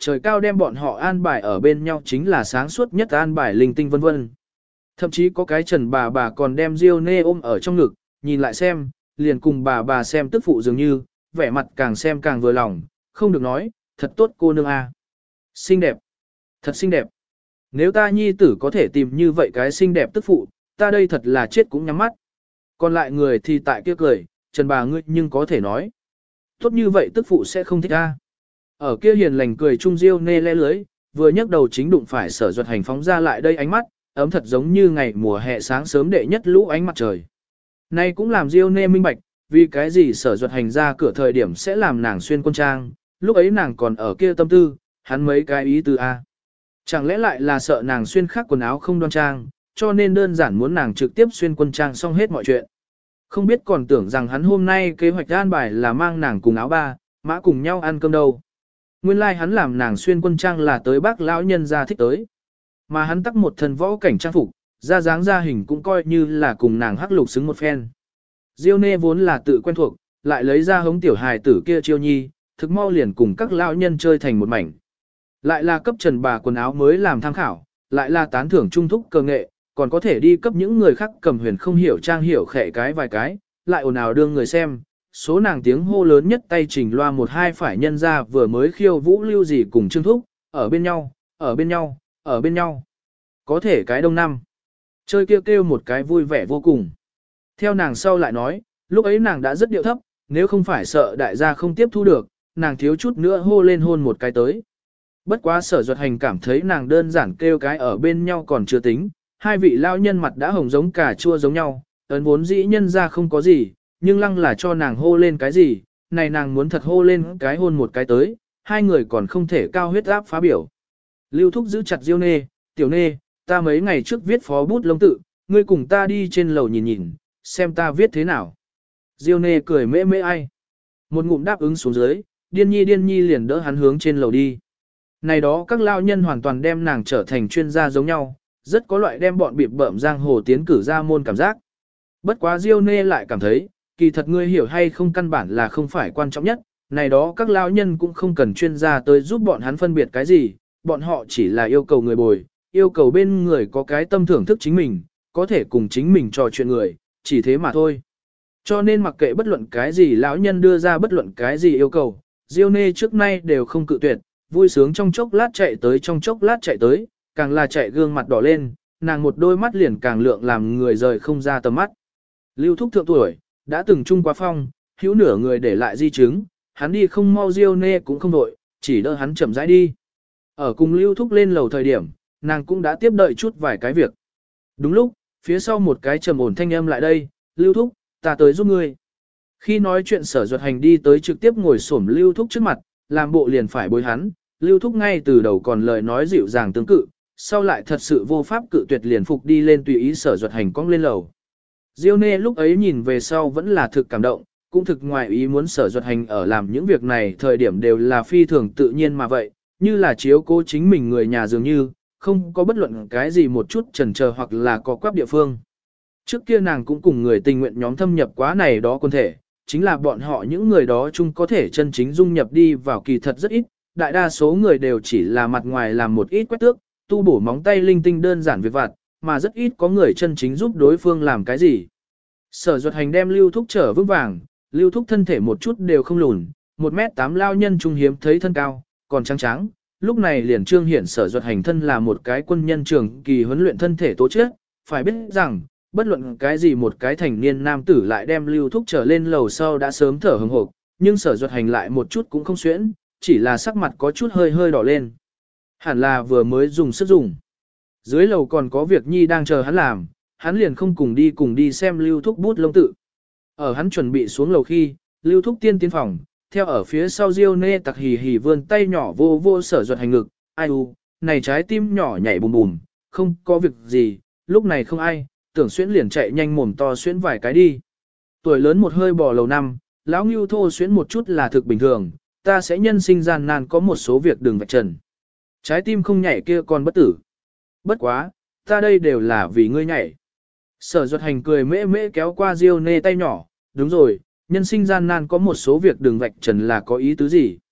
trời cao đem bọn họ an bài ở bên nhau chính là sáng suốt nhất an bài linh tinh vân vân. Thậm chí có cái Trần bà còn đem Diêu Nê ôm ở trong ngực, nhìn lại xem, liền cùng bà xem tức phụ dường như, vẻ mặt càng xem càng vừa lòng, không được nói, thật tốt cô nương a. Xinh đẹp, thật xinh đẹp. Nếu ta nhi tử có thể tìm như vậy cái xinh đẹp tức phụ, ta đây thật là chết cũng nhắm mắt. Còn lại người thì tại kia cười, Trần bà ngươi nhưng có thể nói. Tốt như vậy tức phụ sẽ không thích a. Ở kia hiền lành cười trung Diêu Nê le lưới, vừa nhấc đầu chính đụng phải Sở Duật Hành phóng ra lại đây ánh mắt, ấm thật giống như ngày mùa hè sáng sớm đệ nhất lũ ánh mặt trời. Này cũng làm Diêu Nê minh bạch, vì cái gì Sở Duật Hành ra cửa thời điểm sẽ làm nàng xuyên quân trang, lúc ấy nàng còn ở kia tâm tư, hắn mấy cái ý tư a. Chẳng lẽ lại là sợ nàng xuyên khác quần áo không đoan trang, cho nên đơn giản muốn nàng trực tiếp xuyên quân trang xong hết mọi chuyện. Không biết còn tưởng rằng hắn hôm nay kế hoạch an bài là mang nàng cùng áo ba, mã cùng nhau ăn cơm đâu. Nguyên lai like hắn làm nàng xuyên quân trang là tới bác lão nhân gia thích tới. Mà hắn tắc một thân võ cảnh trang phục, ra dáng ra hình cũng coi như là cùng nàng hắc lục xứng một phen. Diêu Nê vốn là tự quen thuộc, lại lấy ra hống tiểu hài tử kia chiêu nhi, thực mau liền cùng các lão nhân chơi thành một mảnh. Lại là cấp Trần bà quần áo mới làm tham khảo, lại là tán thưởng trung thúc cơ nghệ, còn có thể đi cấp những người khác cầm huyền không hiểu trang hiểu khệ cái vài cái, lại ồn ào đương người xem. Số nàng tiếng hô lớn nhất tay trình loa một hai phải nhân ra vừa mới khiêu vũ lưu gì cùng Trương Thúc, ở bên nhau, ở bên nhau, ở bên nhau. Có thể cái đông năm. Chơi kêu một cái vui vẻ vô cùng. Theo nàng sau lại nói, lúc ấy nàng đã rất điệu thấp, nếu không phải sợ đại gia không tiếp thu được, nàng thiếu chút nữa hô lên hôn một cái tới. Bất quá Sở Duật Hành cảm thấy nàng đơn giản kêu cái ở bên nhau còn chưa tính, hai vị lao nhân mặt đã hồng giống cà chua giống nhau, ấn vốn dĩ nhân ra không có gì, nhưng lăng là cho nàng hô lên cái gì, này nàng muốn thật hô lên cái hôn một cái tới, hai người còn không thể cao huyết áp phá biểu. Lưu Thúc giữ chặt Diêu Nê, tiểu Nê, ta mấy ngày trước viết phó bút lông tự, ngươi cùng ta đi trên lầu nhìn nhìn, xem ta viết thế nào. Diêu Nê cười mễ mễ ai. Một ngụm đáp ứng xuống dưới, điên nhi liền đỡ hắn hướng trên lầu đi. Này đó các lao nhân hoàn toàn đem nàng trở thành chuyên gia giống nhau, rất có loại đem bọn bịp bợm giang hồ tiến cử ra môn cảm giác. Bất quá Diêu Nê lại cảm thấy, kỳ thật ngươi hiểu hay không căn bản là không phải quan trọng nhất, này đó các lao nhân cũng không cần chuyên gia tới giúp bọn hắn phân biệt cái gì, bọn họ chỉ là yêu cầu người bồi, yêu cầu bên người có cái tâm thưởng thức chính mình, có thể cùng chính mình trò chuyện người, chỉ thế mà thôi. Cho nên mặc kệ bất luận cái gì lão nhân đưa ra bất luận cái gì yêu cầu, Diêu Nê trước nay đều không cự tuyệt, vui sướng trong chốc lát chạy tới trong chốc lát chạy tới, càng là chạy gương mặt đỏ lên, nàng một đôi mắt liền càng lượng làm người rời không ra tầm mắt. Lưu Thúc thượng tuổi, đã từng chung quá phong, hữu nửa người để lại di chứng, hắn đi không mau Diêu Nê cũng không đội, chỉ đỡ hắn chậm rãi đi. Ở cùng Lưu Thúc lên lầu thời điểm, nàng cũng đã tiếp đợi chút vài cái việc. Đúng lúc, phía sau một cái trầm ổn thanh âm lại đây, Lưu Thúc, ta tới giúp ngươi. Khi nói chuyện Sở Duật Hành đi tới trực tiếp ngồi xổm Lưu Thúc trước mặt, làm bộ liền phải bối hắn, Lưu Thúc ngay từ đầu còn lời nói dịu dàng tương cự, sau lại thật sự vô pháp cự tuyệt liền phục đi lên tùy ý Sở Duật Hành cong lên lầu. Diêu Nê lúc ấy nhìn về sau vẫn là thực cảm động, cũng thực ngoài ý muốn Sở Duật Hành ở làm những việc này thời điểm đều là phi thường tự nhiên mà vậy, như là chiếu cố chính mình người nhà dường như, không có bất luận cái gì một chút chần chờ hoặc là có quắp địa phương. Trước kia nàng cũng cùng người tình nguyện nhóm thâm nhập quá này đó quân thể, chính là bọn họ những người đó chung có thể chân chính dung nhập đi vào kỳ thật rất ít, đại đa số người đều chỉ là mặt ngoài làm một ít quét tước, tu bổ móng tay linh tinh đơn giản việc vặt, mà rất ít có người chân chính giúp đối phương làm cái gì. Sở Duật Hành đem Lưu Thúc trở vững vàng, Lưu Thúc thân thể một chút đều không lùn, 1m8 lao nhân trung hiếm thấy thân cao, còn trắng trắng, lúc này liền trương hiển Sở Duật Hành thân là một cái quân nhân trường kỳ huấn luyện thân thể tố chất, phải biết rằng, bất luận cái gì một cái thành niên nam tử lại đem Lưu Thúc trở lên lầu sau đã sớm thở hừng hực, nhưng Sở Duật Hành lại một chút cũng không xuyễn, chỉ là sắc mặt có chút hơi hơi đỏ lên. Hẳn là vừa mới dùng sức dùng. Dưới lầu còn có việc nhi đang chờ hắn làm, hắn liền không cùng đi xem Lưu Thúc bút lông tự. Ở hắn chuẩn bị xuống lầu khi, Lưu Thúc tiên tiến phòng, theo ở phía sau Diêu Nê tặc hì hì vươn tay nhỏ vô vô Sở Duật Hành ngực, ai u, này trái tim nhỏ nhảy bùm bùm, không có việc gì, lúc này không ai, tưởng xuyễn liền chạy nhanh mồm to xuyễn vài cái đi. Tuổi lớn một hơi bò lầu năm, lão Ngưu thô xuyễn một chút là thực bình thường, ta sẽ nhân sinh gian nan có một số việc đừng vạch trần. Trái tim không nhảy kia còn bất tử. Bất quá, ta đây đều là vì ngươi nhảy. Sở Duật Hành cười mễ mễ kéo qua Diêu Nê tay nhỏ, đúng rồi, nhân sinh gian nan có một số việc đừng vạch trần là có ý tứ gì.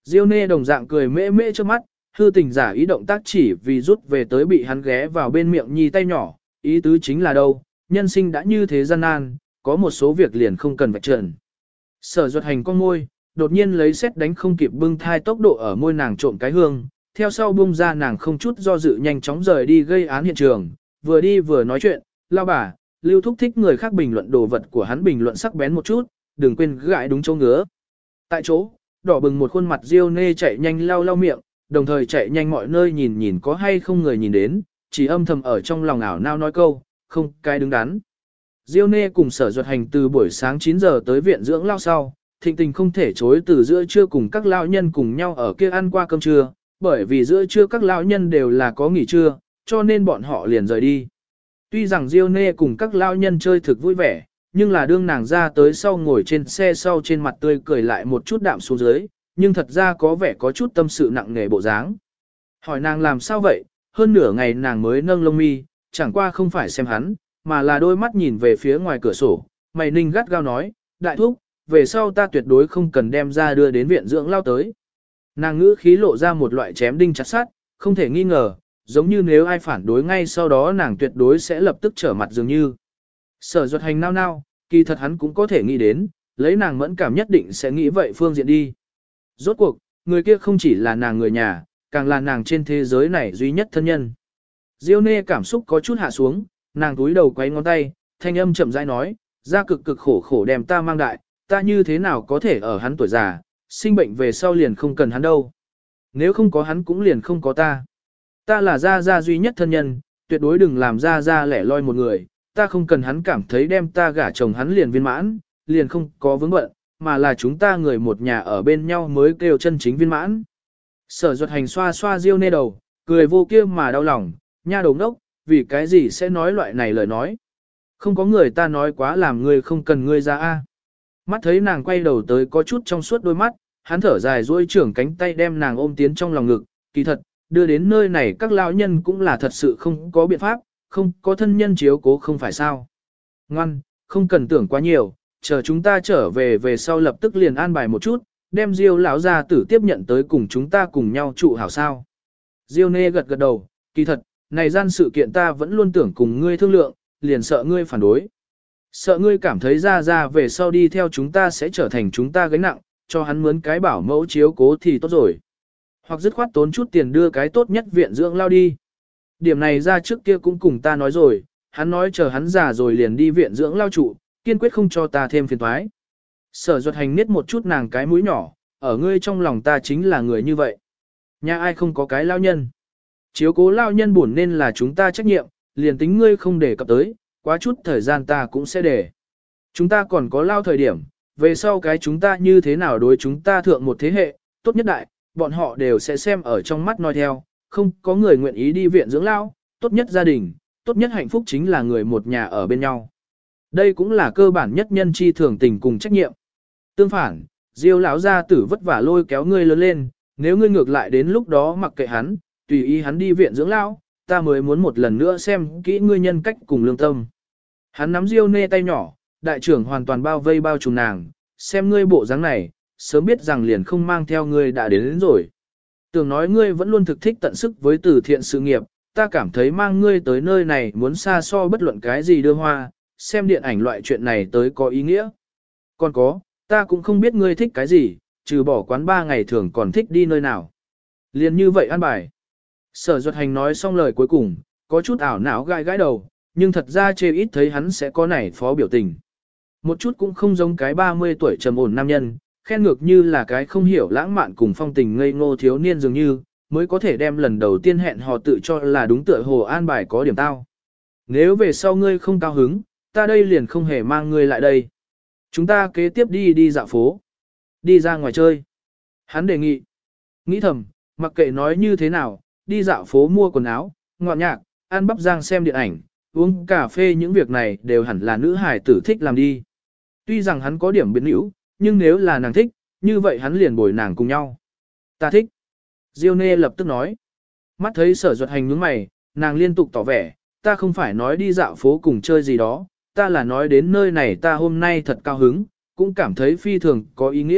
Diêu Nê đồng dạng cười mễ mễ trước mắt, hư tình giả ý động tác chỉ vì rút về tới bị hắn ghé vào bên miệng nhi tay nhỏ, ý tứ chính là đâu, nhân sinh đã như thế gian nan, có một số việc liền không cần vạch trần. Sở Duật Hành con môi, đột nhiên lấy xét đánh không kịp bưng thai tốc độ ở môi nàng trộm cái hương, theo sau bung ra nàng không chút do dự nhanh chóng rời đi gây án hiện trường, vừa đi vừa nói chuyện, lao bà, Lưu Thúc thích người khác bình luận đồ vật của hắn bình luận sắc bén một chút, đừng quên gãi đúng chỗ ngứa. Tại chỗ, đỏ bừng một khuôn mặt Diêu Nê chạy nhanh lau lau miệng, đồng thời chạy nhanh mọi nơi nhìn nhìn có hay không người nhìn đến, chỉ âm thầm ở trong lòng ảo nao nói câu, không cái đứng đắn. Diêu Nê cùng Sở Duật Hành từ buổi sáng 9 giờ tới viện dưỡng lao sau, thịnh tình không thể chối từ giữa trưa cùng các lão nhân cùng nhau ở kia ăn qua cơm trưa, bởi vì giữa trưa các lão nhân đều là có nghỉ trưa, cho nên bọn họ liền rời đi. Tuy rằng Diêu Nê cùng các lão nhân chơi thực vui vẻ, nhưng là đương nàng ra tới sau ngồi trên xe sau trên mặt tươi cười lại một chút đạm xuống dưới, nhưng thật ra có vẻ có chút tâm sự nặng nề bộ dáng. Hỏi nàng làm sao vậy, hơn nửa ngày nàng mới nâng lông mi, chẳng qua không phải xem hắn, mà là đôi mắt nhìn về phía ngoài cửa sổ, mày ninh gắt gao nói, đại thúc, về sau ta tuyệt đối không cần đem ra đưa đến viện dưỡng lao tới. Nàng ngữ khí lộ ra một loại chém đinh chặt sắt, không thể nghi ngờ, giống như nếu ai phản đối ngay sau đó nàng tuyệt đối sẽ lập tức trở mặt dường như. Sở Duật Hành nao nao, kỳ thật hắn cũng có thể nghĩ đến, lấy nàng mẫn cảm nhất định sẽ nghĩ vậy phương diện đi. Rốt cuộc, người kia không chỉ là nàng người nhà, càng là nàng trên thế giới này duy nhất thân nhân. Diêu Nê cảm xúc có chút hạ xuống, nàng túi đầu quấy ngón tay, thanh âm chậm rãi nói, ra cực cực khổ khổ đem ta mang đại, ta như thế nào có thể ở hắn tuổi già, sinh bệnh về sau liền không cần hắn đâu. Nếu không có hắn cũng liền không có ta. Ta là Gia Gia duy nhất thân nhân, tuyệt đối đừng làm Gia Gia lẻ loi một người, ta không cần hắn cảm thấy đem ta gả chồng hắn liền viên mãn, liền không có vướng bận, mà là chúng ta người một nhà ở bên nhau mới kêu chân chính viên mãn. Sở Duật Hành xoa xoa Diêu Nê đầu, cười vô kia mà đau lòng, nha đầu ngốc, vì cái gì sẽ nói loại này lời nói. Không có người ta nói quá làm người không cần ngươi ra a. Mắt thấy nàng quay đầu tới có chút trong suốt đôi mắt, hắn thở dài duỗi trưởng cánh tay đem nàng ôm tiến trong lòng ngực, kỳ thật, đưa đến nơi này các lão nhân cũng là thật sự không có biện pháp, không có thân nhân chiếu cố không phải sao. Ngoan, không cần tưởng quá nhiều, chờ chúng ta trở về sau lập tức liền an bài một chút, đem Diêu lão gia tử tiếp nhận tới cùng chúng ta cùng nhau trụ hảo sao. Diêu Nê gật gật đầu, kỳ thật, này gian sự kiện ta vẫn luôn tưởng cùng ngươi thương lượng, liền sợ ngươi phản đối. Sợ ngươi cảm thấy ra về sau đi theo chúng ta sẽ trở thành chúng ta gánh nặng, cho hắn mướn cái bảo mẫu chiếu cố thì tốt rồi. Hoặc dứt khoát tốn chút tiền đưa cái tốt nhất viện dưỡng lao đi. Điểm này ra trước kia cũng cùng ta nói rồi, hắn nói chờ hắn già rồi liền đi viện dưỡng lao trụ, kiên quyết không cho ta thêm phiền toái. Sở Duật Hành niết một chút nàng cái mũi nhỏ, ở ngươi trong lòng ta chính là người như vậy. Nhà ai không có cái lao nhân. Chiếu cố lao nhân buồn nên là chúng ta trách nhiệm, liền tính ngươi không để cập tới, quá chút thời gian ta cũng sẽ để. Chúng ta còn có lao thời điểm, về sau cái chúng ta như thế nào đối chúng ta thượng một thế hệ, tốt nhất đại, bọn họ đều sẽ xem ở trong mắt noi theo, không có người nguyện ý đi viện dưỡng lao, tốt nhất gia đình, tốt nhất hạnh phúc chính là người một nhà ở bên nhau. Đây cũng là cơ bản nhất nhân chi thường tình cùng trách nhiệm. Tương phản, Diêu lão gia tử vất vả lôi kéo ngươi lớn lên, nếu ngươi ngược lại đến lúc đó mặc kệ hắn, tùy ý hắn đi viện dưỡng lão, ta mới muốn một lần nữa xem kỹ ngươi nhân cách cùng lương tâm. Hắn nắm Diêu Nê tay nhỏ, đại trưởng hoàn toàn bao vây bao trùm nàng, xem ngươi bộ dáng này, sớm biết rằng liền không mang theo ngươi đã đến rồi. Tưởng nói ngươi vẫn luôn thực thích tận sức với từ thiện sự nghiệp, ta cảm thấy mang ngươi tới nơi này muốn xa so bất luận cái gì đưa hoa, xem điện ảnh loại chuyện này tới có ý nghĩa. Còn có, ta cũng không biết ngươi thích cái gì, trừ bỏ quán 3 ngày thường còn thích đi nơi nào. Liền như vậy ăn bài. Sở Duật Hành nói xong lời cuối cùng, có chút ảo não gai gãi đầu, nhưng thật ra chê ít thấy hắn sẽ có nảy phó biểu tình. Một chút cũng không giống cái 30 tuổi trầm ổn nam nhân, khen ngược như là cái không hiểu lãng mạn cùng phong tình ngây ngô thiếu niên dường như, mới có thể đem lần đầu tiên hẹn hò tự cho là đúng tựa hồ an bài có điểm tao. Nếu về sau ngươi không cao hứng, ta đây liền không hề mang ngươi lại đây. Chúng ta kế tiếp đi dạo phố. Đi ra ngoài chơi. Hắn đề nghị. Nghĩ thầm, mặc kệ nói như thế nào, đi dạo phố mua quần áo, ngọt nhạc, ăn bắp rang xem điện ảnh, uống cà phê những việc này đều hẳn là nữ hài tử thích làm đi. Tuy rằng hắn có điểm biến hữu, nhưng nếu là nàng thích, như vậy hắn liền bồi nàng cùng nhau. Ta thích. Diêu Nê lập tức nói. Mắt thấy Sở Duật Hành nhướng mày, nàng liên tục tỏ vẻ, ta không phải nói đi dạo phố cùng chơi gì đó, ta là nói đến nơi này ta hôm nay thật cao hứng, cũng cảm thấy phi thường có ý nghĩa,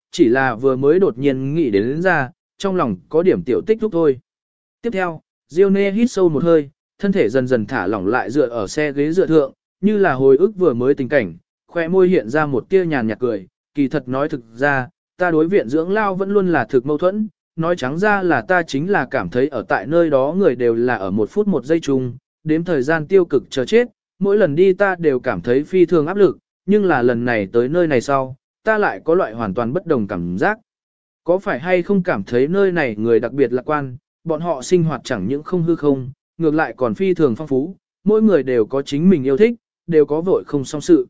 chỉ là vừa mới đột nhiên nghĩ đến ra, trong lòng có điểm tiểu tích lúc thôi. Tiếp theo, Diêu Nê hít sâu một hơi, thân thể dần dần thả lỏng lại dựa ở xe ghế dựa thượng, như là hồi ức vừa mới tình cảnh, khoe môi hiện ra một tia nhàn nhạt cười, kỳ thật nói thực ra, ta đối viện dưỡng lao vẫn luôn là thực mâu thuẫn, nói trắng ra là ta chính là cảm thấy ở tại nơi đó người đều là ở 1 phút 1 giây chung, đếm thời gian tiêu cực chờ chết, mỗi lần đi ta đều cảm thấy phi thường áp lực, nhưng là lần này tới nơi này sau, ta lại có loại hoàn toàn bất đồng cảm giác. Có phải hay không cảm thấy nơi này người đặc biệt lạc quan, bọn họ sinh hoạt chẳng những không hư không, ngược lại còn phi thường phong phú, mỗi người đều có chính mình yêu thích, đều có vội không xong sự.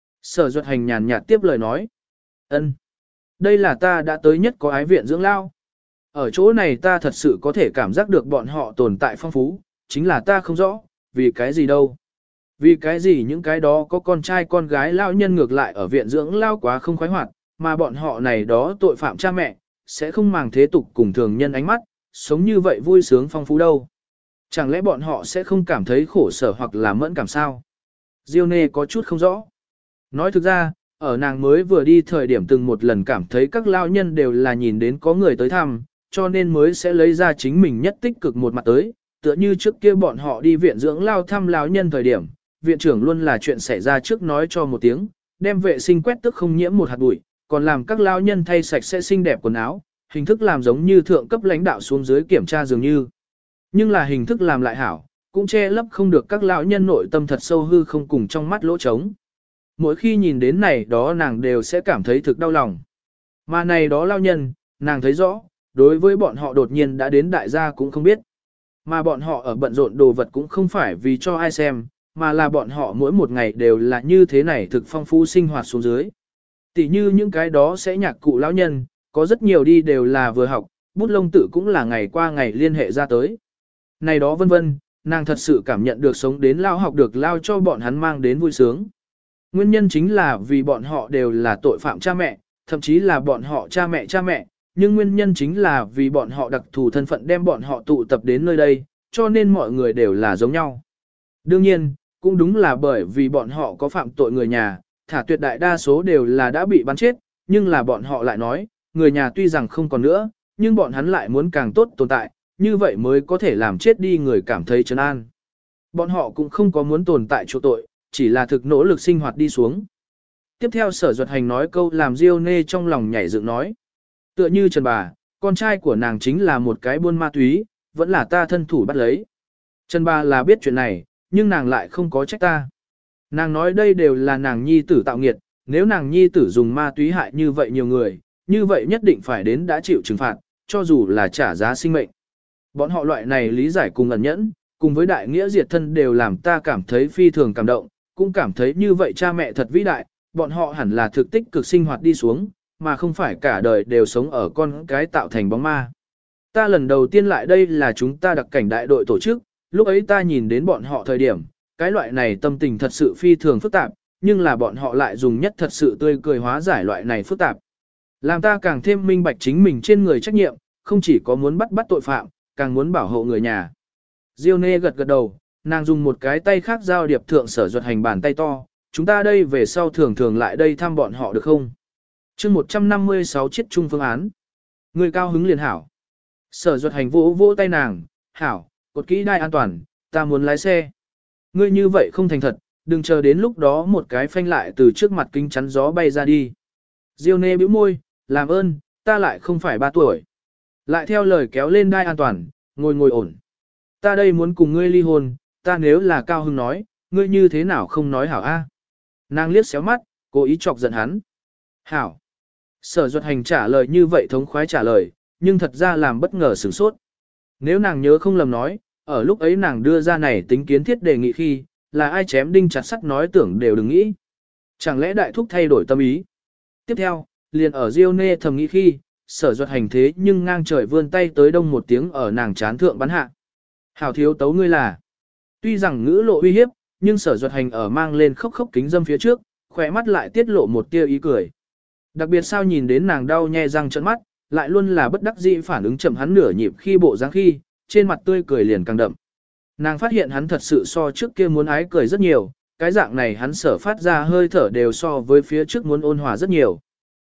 Sở Duật Hành nhàn nhạt tiếp lời nói. Ân, đây là ta đã tới nhất có ái viện dưỡng lao. Ở chỗ này ta thật sự có thể cảm giác được bọn họ tồn tại phong phú, chính là ta không rõ, vì cái gì đâu. Vì cái gì những cái đó có con trai con gái lao nhân ngược lại ở viện dưỡng lao quá không khoái hoạt, mà bọn họ này đó tội phạm cha mẹ, sẽ không màng thế tục cùng thường nhân ánh mắt, sống như vậy vui sướng phong phú đâu. Chẳng lẽ bọn họ sẽ không cảm thấy khổ sở hoặc là mẫn cảm sao? Diêu Nê có chút không rõ. Nói thực ra, ở nàng mới vừa đi thời điểm từng một lần cảm thấy các lao nhân đều là nhìn đến có người tới thăm, cho nên mới sẽ lấy ra chính mình nhất tích cực một mặt tới, tựa như trước kia bọn họ đi viện dưỡng lao thăm lao nhân thời điểm, viện trưởng luôn là chuyện xảy ra trước nói cho một tiếng, đem vệ sinh quét tức không nhiễm một hạt bụi, còn làm các lao nhân thay sạch sẽ xinh đẹp quần áo, hình thức làm giống như thượng cấp lãnh đạo xuống dưới kiểm tra dường như. Nhưng là hình thức làm lại hảo, cũng che lấp không được các lão nhân nội tâm thật sâu hư không cùng trong mắt lỗ trống. Mỗi khi nhìn đến này đó nàng đều sẽ cảm thấy thực đau lòng. Mà này đó lao nhân, nàng thấy rõ, đối với bọn họ đột nhiên đã đến đại gia cũng không biết. Mà bọn họ ở bận rộn đồ vật cũng không phải vì cho ai xem, mà là bọn họ mỗi một ngày đều là như thế này thực phong phú sinh hoạt xuống dưới. Tỷ như những cái đó sẽ nhạc cụ lão nhân, có rất nhiều đi đều là vừa học, bút lông tự cũng là ngày qua ngày liên hệ ra tới. Này đó vân vân, nàng thật sự cảm nhận được sống đến lao học được lao cho bọn hắn mang đến vui sướng. Nguyên nhân chính là vì bọn họ đều là tội phạm cha mẹ, thậm chí là bọn họ cha mẹ, nhưng nguyên nhân chính là vì bọn họ đặc thù thân phận đem bọn họ tụ tập đến nơi đây, cho nên mọi người đều là giống nhau. Đương nhiên, cũng đúng là bởi vì bọn họ có phạm tội người nhà, thả tuyệt đại đa số đều là đã bị bắn chết, nhưng là bọn họ lại nói, người nhà tuy rằng không còn nữa, nhưng bọn hắn lại muốn càng tốt tồn tại, như vậy mới có thể làm chết đi người cảm thấy trấn an. Bọn họ cũng không có muốn tồn tại chỗ tội, chỉ là thực nỗ lực sinh hoạt đi xuống. Tiếp theo Sở Duật Hành nói câu làm Diêu Nê trong lòng nhảy dựng nói. Tựa như Trần bà, con trai của nàng chính là một cái buôn ma túy, vẫn là ta thân thủ bắt lấy. Trần bà là biết chuyện này, nhưng nàng lại không có trách ta. Nàng nói đây đều là nàng nhi tử tạo nghiệt, nếu nàng nhi tử dùng ma túy hại như vậy nhiều người, như vậy nhất định phải đến đã chịu trừng phạt, cho dù là trả giá sinh mệnh. Bọn họ loại này lý giải cùng ẩn nhẫn, cùng với đại nghĩa diệt thân đều làm ta cảm thấy phi thường cảm động, cũng cảm thấy như vậy cha mẹ thật vĩ đại, bọn họ hẳn là thực tích cực sinh hoạt đi xuống, mà không phải cả đời đều sống ở con cái tạo thành bóng ma. Ta lần đầu tiên lại đây là chúng ta đặc cảnh đại đội tổ chức, lúc ấy ta nhìn đến bọn họ thời điểm, cái loại này tâm tình thật sự phi thường phức tạp, nhưng là bọn họ lại dùng nhất thật sự tươi cười hóa giải loại này phức tạp. Làm ta càng thêm minh bạch chính mình trên người trách nhiệm, không chỉ có muốn bắt tội phạm, càng muốn bảo hộ người nhà. Diêu Nê gật gật đầu, nàng dùng một cái tay khác giao điệp thượng Sở Duật Hành bàn tay to, chúng ta đây về sau thường thường lại đây thăm bọn họ được không? chương 156 chiết chung phương án. Người cao hứng liền hảo. Sở Duật Hành vỗ vỗ tay nàng, hảo, cột kỹ đai an toàn, ta muốn lái xe. Ngươi như vậy không thành thật, đừng chờ đến lúc đó một cái phanh lại từ trước mặt kính chắn gió bay ra đi. Diêu Nê bĩu môi, làm ơn, ta lại không phải 3 tuổi. Lại theo lời kéo lên đai an toàn, ngồi ổn. Ta đây muốn cùng ngươi ly hôn, ta nếu là cao hứng nói, ngươi như thế nào không nói hảo a? Nàng liếc xéo mắt, cố ý chọc giận hắn. Hảo. Sở Duật Hành trả lời như vậy thống khoái trả lời, nhưng thật ra làm bất ngờ sửng sốt. Nếu nàng nhớ không lầm nói, ở lúc ấy nàng đưa ra này tính kiến thiết đề nghị khi, là ai chém đinh chặt sắt nói tưởng đều đừng nghĩ. Chẳng lẽ đại thúc thay đổi tâm ý? Tiếp theo, liền ở Diêu Nê thầm nghĩ khi, Sở Duật Hành thế nhưng ngang trời vươn tay tới đông một tiếng ở nàng chán thượng bắn hạ. Hảo thiếu tấu ngươi là. Tuy rằng ngữ lộ uy hiếp, nhưng Sở Duật Hành ở mang lên khóc khóc kính dâm phía trước, khỏe mắt lại tiết lộ một tia ý cười. Đặc biệt sao nhìn đến nàng đau nhe răng trợn mắt, lại luôn là bất đắc dĩ phản ứng chậm hắn nửa nhịp khi bộ dáng khi, trên mặt tươi cười liền càng đậm. Nàng phát hiện hắn thật sự so trước kia muốn ái cười rất nhiều, cái dạng này hắn sở phát ra hơi thở đều so với phía trước muốn ôn hòa rất nhiều.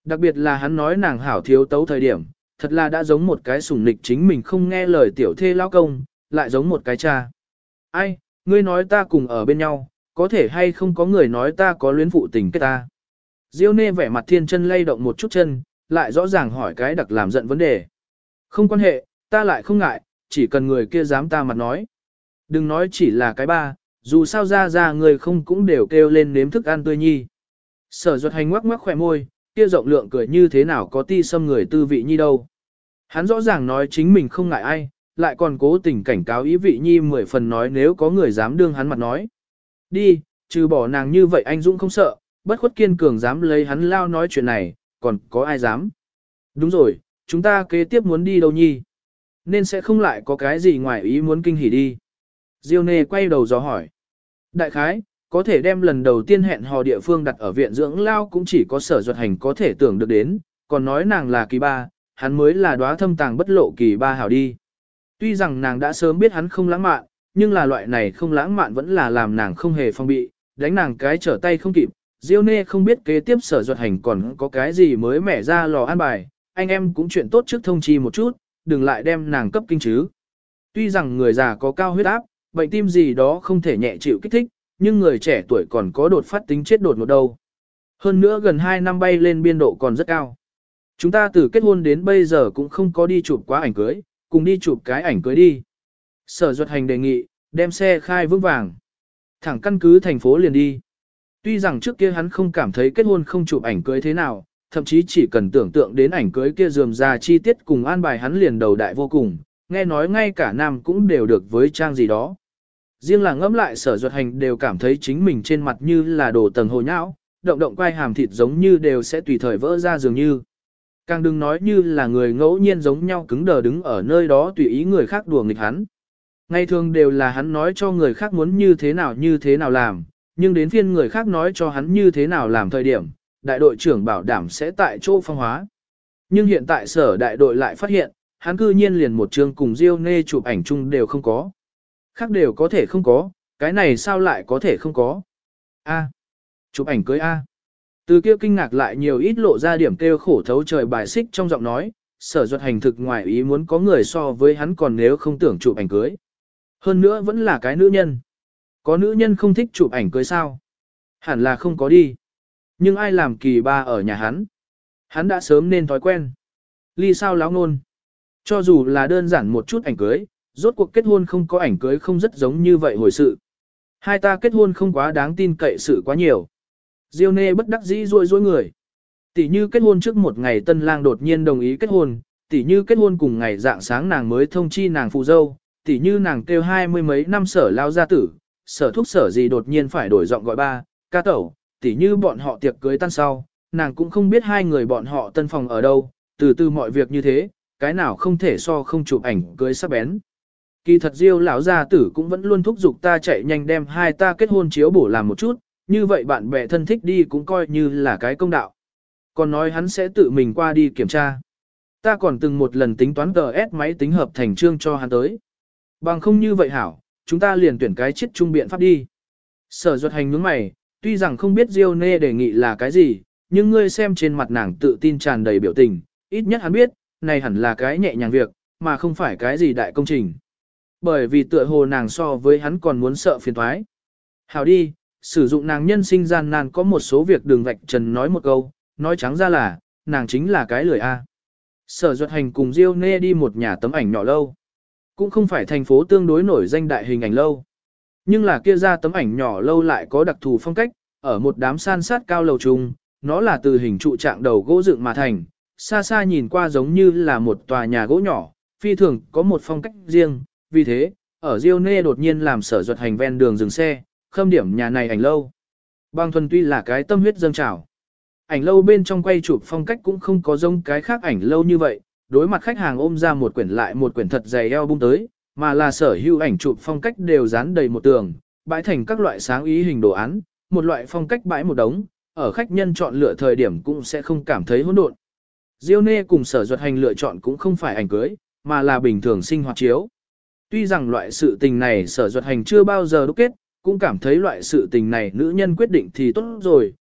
Đặc biệt là hắn nói nàng hảo thiếu tấu thời điểm, thật là đã giống một cái sủng nịch chính mình không nghe lời tiểu thê lao công, lại giống một cái cha. Ai, ngươi nói ta cùng ở bên nhau, có thể hay không có người nói ta có luyến phụ tình kết ta. Diêu Nê vẻ mặt thiên chân lay động một chút chân, lại rõ ràng hỏi cái đặc làm giận vấn đề. Không quan hệ, ta lại không ngại, chỉ cần người kia dám ta mặt nói. Đừng nói chỉ là cái ba, dù sao ra người không cũng đều kêu lên nếm thức ăn tươi nhi. Sở Duật Hành ngoắc ngoắc khỏe môi, kia rộng lượng cười như thế nào có ti xâm người tư vị nhi đâu. Hắn rõ ràng nói chính mình không ngại ai, lại còn cố tình cảnh cáo ý vị nhi 10 phần nói nếu có người dám đương hắn mặt nói. Đi, trừ bỏ nàng như vậy anh Dũng không sợ, bất khuất kiên cường dám lấy hắn lao nói chuyện này, còn có ai dám. Đúng rồi, chúng ta kế tiếp muốn đi đâu nhi? Nên sẽ không lại có cái gì ngoài ý muốn kinh hỉ đi. Diêu Nê quay đầu dò hỏi. Đại khái, có thể đem lần đầu tiên hẹn hò địa phương đặt ở viện dưỡng lao cũng chỉ có Sở Duật Hành có thể tưởng được đến, còn nói nàng là kỳ ba, hắn mới là đóa thâm tàng bất lộ kỳ ba hảo đi. Tuy rằng nàng đã sớm biết hắn không lãng mạn, nhưng là loại này không lãng mạn vẫn là làm nàng không hề phong bị, đánh nàng cái trở tay không kịp. Diêu Nê không biết kế tiếp Sở Duật Hành còn có cái gì mới mẻ ra lò an bài, anh em cũng chuyện tốt trước thông chi một chút, đừng lại đem nàng cấp kinh chứ. Tuy rằng người già có cao huyết áp, bệnh tim gì đó không thể nhẹ chịu kích thích, nhưng người trẻ tuổi còn có đột phát tính chết đột ngột đâu. Hơn nữa gần 2 năm bay lên biên độ còn rất cao. Chúng ta từ kết hôn đến bây giờ cũng không có đi chụp quá ảnh cưới, cùng đi chụp cái ảnh cưới đi. Sở Duật Hành đề nghị, đem xe khai vững vàng. Thẳng căn cứ thành phố liền đi. Tuy rằng trước kia hắn không cảm thấy kết hôn không chụp ảnh cưới thế nào, thậm chí chỉ cần tưởng tượng đến ảnh cưới kia rườm rà chi tiết cùng an bài hắn liền đầu đại vô cùng, nghe nói ngay cả nam cũng đều được với trang gì đó. Riêng là ngẫm lại Sở Duật Hành đều cảm thấy chính mình trên mặt như là đồ tầng hồ nhão, động động quai hàm thịt giống như đều sẽ tùy thời vỡ ra dường như. Càng đừng nói như là người ngẫu nhiên giống nhau cứng đờ đứng ở nơi đó tùy ý người khác đùa nghịch hắn. Ngày thường đều là hắn nói cho người khác muốn như thế nào làm, nhưng đến phiên người khác nói cho hắn như thế nào làm thời điểm, đại đội trưởng bảo đảm sẽ tại chỗ phong hóa. Nhưng hiện tại Sở đại đội lại phát hiện, hắn cư nhiên liền một chương cùng Diêu Nê chụp ảnh chung đều không có. Khác đều có thể không có, cái này sao lại có thể không có? A. Chụp ảnh cưới A. Từ kia kinh ngạc lại nhiều ít lộ ra điểm kêu khổ thấu trời bài xích trong giọng nói, Sở Duật Hành thực ngoài ý muốn có người so với hắn còn nếu không tưởng chụp ảnh cưới. Hơn nữa vẫn là cái nữ nhân. Có nữ nhân không thích chụp ảnh cưới sao? Hẳn là không có đi. Nhưng ai làm kỳ ba ở nhà hắn? Hắn đã sớm nên thói quen. Ly sao láo ngôn. Cho dù là đơn giản một chút ảnh cưới, rốt cuộc kết hôn không có ảnh cưới không rất giống như vậy hồi sự. Hai ta kết hôn không quá đáng tin cậy sự quá nhiều. Diêu Nê bất đắc dĩ rôi người. Tỷ như kết hôn trước một ngày tân lang đột nhiên đồng ý kết hôn, tỷ như kết hôn cùng ngày dạng sáng nàng mới thông chi nàng phụ dâu, tỷ như nàng kêu 20 mấy năm Sở lao gia tử, Sở thúc Sở gì đột nhiên phải đổi giọng gọi ba, ca tẩu, tỷ như bọn họ tiệc cưới tan sau, nàng cũng không biết hai người bọn họ tân phòng ở đâu, từ từ mọi việc như thế, cái nào không thể so không chụp ảnh cưới sắc bén. Kỳ thật Diêu lão gia tử cũng vẫn luôn thúc giục ta chạy nhanh đem hai ta kết hôn chiếu bổ làm một chút, như vậy bạn bè thân thích đi cũng coi như là cái công đạo. Còn nói hắn sẽ tự mình qua đi kiểm tra. Ta còn từng một lần tính toán GS máy tính hợp thành chương cho hắn tới. Bằng không như vậy hảo, chúng ta liền tuyển cái chiết trung biện pháp đi. Sở Duật Hành nhướng mày, tuy rằng không biết Diêu Nê đề nghị là cái gì, nhưng ngươi xem trên mặt nàng tự tin tràn đầy biểu tình, ít nhất hắn biết, này hẳn là cái nhẹ nhàng việc, mà không phải cái gì đại công trình. Bởi vì tựa hồ nàng so với hắn còn muốn sợ phiền thoái. Hảo đi, sử dụng nàng nhân sinh gian nan có một số việc đường vạch trần nói một câu, nói trắng ra là, nàng chính là cái lười A. Sở Duật Hành cùng Diêu Nê đi một nhà tấm ảnh nhỏ lâu. Cũng không phải thành phố tương đối nổi danh đại hình ảnh lâu. Nhưng là kia ra tấm ảnh nhỏ lâu lại có đặc thù phong cách, ở một đám san sát cao lầu trùng, nó là từ hình trụ trạng đầu gỗ dựng mà thành, xa xa nhìn qua giống như là một tòa nhà gỗ nhỏ, phi thường có một phong cách riêng, vì thế, ở Diêu Nê đột nhiên làm Sở Duật Hành ven đường dừng xe, khâm điểm nhà này ảnh lâu. Bang thuần tuy là cái tâm huyết dâng trào. Ảnh lâu bên trong quay chụp phong cách cũng không có giống cái khác ảnh lâu như vậy, đối mặt khách hàng ôm ra một quyển lại một quyển thật dày album tới, mà là sở hữu ảnh chụp phong cách đều dán đầy một tường, bãi thành các loại sáng ý hình đồ án, một loại phong cách bãi một đống, ở khách nhân chọn lựa thời điểm cũng sẽ không cảm thấy hỗn độn. Diêu Nê cùng Sở Duật Hành lựa chọn cũng không phải ảnh cưới, mà là bình thường sinh hoạt chiếu. Tuy rằng loại sự tình này Sở Duật Hành chưa bao giờ đúc kết, cũng cảm thấy loại sự tình này nữ nhân quyết định thì tốt rồi,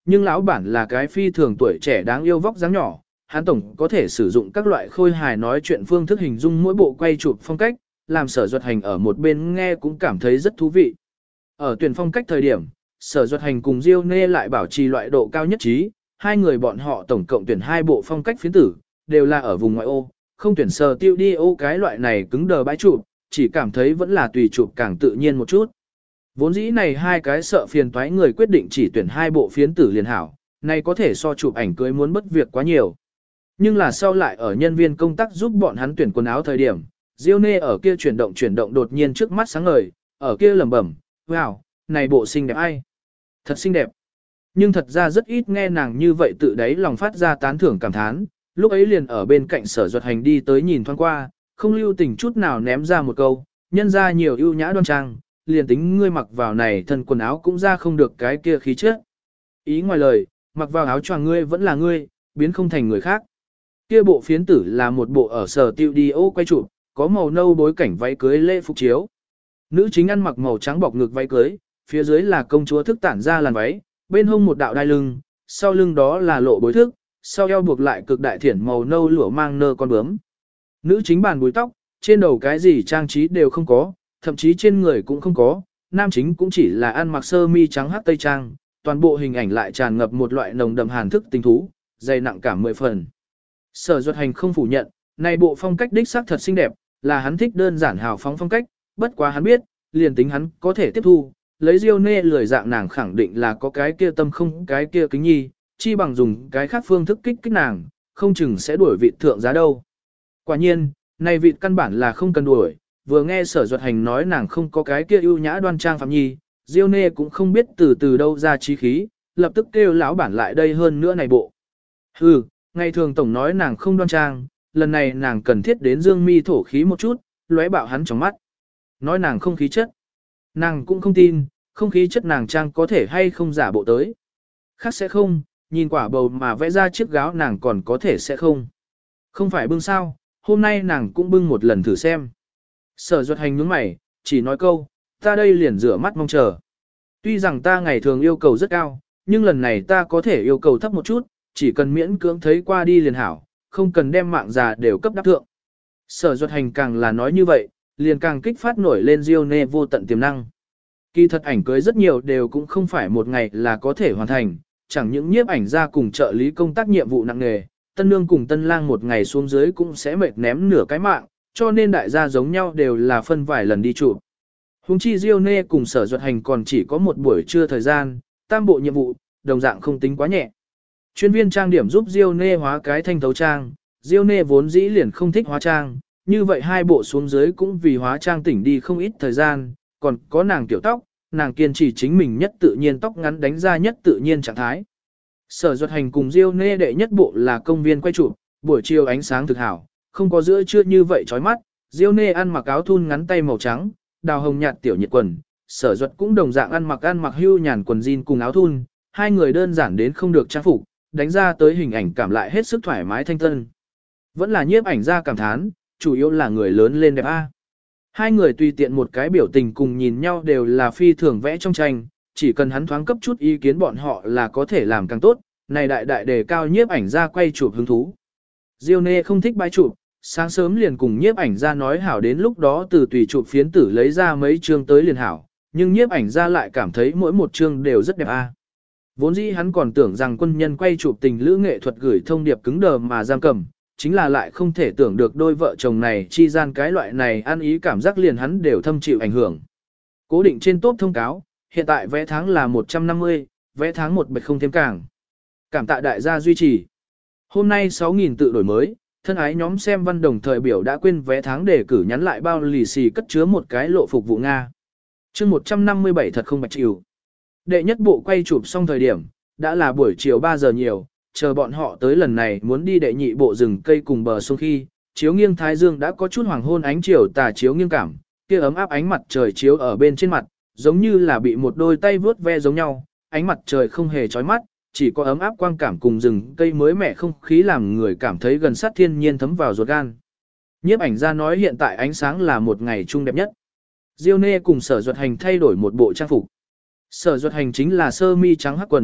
nhưng lão bản là cái phi thường tuổi trẻ đáng yêu vóc dáng nhỏ, hắn tổng có thể sử dụng các loại khôi hài nói chuyện phương thức hình dung mỗi bộ quay chụp phong cách, làm Sở Duật Hành ở một bên nghe cũng cảm thấy rất thú vị. Ở tuyển phong cách thời điểm, Sở Duật Hành cùng Diêu Nê lại bảo trì loại độ cao nhất trí, hai người bọn họ tổng cộng tuyển hai bộ phong cách phiến tử, đều là ở vùng ngoại ô, không tuyển sờ tiêu đi ô cái loại này cứng đờ bãi chụp, chỉ cảm thấy vẫn là tùy chụp càng tự nhiên một chút. Vốn dĩ này hai cái sợ phiền toái người quyết định chỉ tuyển hai bộ phiến tử liền hảo, này có thể so chụp ảnh cưới muốn bất việc quá nhiều. Nhưng là sau lại ở nhân viên công tác giúp bọn hắn tuyển quần áo thời điểm, Diêu Nê ở kia chuyển động đột nhiên trước mắt sáng ngời, ở kia lẩm bẩm, wow, này bộ xinh đẹp ai? Thật xinh đẹp. Nhưng thật ra rất ít nghe nàng như vậy tự đáy lòng phát ra tán thưởng cảm thán, lúc ấy liền ở bên cạnh Sở Duật Hành đi tới nhìn thoáng qua, không lưu tình chút nào ném ra một câu, nhân ra nhiều ưu nhã đoan trang, liền tính ngươi mặc vào này thân quần áo cũng ra không được cái kia khí chất. Ý ngoài lời, mặc vào áo choàng ngươi vẫn là ngươi, biến không thành người khác. Kia bộ phiến tử là một bộ ở sở tiêu đi ô quay chụp, có màu nâu bối cảnh váy cưới lễ phục chiếu. Nữ chính ăn mặc màu trắng bọc ngực váy cưới, phía dưới là công chúa thức tản ra làn váy, bên hông một đạo đai lưng, sau lưng đó là lộ bối thức, sau eo buộc lại cực đại thiển màu nâu lửa mang nơ con bướm. Nữ chính bàn búi tóc, trên đầu cái gì trang trí đều không có, thậm chí trên người cũng không có, nam chính cũng chỉ là ăn mặc sơ mi trắng hắc tây trang, toàn bộ hình ảnh lại tràn ngập một loại nồng đậm hàn thức tình thú, dày nặng cả 10 phần. Sở Duật Hành không phủ nhận, này bộ phong cách đích xác thật xinh đẹp, là hắn thích đơn giản hào phóng phong cách, bất quá hắn biết, liền tính hắn có thể tiếp thu, lấy Diêu Nê lười dạng nàng khẳng định là có cái kia tâm không cái kia kính nhi, chi bằng dùng cái khác phương thức kích nàng, không chừng sẽ đuổi vị thượng giá đâu. Quả nhiên, này vị căn bản là không cần đuổi, vừa nghe Sở Duật Hành nói nàng không có cái kia ưu nhã đoan trang phạm nhi, Diêu Nê cũng không biết từ đâu ra trí khí, lập tức kêu lão bản lại đây hơn nữa này bộ. Hừ, ngày thường tổng nói nàng không đoan trang, lần này nàng cần thiết đến dương mi thổ khí một chút, lóe bạo hắn trong mắt. Nói nàng không khí chất. Nàng cũng không tin, không khí chất nàng trang có thể hay không giả bộ tới. Khác sẽ không, nhìn quả bầu mà vẽ ra chiếc gáo nàng còn có thể sẽ không. Không phải bưng sao, hôm nay nàng cũng bưng một lần thử xem. Sở Duật Hành nhướng mày, chỉ nói câu, ta đây liền rửa mắt mong chờ. Tuy rằng ta ngày thường yêu cầu rất cao, nhưng lần này ta có thể yêu cầu thấp một chút, chỉ cần miễn cưỡng thấy qua đi liền hảo, không cần đem mạng già đều cấp đáp thượng. Sở Duật Hành càng là nói như vậy, liền càng kích phát nổi lên Diêu Nê vô tận tiềm năng. Kỳ thật ảnh cưới rất nhiều đều cũng không phải một ngày là có thể hoàn thành, chẳng những nhiếp ảnh ra cùng trợ lý công tác nhiệm vụ nặng nề, tân nương cùng tân lang một ngày xuống dưới cũng sẽ mệt ném nửa cái mạng, cho nên đại gia giống nhau đều là phân vài lần đi chụp. Hùng chi Diêu Nê cùng Sở Duật Hành còn chỉ có một buổi trưa thời gian, tam bộ nhiệm vụ, đồng dạng không tính quá nhẹ. Chuyên viên trang điểm giúp Diêu Nê hóa cái thanh thấu trang, Diêu Nê vốn dĩ liền không thích hóa trang, như vậy hai bộ xuống dưới cũng vì hóa trang tỉnh đi không ít thời gian, còn có nàng tiểu tóc, nàng kiên trì chính mình nhất tự nhiên tóc ngắn đánh ra nhất tự nhiên trạng thái. Sở Duật Hành cùng Diêu Nê đệ nhất bộ là công viên quay chụp, buổi chiều ánh sáng thực hảo, không có giữa trưa như vậy chói mắt, Diêu Nê ăn mặc áo thun ngắn tay màu trắng, đào hồng nhạt tiểu nhiệt quần, Sở Duật cũng đồng dạng ăn mặc hưu nhàn quần jean cùng áo thun, hai người đơn giản đến không được trang phục, đánh ra tới hình ảnh cảm lại hết sức thoải mái thanh tân. Vẫn là nhiếp ảnh ra cảm thán, chủ yếu là người lớn lên đẹp a. Hai người tùy tiện một cái biểu tình cùng nhìn nhau đều là phi thường vẽ trong tranh, chỉ cần hắn thoáng cấp chút ý kiến bọn họ là có thể làm càng tốt, này đại đề cao nhiếp ảnh ra quay chụp hứng thú. Diêu Nê không thích bãi chụp, sáng sớm liền cùng nhiếp ảnh ra nói hảo đến lúc đó từ tùy chụp phiến tử lấy ra mấy chương tới liền hảo, nhưng nhiếp ảnh ra lại cảm thấy mỗi một chương đều rất đẹp a. Vốn dĩ hắn còn tưởng rằng quân nhân quay chụp tình lữ nghệ thuật gửi thông điệp cứng đờ mà giam cầm, chính là lại không thể tưởng được đôi vợ chồng này chi gian cái loại này ăn ý cảm giác liền hắn đều thâm chịu ảnh hưởng. Cố định trên top thông cáo, hiện tại vé tháng là 150, vé tháng 1 bạch không thêm càng. Cảm tạ đại gia duy trì. Hôm nay 6.000 tự đổi mới, thân ái nhóm xem văn đồng thời biểu đã quên vé tháng để cử nhắn lại bao lì xì cất chứa một cái lộ phục vụ Nga. chương 157 thật không bạch chịu. Đệ nhất bộ quay chụp xong thời điểm, đã là buổi chiều 3 giờ nhiều, chờ bọn họ tới lần này muốn đi đệ nhị bộ rừng cây cùng bờ sông khi, chiếu nghiêng thái dương đã có chút hoàng hôn ánh chiều tà chiếu nghiêng cảm, kia ấm áp ánh mặt trời chiếu ở bên trên mặt, giống như là bị một đôi tay vướt ve giống nhau, ánh mặt trời không hề chói mắt, chỉ có ấm áp quang cảm cùng rừng cây mới mẻ không khí làm người cảm thấy gần sát thiên nhiên thấm vào ruột gan. Nhiếp ảnh ra nói hiện tại ánh sáng là một ngày chung đẹp nhất. Diêu Nê cùng Sở Duật Hành thay đổi một bộ trang phục. Sở Duật Hành chính là sơ mi trắng hắc quần,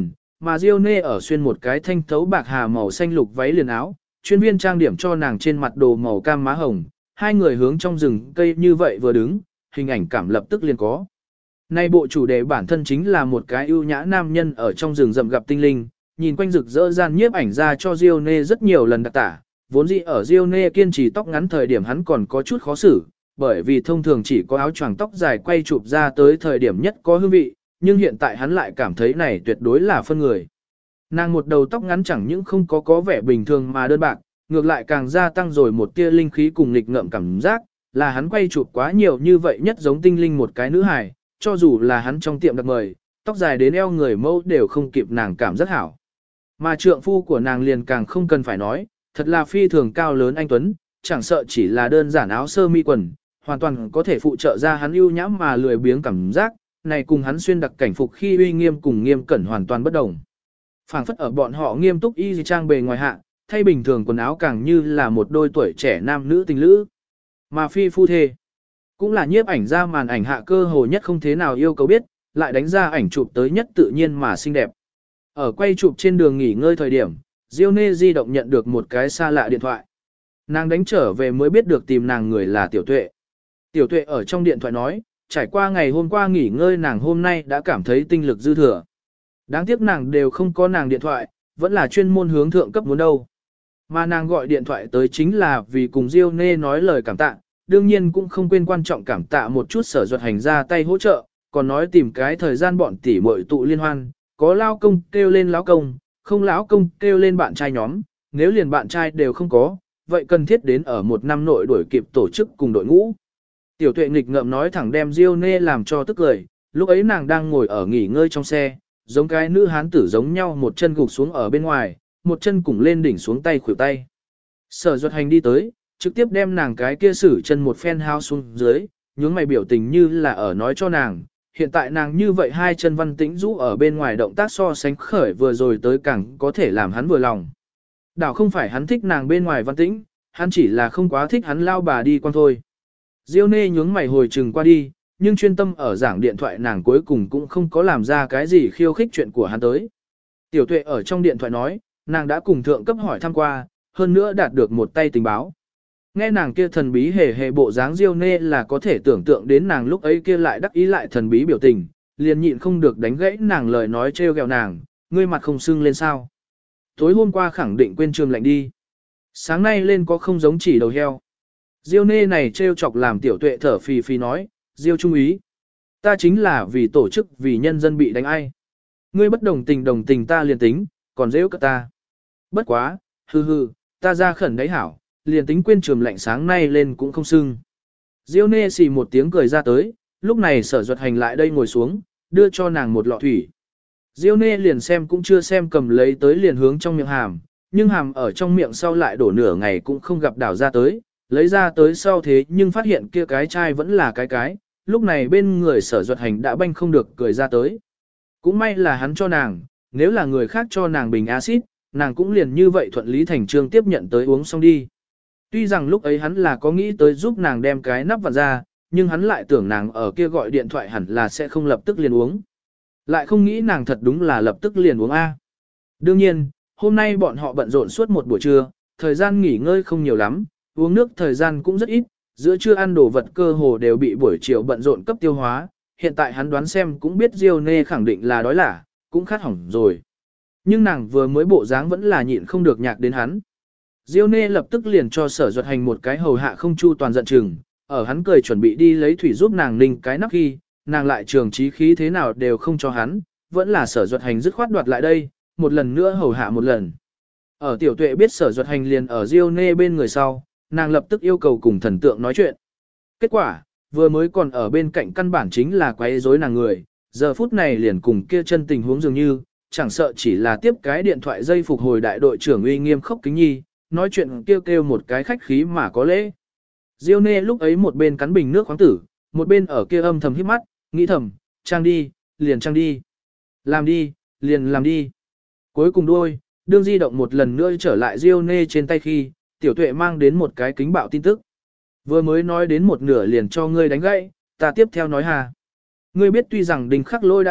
mà Diêu Nê ở xuyên một cái thanh thấu bạc hà màu xanh lục váy liền áo, chuyên viên trang điểm cho nàng trên mặt đồ màu cam má hồng, hai người hướng trong rừng cây như vậy vừa đứng, hình ảnh cảm lập tức liền có. Nay bộ chủ đề bản thân chính là một cái ưu nhã nam nhân ở trong rừng rậm gặp tinh linh, nhìn quanh rực rỡ gian nhiếp ảnh ra cho Diêu Nê rất nhiều lần đặc tả, vốn dĩ ở Diêu Nê kiên trì tóc ngắn thời điểm hắn còn có chút khó xử, bởi vì thông thường chỉ có áo choàng tóc dài quay chụp ra tới thời điểm nhất có hương vị, nhưng hiện tại hắn lại cảm thấy này tuyệt đối là phân người. Nàng một đầu tóc ngắn chẳng những không có vẻ bình thường mà đơn bạc, ngược lại càng gia tăng rồi một tia linh khí cùng nghịch ngợm cảm giác, là hắn quay chụp quá nhiều như vậy nhất giống tinh linh một cái nữ hài, cho dù là hắn trong tiệm đặc mời, tóc dài đến eo người mẫu đều không kịp nàng cảm rất hảo. Mà trượng phu của nàng liền càng không cần phải nói, thật là phi thường cao lớn anh tuấn, chẳng sợ chỉ là đơn giản áo sơ mi quần, hoàn toàn có thể phụ trợ ra hắn ưu nhãm mà lười biếng cảm giác, này cùng hắn xuyên đặc cảnh phục khi uy nghiêm cùng nghiêm cẩn hoàn toàn bất đồng. Phảng phất ở bọn họ nghiêm túc y trang bề ngoài hạ, thay bình thường quần áo càng như là một đôi tuổi trẻ nam nữ tình lữ. Mà phi phu thê, cũng là nhiếp ảnh ra màn ảnh hạ cơ hồ nhất không thế nào yêu cầu biết, lại đánh ra ảnh chụp tới nhất tự nhiên mà xinh đẹp. Ở quay chụp trên đường nghỉ ngơi thời điểm, Diêu Nê di động nhận được một cái xa lạ điện thoại. Nàng đánh trở về mới biết được tìm nàng người là Tiểu Tuệ. Tiểu Tuệ ở trong điện thoại nói, trải qua ngày hôm qua nghỉ ngơi nàng hôm nay đã cảm thấy tinh lực dư thừa. Đáng tiếc nàng đều không có nàng điện thoại, vẫn là chuyên môn hướng thượng cấp muốn đâu. Mà nàng gọi điện thoại tới chính là vì cùng Diêu Nê nói lời cảm tạ, đương nhiên cũng không quên quan trọng cảm tạ một chút Sở Duật Hành ra tay hỗ trợ, còn nói tìm cái thời gian bọn tỷ muội tụ liên hoan, có lão công kêu lên lão công, không lão công kêu lên bạn trai nhóm, nếu liền bạn trai đều không có, vậy cần thiết đến ở một năm nội đuổi kịp tổ chức cùng đội ngũ. Tiểu Tuệ nghịch ngợm nói thẳng đem Diêu Nê làm cho tức cười, lúc ấy nàng đang ngồi ở nghỉ ngơi trong xe, giống cái nữ hán tử giống nhau một chân gục xuống ở bên ngoài, một chân cùng lên đỉnh xuống tay khuỷu tay. Sở Duật Hành đi tới, trực tiếp đem nàng cái kia sử chân một phen hao xuống dưới, nhướng mày biểu tình như là ở nói cho nàng, hiện tại nàng như vậy hai chân văn tĩnh rũ ở bên ngoài động tác so sánh khởi vừa rồi tới càng có thể làm hắn vừa lòng. Đảo không phải hắn thích nàng bên ngoài văn tĩnh, hắn chỉ là không quá thích hắn lao bà đi quan thôi. Diêu Nê nhướng mày hồi trừng qua đi, nhưng chuyên tâm ở giảng điện thoại nàng cuối cùng cũng không có làm ra cái gì khiêu khích chuyện của hắn tới. Tiểu Tuệ ở trong điện thoại nói, nàng đã cùng thượng cấp hỏi thăm qua, hơn nữa đạt được một tay tình báo. Nghe nàng kia thần bí hề hề bộ dáng Diêu Nê là có thể tưởng tượng đến nàng lúc ấy kia lại đắc ý lại thần bí biểu tình, liền nhịn không được đánh gãy nàng lời nói trêu ghẹo nàng, ngươi mặt không sưng lên sao. Tối hôm qua khẳng định quên trường lạnh đi. Sáng nay lên có không giống chỉ đầu heo. Diêu Nê này trêu chọc làm Tiểu Tuệ thở phì phì nói, Diêu trung úy, ta chính là vì tổ chức vì nhân dân bị đánh ai. Ngươi bất đồng tình ta liền tính, còn dễ cất ta. Bất quá, hừ hừ, ta ra khẩn đấy hảo, liền tính quên trường lạnh sáng nay lên cũng không sưng. Diêu Nê xì một tiếng cười ra tới, lúc này Sở Duật Hành lại đây ngồi xuống, đưa cho nàng một lọ thủy. Diêu Nê liền xem cũng chưa xem cầm lấy tới liền hướng trong miệng hàm, nhưng hàm ở trong miệng sau lại đổ nửa ngày cũng không gặp đảo ra tới, lấy ra tới sau thế nhưng phát hiện kia cái chai vẫn là cái, lúc này bên người Sở Duật Hành đã banh không được cười ra tới. Cũng may là hắn cho nàng, nếu là người khác cho nàng bình axit, nàng cũng liền như vậy thuận lý thành trương tiếp nhận tới uống xong đi. Tuy rằng lúc ấy hắn là có nghĩ tới giúp nàng đem cái nắp vặn ra, nhưng hắn lại tưởng nàng ở kia gọi điện thoại hẳn là sẽ không lập tức liền uống. Lại không nghĩ nàng thật đúng là lập tức liền uống A. Đương nhiên, hôm nay bọn họ bận rộn suốt một buổi trưa, thời gian nghỉ ngơi không nhiều lắm, uống nước thời gian cũng rất ít, giữa trưa ăn đồ vật cơ hồ đều bị buổi chiều bận rộn cấp tiêu hóa, hiện tại hắn đoán xem cũng biết Diêu Nê khẳng định là đói lả, cũng khát hỏng rồi. Nhưng nàng vừa mới bộ dáng vẫn là nhịn không được nhạc đến hắn. Diêu Nê lập tức liền cho Sở Duật Hành một cái hầu hạ không chu toàn giận chừng, ở hắn cười chuẩn bị đi lấy thủy giúp nàng ninh cái nắp khi, nàng lại trường trí khí thế nào đều không cho hắn, vẫn là Sở Duật Hành dứt khoát đoạt lại đây, một lần nữa hầu hạ một lần. Ở Tiểu Tuệ biết Sở Duật Hành liền ở Diêu Nê bên người sau, nàng lập tức yêu cầu cùng thần tượng nói chuyện. Kết quả, vừa mới còn ở bên cạnh căn bản chính là quấy rối nàng người, giờ phút này liền cùng kia chân tình huống dường như, chẳng sợ chỉ là tiếp cái điện thoại dây phục hồi đại đội trưởng uy nghiêm khốc kính nhi, nói chuyện kêu một cái khách khí mà có lễ. Diêu Nê lúc ấy một bên cắn bình nước khoáng tử, một bên ở kia âm thầm hít mắt, nghĩ thầm, trang đi, liền trang đi. Làm đi, liền làm đi. Cuối cùng đuôi, đương di động một lần nữa trở lại Diêu Nê trên tay khi, Tiểu Tuệ mang đến một cái kính bạo tin tức. Vừa mới nói đến một nửa liền cho ngươi đánh gãy, ta tiếp theo nói hà. Ngươi biết tuy rằng Đinh Khắc Lôi đã chết,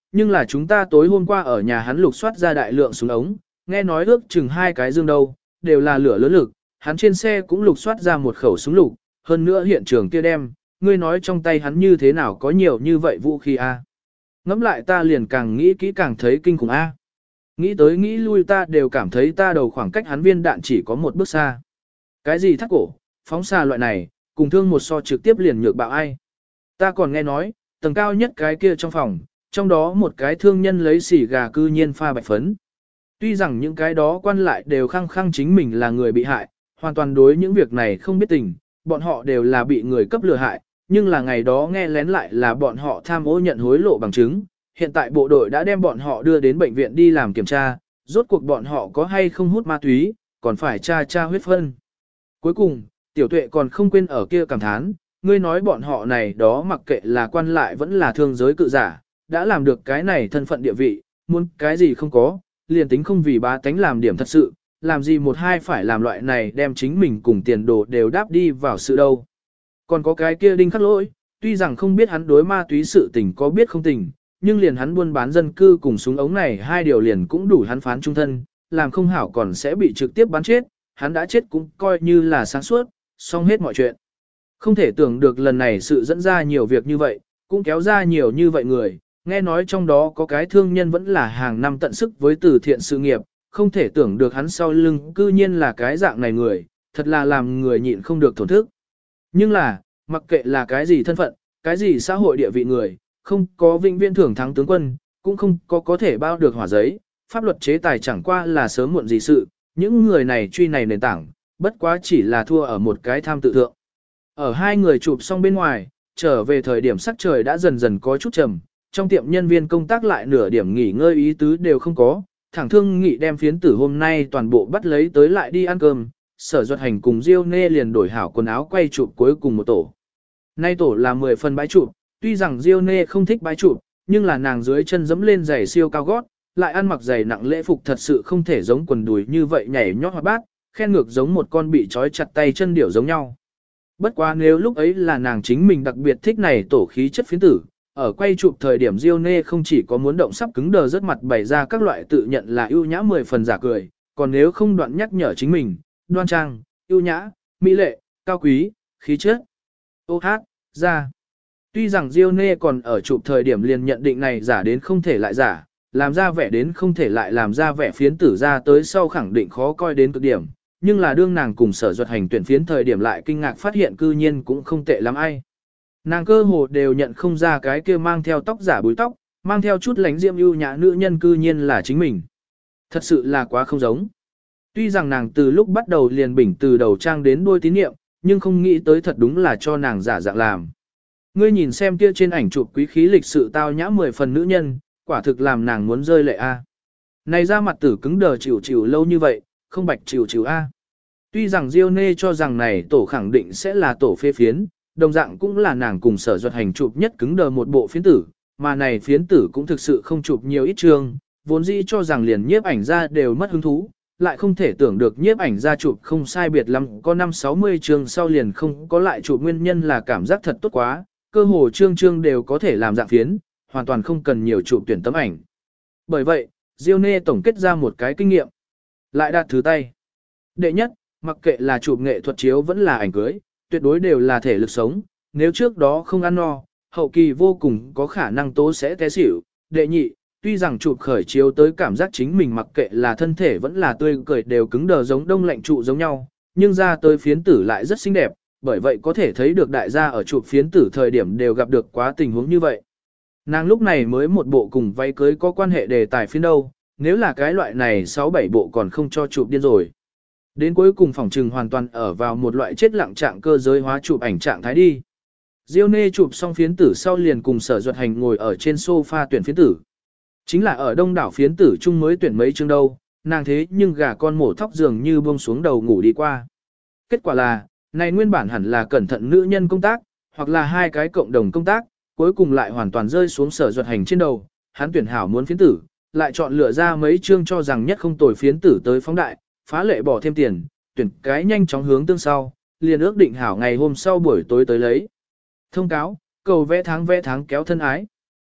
nhưng là chúng ta tối hôm qua ở nhà hắn lục soát ra đại lượng súng ống, nghe nói ước chừng 2 cái dương đâu, đều là lửa lớn lực, hắn trên xe cũng lục soát ra một khẩu súng lục, hơn nữa hiện trường kia đem, ngươi nói trong tay hắn như thế nào có nhiều như vậy vũ khí a? Ngẫm lại ta liền càng nghĩ kỹ càng thấy kinh khủng a. Nghĩ tới nghĩ lui ta đều cảm thấy ta đầu khoảng cách hắn viên đạn chỉ có một bước xa. Cái gì thắt cổ, phóng xa loại này, cùng thương một so trực tiếp liền nhược bạo ai. Ta còn nghe nói, tầng cao nhất cái kia trong phòng, trong đó một cái thương nhân lấy xỉ gà cư nhiên pha bạch phấn. Tuy rằng những cái đó quan lại đều khăng khăng chính mình là người bị hại, hoàn toàn đối những việc này không biết tình, bọn họ đều là bị người cấp lừa hại, nhưng là ngày đó nghe lén lại là bọn họ tham ô nhận hối lộ bằng chứng. Hiện tại bộ đội đã đem bọn họ đưa đến bệnh viện đi làm kiểm tra, rốt cuộc bọn họ có hay không hút ma túy, còn phải tra huyết phân. Cuối cùng, tiểu tuệ còn không quên ở kia cảm thán, ngươi nói bọn họ này đó mặc kệ là quan lại vẫn là thương giới cự giả, đã làm được cái này thân phận địa vị, muốn cái gì không có, liền tính không vì bá tánh làm điểm thật sự, làm gì một hai phải làm loại này đem chính mình cùng tiền đồ đều đáp đi vào sự đâu. Còn có cái kia Đinh Khắc Lỗi, tuy rằng không biết hắn đối ma túy sự tình có biết không tình, nhưng liền hắn buôn bán dân cư cùng súng ống này hai điều liền cũng đủ hắn phán trung thân, làm không hảo còn sẽ bị trực tiếp bắn chết, hắn đã chết cũng coi như là sáng suốt, xong hết mọi chuyện. Không thể tưởng được lần này sự dẫn ra nhiều việc như vậy, cũng kéo ra nhiều như vậy người, nghe nói trong đó có cái thương nhân vẫn là hàng năm tận sức với từ thiện sự nghiệp, không thể tưởng được hắn sau lưng cư nhiên là cái dạng này người, thật là làm người nhịn không được thổn thức. Nhưng là, mặc kệ là cái gì thân phận, cái gì xã hội địa vị người, không có vinh viên thưởng thắng tướng quân, cũng không có thể bao được hỏa giấy, pháp luật chế tài chẳng qua là sớm muộn gì sự, những người này truy này nền tảng, bất quá chỉ là thua ở một cái tham tự thượng. Ở hai người chụp xong bên ngoài, trở về thời điểm sắc trời đã dần dần có chút trầm, trong tiệm nhân viên công tác lại nửa điểm nghỉ ngơi ý tứ đều không có, thẳng thương nghị đem phiến tử hôm nay toàn bộ bắt lấy tới lại đi ăn cơm, Sở Duật Hành cùng Diêu Nê liền đổi hảo quần áo quay chụp cuối cùng một tổ. Nay tổ là 10 phần bãi chụp, tuy rằng Diêu Nê không thích bãi chụp, nhưng là nàng dưới chân dẫm lên giày siêu cao gót, lại ăn mặc giày nặng lễ phục thật sự không thể giống quần đùi như vậy nhảy nhót hoạt bát, khen ngược giống một con bị trói chặt tay chân điểu giống nhau. Bất quá nếu lúc ấy là nàng chính mình đặc biệt thích này tổ khí chất phiến tử, ở quay chụp thời điểm Diêu Nê không chỉ có muốn động sắp cứng đờ rất mặt bày ra các loại tự nhận là ưu nhã 10 phần giả cười, còn nếu không đoạn nhắc nhở chính mình, đoan trang, ưu nhã, mỹ lệ, cao quý, khí chất. Ô hát, ra. Tuy rằng Diêu Nê còn ở chụp thời điểm liền nhận định này giả đến không thể lại giả, làm ra vẻ đến không thể lại làm ra vẻ phiến tử ra tới sau khẳng định khó coi đến cực điểm, nhưng là đương nàng cùng Sở Duật Hành tuyển phiến thời điểm lại kinh ngạc phát hiện cư nhiên cũng không tệ lắm ai. Nàng cơ hồ đều nhận không ra cái kia mang theo tóc giả búi tóc, mang theo chút lánh diễm ưu nhã nữ nhân cư nhiên là chính mình. Thật sự là quá không giống. Tuy rằng nàng từ lúc bắt đầu liền bình từ đầu trang đến đuôi tín niệm, nhưng không nghĩ tới thật đúng là cho nàng giả dạng làm. Ngươi nhìn xem kia trên ảnh chụp quý khí lịch sự tao nhã 10 phần nữ nhân, quả thực làm nàng muốn rơi lệ a. Này ra mặt tử cứng đờ chịu chịu lâu như vậy, không bạch chịu chịu a. Tuy rằng Diêu Nê cho rằng này tổ khẳng định sẽ là tổ phê phiến, đồng dạng cũng là nàng cùng Sở Duật Hành chụp nhất cứng đờ một bộ phiến tử, mà này phiến tử cũng thực sự không chụp nhiều ít chương, vốn dĩ cho rằng liền nhiếp ảnh ra đều mất hứng thú, lại không thể tưởng được nhiếp ảnh ra chụp không sai biệt lắm có 5-60 chương sau liền không có lại chụp, nguyên nhân là cảm giác thật tốt quá, cơ hồ chương đều có thể làm dạng phiến, hoàn toàn không cần nhiều chụp tuyển tấm ảnh. Bởi vậy, Diêu Nê tổng kết ra một cái kinh nghiệm, lại đạt thứ tay. Đệ nhất, mặc kệ là chụp nghệ thuật chiếu vẫn là ảnh cưới, tuyệt đối đều là thể lực sống, nếu trước đó không ăn no, hậu kỳ vô cùng có khả năng tố sẽ té xỉu. Đệ nhị, tuy rằng chụp khởi chiếu tới cảm giác chính mình mặc kệ là thân thể vẫn là tươi cười đều cứng đờ giống đông lạnh trụ giống nhau, nhưng ra tới phiến tử lại rất xinh đẹp, bởi vậy có thể thấy được đại gia ở chụp phiến tử thời điểm đều gặp được quá tình huống như vậy. Nàng lúc này mới một bộ cùng váy cưới có quan hệ đề tài phiến đâu, nếu là cái loại này 6-7 bộ còn không cho chụp điên rồi. Đến cuối cùng phòng trừng hoàn toàn ở vào một loại chết lặng trạng cơ giới hóa chụp ảnh trạng thái đi. Diêu Nê chụp xong phiến tử sau liền cùng Sở Duật Hành ngồi ở trên sofa tuyển phiến tử. Chính là ở đông đảo phiến tử chung mới tuyển mấy chương đâu, nàng thế nhưng gà con mổ thóc dường như buông xuống đầu ngủ đi qua. Kết quả là, này nguyên bản hẳn là cẩn thận nữ nhân công tác, hoặc là hai cái cộng đồng công tác, cuối cùng lại hoàn toàn rơi xuống Sở Duật Hành trên đầu, hắn tuyển hảo muốn phiến tử, lại chọn lựa ra mấy chương cho rằng nhất không tồi phiến tử tới phóng đại, phá lệ bỏ thêm tiền, tuyển cái nhanh chóng hướng tương sau, liền ước định hảo ngày hôm sau buổi tối tới lấy. Thông cáo, cầu vẽ tháng kéo thân ái.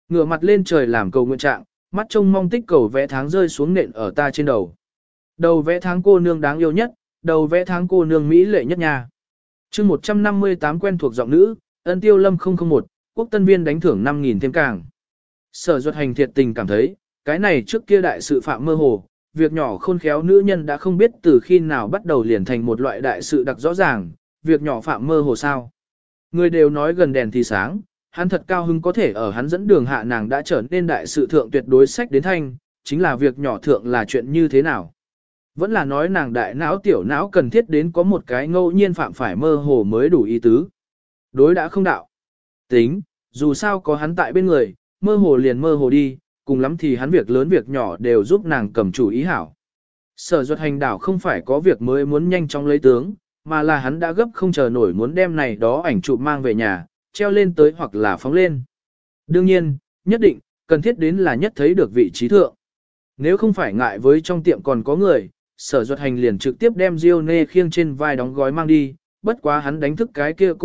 Ngửa mặt lên trời làm cầu nguyện trạng, mắt trông mong tích cầu vẽ tháng rơi xuống nện ở ta trên đầu. Đầu vẽ tháng cô nương đáng yêu nhất, đầu vẽ tháng cô nương mỹ lệ nhất nha. Chương 158 quen thuộc giọng nữ, Ân Tiêu Lâm 001, quốc tân viên đánh thưởng 5.000 thêm càng. Sở Duật Hành thiệt tình cảm thấy, cái này trước kia đại sự phạm mơ hồ, việc nhỏ khôn khéo nữ nhân đã không biết từ khi nào bắt đầu liền thành một loại đại sự đặc rõ ràng, việc nhỏ phạm mơ hồ sao. Người đều nói gần đèn thì sáng, hắn thật cao hứng có thể ở hắn dẫn đường hạ nàng đã trở nên đại sự thượng tuyệt đối sách đến thanh, chính là việc nhỏ thượng là chuyện như thế nào. Vẫn là nói nàng đại não tiểu não cần thiết đến có một cái ngẫu nhiên phạm phải mơ hồ mới đủ ý tứ. Đối đã không đạo. Tính, dù sao có hắn tại bên người, mơ hồ liền mơ hồ đi, cùng lắm thì hắn việc lớn việc nhỏ đều giúp nàng cầm chủ ý hảo. Sở Duật Hành đảo không phải có việc mới muốn nhanh chóng lấy tướng, mà là hắn đã gấp không chờ nổi muốn đem này đó ảnh chụp mang về nhà, treo lên tới hoặc là phóng lên. Đương nhiên, nhất định, cần thiết đến là nhất thấy được vị trí thượng. Nếu không phải ngại với trong tiệm còn có người, Sở Duật Hành liền trực tiếp đem Diêu Nê khiêng trên vai đóng gói mang đi, bất quá hắn đánh thức cái kia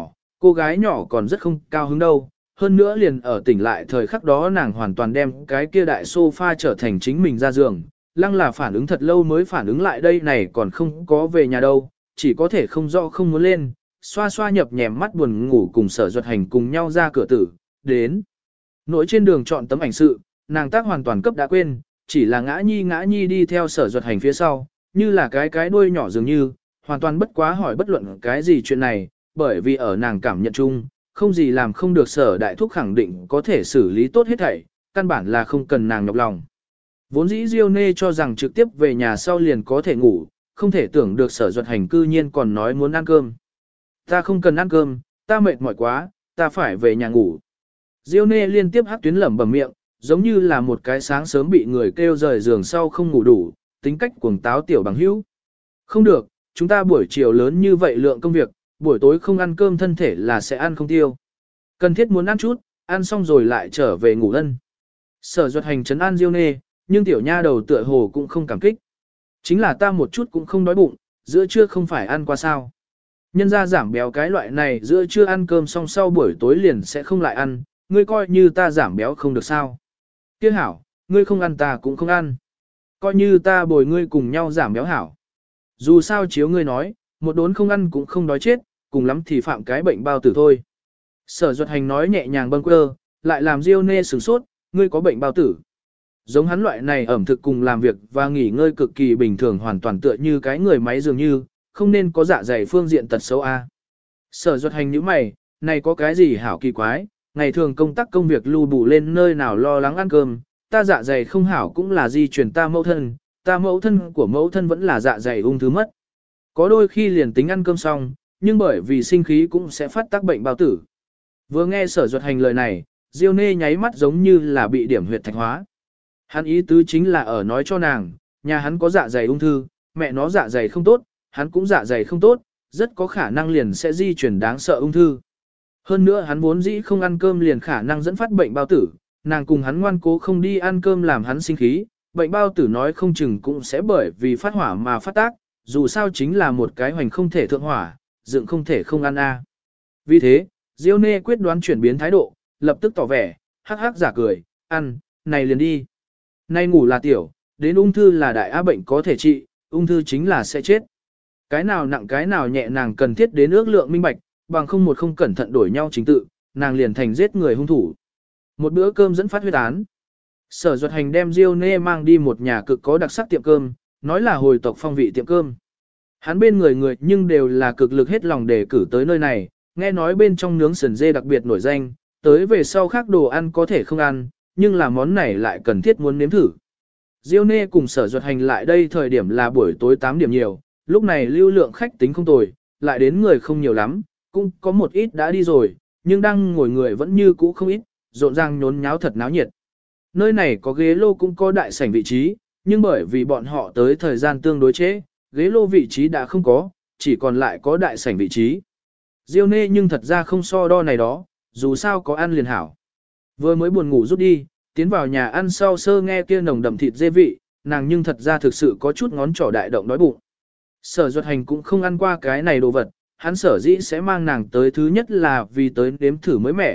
cô gái nhỏ còn rất không cao hứng đâu. Hơn nữa liền ở tỉnh lại thời khắc đó nàng hoàn toàn đem cái kia đại sofa trở thành chính mình ra giường, lăng là phản ứng thật lâu mới phản ứng lại đây này còn không có về nhà đâu, chỉ có thể không rõ không muốn lên, xoa xoa nhập nhèm mắt buồn ngủ cùng Sở Duật Hành cùng nhau ra cửa tử, đến. Nỗi trên đường chọn tấm ảnh sự, nàng tác hoàn toàn cấp đã quên, chỉ là ngã nhi đi theo Sở Duật Hành phía sau, như là cái đuôi nhỏ dường như, hoàn toàn bất quá hỏi bất luận cái gì chuyện này, bởi vì ở nàng cảm nhận chung, không gì làm không được Sở đại thúc khẳng định có thể xử lý tốt hết thảy, căn bản là không cần nàng nhọc lòng. Vốn dĩ Diêu Nê cho rằng trực tiếp về nhà sau liền có thể ngủ, không thể tưởng được Sở Duật Hành cư nhiên còn nói muốn ăn cơm. Ta không cần ăn cơm, ta mệt mỏi quá, ta phải về nhà ngủ. Diêu Nê liên tiếp hắc tuyến lẩm bẩm miệng, giống như là một cái sáng sớm bị người kêu rời giường sau không ngủ đủ, tính cách cuồng táo tiểu bằng hữu. Không được, chúng ta buổi chiều lớn như vậy lượng công việc, buổi tối không ăn cơm thân thể là sẽ ăn không tiêu. Cần thiết muốn ăn chút, ăn xong rồi lại trở về ngủ ân. Sở Duật Hành trấn an Diêu Nê, nhưng tiểu nha đầu tựa hồ cũng không cảm kích. Chính là ta một chút cũng không đói bụng, giữa trưa không phải ăn qua sao. Nhân ra giảm béo cái loại này giữa trưa ăn cơm xong sau buổi tối liền sẽ không lại ăn, ngươi coi như ta giảm béo không được sao. Tiếc hảo, ngươi không ăn ta cũng không ăn. Coi như ta bồi ngươi cùng nhau giảm béo hảo. Dù sao chiếu ngươi nói, một đốn không ăn cũng không đói chết, cùng lắm thì phạm cái bệnh bao tử thôi. Sở Duật Hành nói nhẹ nhàng bâng quơ, lại làm Diêu Nê sửng sốt, ngươi có bệnh bao tử. Giống hắn loại này ẩm thực cùng làm việc và nghỉ ngơi cực kỳ bình thường hoàn toàn tựa như cái người máy dường như, không nên có dạ dày phương diện tật xấu a. Sở Duật Hành nhíu mày, này có cái gì hảo kỳ quái, ngày thường công tác công việc lưu bù lên nơi nào lo lắng ăn cơm, ta dạ dày không hảo cũng là di truyền ta mẫu thân của mẫu thân vẫn là dạ dày ung thư mất. Có đôi khi liền tính ăn cơm xong, nhưng bởi vì sinh khí cũng sẽ phát tác bệnh bao tử. Vừa nghe Sở Duật Hành lời này, Diêu Nê nháy mắt giống như là bị điểm huyệt thạch hóa. Hắn ý tứ chính là ở nói cho nàng, nhà hắn có dạ dày ung thư, mẹ nó dạ dày không tốt, hắn cũng dạ dày không tốt, rất có khả năng liền sẽ di chuyển đáng sợ ung thư. Hơn nữa hắn vốn dĩ không ăn cơm liền khả năng dẫn phát bệnh bao tử, nàng cùng hắn ngoan cố không đi ăn cơm làm hắn sinh khí, bệnh bao tử nói không chừng cũng sẽ bởi vì phát hỏa mà phát tác, dù sao chính là một cái hoành không thể thượng hỏa, dựng không thể không ăn a. Vì thế, Diêu Nê quyết đoán chuyển biến thái độ, lập tức tỏ vẻ, hắc hắc giả cười, ăn, này liền đi. Nay ngủ là tiểu, đến ung thư là đại á bệnh có thể trị, ung thư chính là sẽ chết. Cái nào nặng cái nào nhẹ nàng cần thiết đến ước lượng minh bạch, bằng không cẩn thận đổi nhau chính tự, nàng liền thành giết người hung thủ. Một bữa cơm dẫn phát huyết án. Sở Duật Hành đem Diêu Nê mang đi một nhà cực có đặc sắc tiệm cơm, nói là hồi tộc phong vị tiệm cơm. Hắn bên người nhưng đều là cực lực hết lòng để cử tới nơi này, nghe nói bên trong nướng sườn dê đặc biệt nổi danh, tới về sau khác đồ ăn có thể không ăn, nhưng là món này lại cần thiết muốn nếm thử. Diêu Nê cùng Sở Duật Hành lại đây thời điểm là buổi tối 8 điểm nhiều, lúc này lưu lượng khách tính không tồi, lại đến người không nhiều lắm, cũng có một ít đã đi rồi, nhưng đang ngồi người vẫn như cũ không ít, rộn ràng nhốn nháo thật náo nhiệt. Nơi này có ghế lô cũng có đại sảnh vị trí, nhưng bởi vì bọn họ tới thời gian tương đối trễ, ghế lô vị trí đã không có, chỉ còn lại có đại sảnh vị trí. Diêu Nê nhưng thật ra không so đo này đó, dù sao có ăn liền hảo. Vừa mới buồn ngủ rút đi, tiến vào nhà ăn sau sơ nghe kia nồng đậm thịt dê vị, nàng nhưng thật ra thực sự có chút ngón trỏ đại động đói bụng. Sở Duật Hành cũng không ăn qua cái này đồ vật, hắn sở dĩ sẽ mang nàng tới thứ nhất là vì tới nếm thử mới mẻ,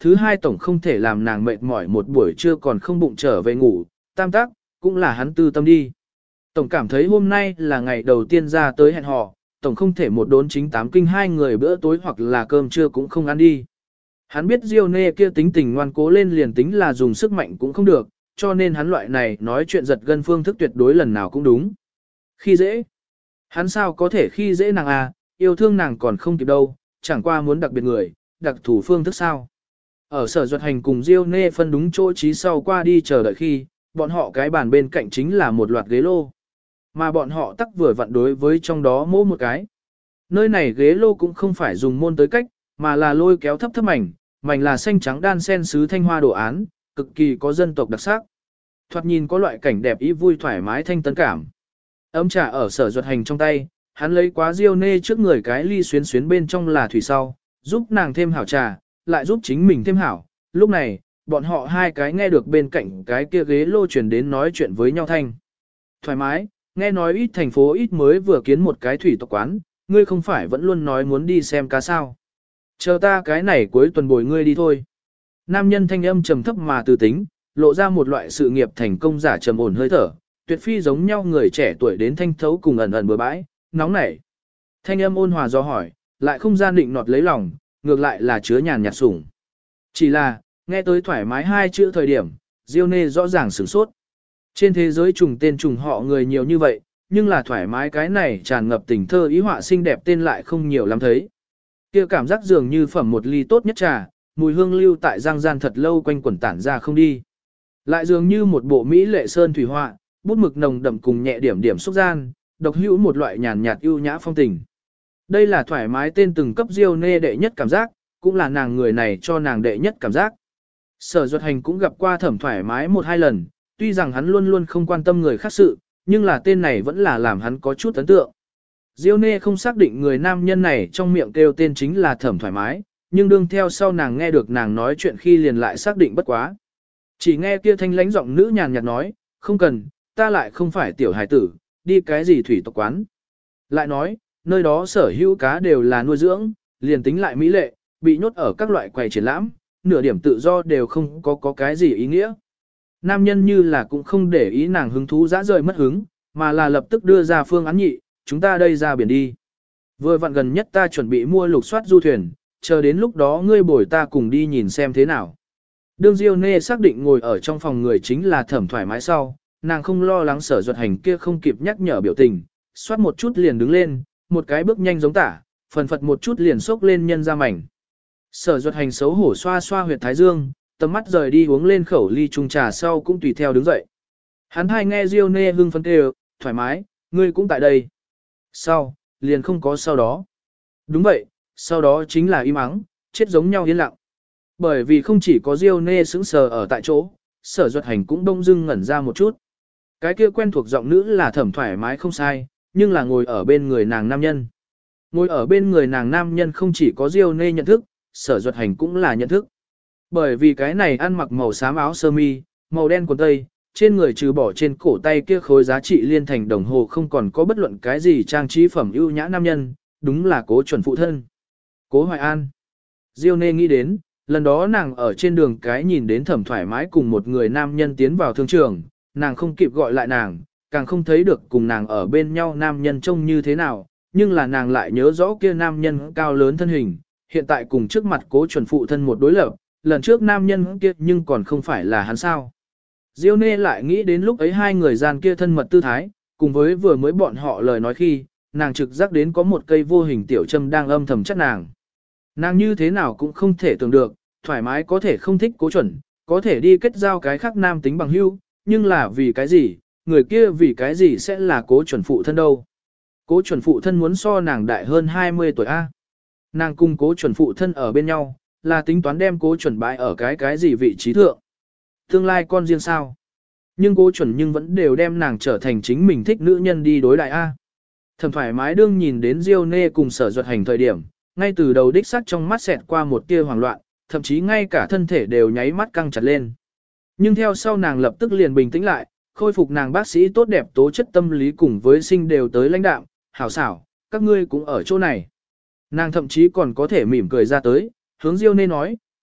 thứ hai tổng không thể làm nàng mệt mỏi một buổi trưa còn không bụng trở về ngủ, tam tác, cũng là hắn tư tâm đi. Tổng cảm thấy hôm nay là ngày đầu tiên ra tới hẹn hò, tổng không thể một đốn chính tám kinh hai người bữa tối hoặc là cơm trưa cũng không ăn đi. Hắn biết Diêu Nê kia tính tình ngoan cố lên liền tính là dùng sức mạnh cũng không được, cho nên hắn loại này nói chuyện giật gân phương thức tuyệt đối lần nào cũng đúng. Khi dễ, hắn sao có thể khi dễ nàng à, yêu thương nàng còn không kịp đâu, chẳng qua muốn đặc biệt người, đặc thủ phương thức sao. Ở Sở Duật Hành cùng Diêu Nê phân đúng chỗ trí sau qua đi chờ đợi khi, bọn họ cái bàn bên cạnh chính là một loạt ghế lô. Mà bọn họ tắc vừa vặn đối với trong đó mỗi một cái. Nơi này ghế lô cũng không phải dùng môn tới cách, mà là lôi kéo thấp thấp mảnh là xanh trắng đan sen sứ thanh hoa đồ án, cực kỳ có dân tộc đặc sắc. Thoạt nhìn có loại cảnh đẹp ý vui thoải mái thanh tấn cảm. Ấm trà ở Sở Duật Hành trong tay, hắn lấy quá Diêu Nê trước người cái ly xuyến bên trong là thủy sau, giúp nàng thêm hảo trà, lại giúp chính mình thêm hảo. Lúc này, bọn họ hai cái nghe được bên cạnh cái kia ghế lô truyền đến nói chuyện với nhau thanh. Thoải mái, nghe nói ít thành phố ít mới vừa kiến một cái thủy tộc quán, ngươi không phải vẫn luôn nói muốn đi xem cá sao. Chờ ta cái này cuối tuần bồi ngươi đi thôi. Nam nhân thanh âm trầm thấp mà từ tính, lộ ra một loại sự nghiệp thành công giả trầm ổn hơi thở, tuyệt phi giống nhau người trẻ tuổi đến thanh thấu cùng ẩn ẩn bừa bãi, nóng nảy. Thanh âm ôn hòa do hỏi, lại không gian định nọt lấy lòng, ngược lại là chứa nhàn nhạt sủng. Chỉ là, nghe tới thoải mái hai chữ thời điểm, Diêu Nê rõ ràng sửng sốt. Trên thế giới trùng tên trùng họ người nhiều như vậy, nhưng là thoải mái cái này tràn ngập tình thơ ý họa xinh đẹp tên lại không nhiều lắm thấy. Kia cảm giác dường như phẩm một ly tốt nhất trà, mùi hương lưu tại giang gian thật lâu quanh quẩn tản ra không đi. Lại dường như một bộ mỹ lệ sơn thủy họa, bút mực nồng đậm cùng nhẹ điểm điểm xúc gian, độc hữu một loại nhàn nhạt ưu nhã phong tình. Đây là thoải mái tên từng cấp Diêu Nê đệ nhất cảm giác, cũng là nàng người này cho nàng đệ nhất cảm giác. Sở Duật Hành cũng gặp qua Thẩm thoải mái một hai lần, tuy rằng hắn luôn luôn không quan tâm người khác sự, nhưng là tên này vẫn là làm hắn có chút ấn tượng. Diêu Nê không xác định người nam nhân này trong miệng kêu tên chính là Thẩm thoải mái, nhưng đương theo sau nàng nghe được nàng nói chuyện khi liền lại xác định bất quá. Chỉ nghe kia thanh lãnh giọng nữ nhàn nhạt nói, không cần, ta lại không phải tiểu hài tử, đi cái gì thủy tộc quán. Lại nói, nơi đó sở hữu cá đều là nuôi dưỡng, liền tính lại mỹ lệ, bị nhốt ở các loại quầy triển lãm, nửa điểm tự do đều không có cái gì ý nghĩa. Nam nhân như là cũng không để ý nàng hứng thú dã rời mất hứng, mà là lập tức đưa ra phương án nhị, chúng ta đây ra biển đi. Vừa vặn gần nhất ta chuẩn bị mua lục soát du thuyền, chờ đến lúc đó ngươi bồi ta cùng đi nhìn xem thế nào. Đương Diêu Nê xác định ngồi ở trong phòng người chính là Thẩm thoải mái sau, nàng không lo lắng Sở Duật Hành kia không kịp nhắc nhở biểu tình, soát một chút liền đứng lên, một cái bước nhanh giống tả, phần phật một chút liền xốc lên nhân ra mảnh. Sở Duật Hành xấu hổ xoa xoa huyệt thái dương, tầm mắt rời đi uống lên khẩu ly chung trà sau cũng tùy theo đứng dậy. Hắn hai nghe Diêu Nê hưng phấn kêu, thoải mái, ngươi cũng tại đây. Sau, liền không có sau đó. Đúng vậy, sau đó chính là im ắng, chết giống nhau yên lặng. Bởi vì không chỉ có Diêu Nê sững sờ ở tại chỗ, Sở Duật Hành cũng đông dưng ngẩn ra một chút. Cái kia quen thuộc giọng nữ là Thẩm thoải mái không sai, nhưng là ngồi ở bên người nàng nam nhân. Ngồi ở bên người nàng nam nhân không chỉ có Diêu Nê nhận thức, Sở Duật Hành cũng là nhận thức. Bởi vì cái này ăn mặc màu xám áo sơ mi, màu đen quần tây, trên người trừ bỏ trên cổ tay kia khối giá trị liên thành đồng hồ không còn có bất luận cái gì trang trí phẩm ưu nhã nam nhân, đúng là Cố chuẩn phụ thân. Cố Hoài An. Diêu Nê nghĩ đến, lần đó nàng ở trên đường cái nhìn đến Thẩm thoải mái cùng một người nam nhân tiến vào thương trường, nàng không kịp gọi lại nàng, càng không thấy được cùng nàng ở bên nhau nam nhân trông như thế nào, nhưng là nàng lại nhớ rõ kia nam nhân cao lớn thân hình, hiện tại cùng trước mặt Cố chuẩn phụ thân một đối lập, lần trước nam nhân kia nhưng còn không phải là hắn sao. Diêu Nê lại nghĩ đến lúc ấy hai người gian kia thân mật tư thái, cùng với vừa mới bọn họ lời nói khi, nàng trực giác đến có một cây vô hình tiểu châm đang âm thầm chắc nàng. Nàng như thế nào cũng không thể tưởng được, thoải mái có thể không thích Cố chuẩn, có thể đi kết giao cái khác nam tính bằng hữu, nhưng là vì cái gì, người kia vì cái gì sẽ là Cố chuẩn phụ thân đâu. Cố chuẩn phụ thân muốn so nàng đại hơn 20 tuổi A. Nàng cùng Cố chuẩn phụ thân ở bên nhau, là tính toán đem Cố chuẩn bãi ở cái gì vị trí thượng. Tương lai con riêng sao. Nhưng Cố chuẩn nhưng vẫn đều đem nàng trở thành chính mình thích nữ nhân đi đối đại A. Thẩm thoải mái đương nhìn đến Diêu Nê cùng Sở Duật Hành thời điểm, ngay từ đầu đích sắc trong mắt xẹt qua một tia hoảng loạn, thậm chí ngay cả thân thể đều nháy mắt căng chặt lên. Nhưng theo sau nàng lập tức liền bình tĩnh lại, khôi phục nàng bác sĩ tốt đẹp tố chất tâm lý cùng với sinh đều tới lãnh đạo, hảo xảo, các ngươi cũng ở chỗ này. Nàng thậm chí còn có thể mỉm cười ra tới, hướng Diêu Nê nói,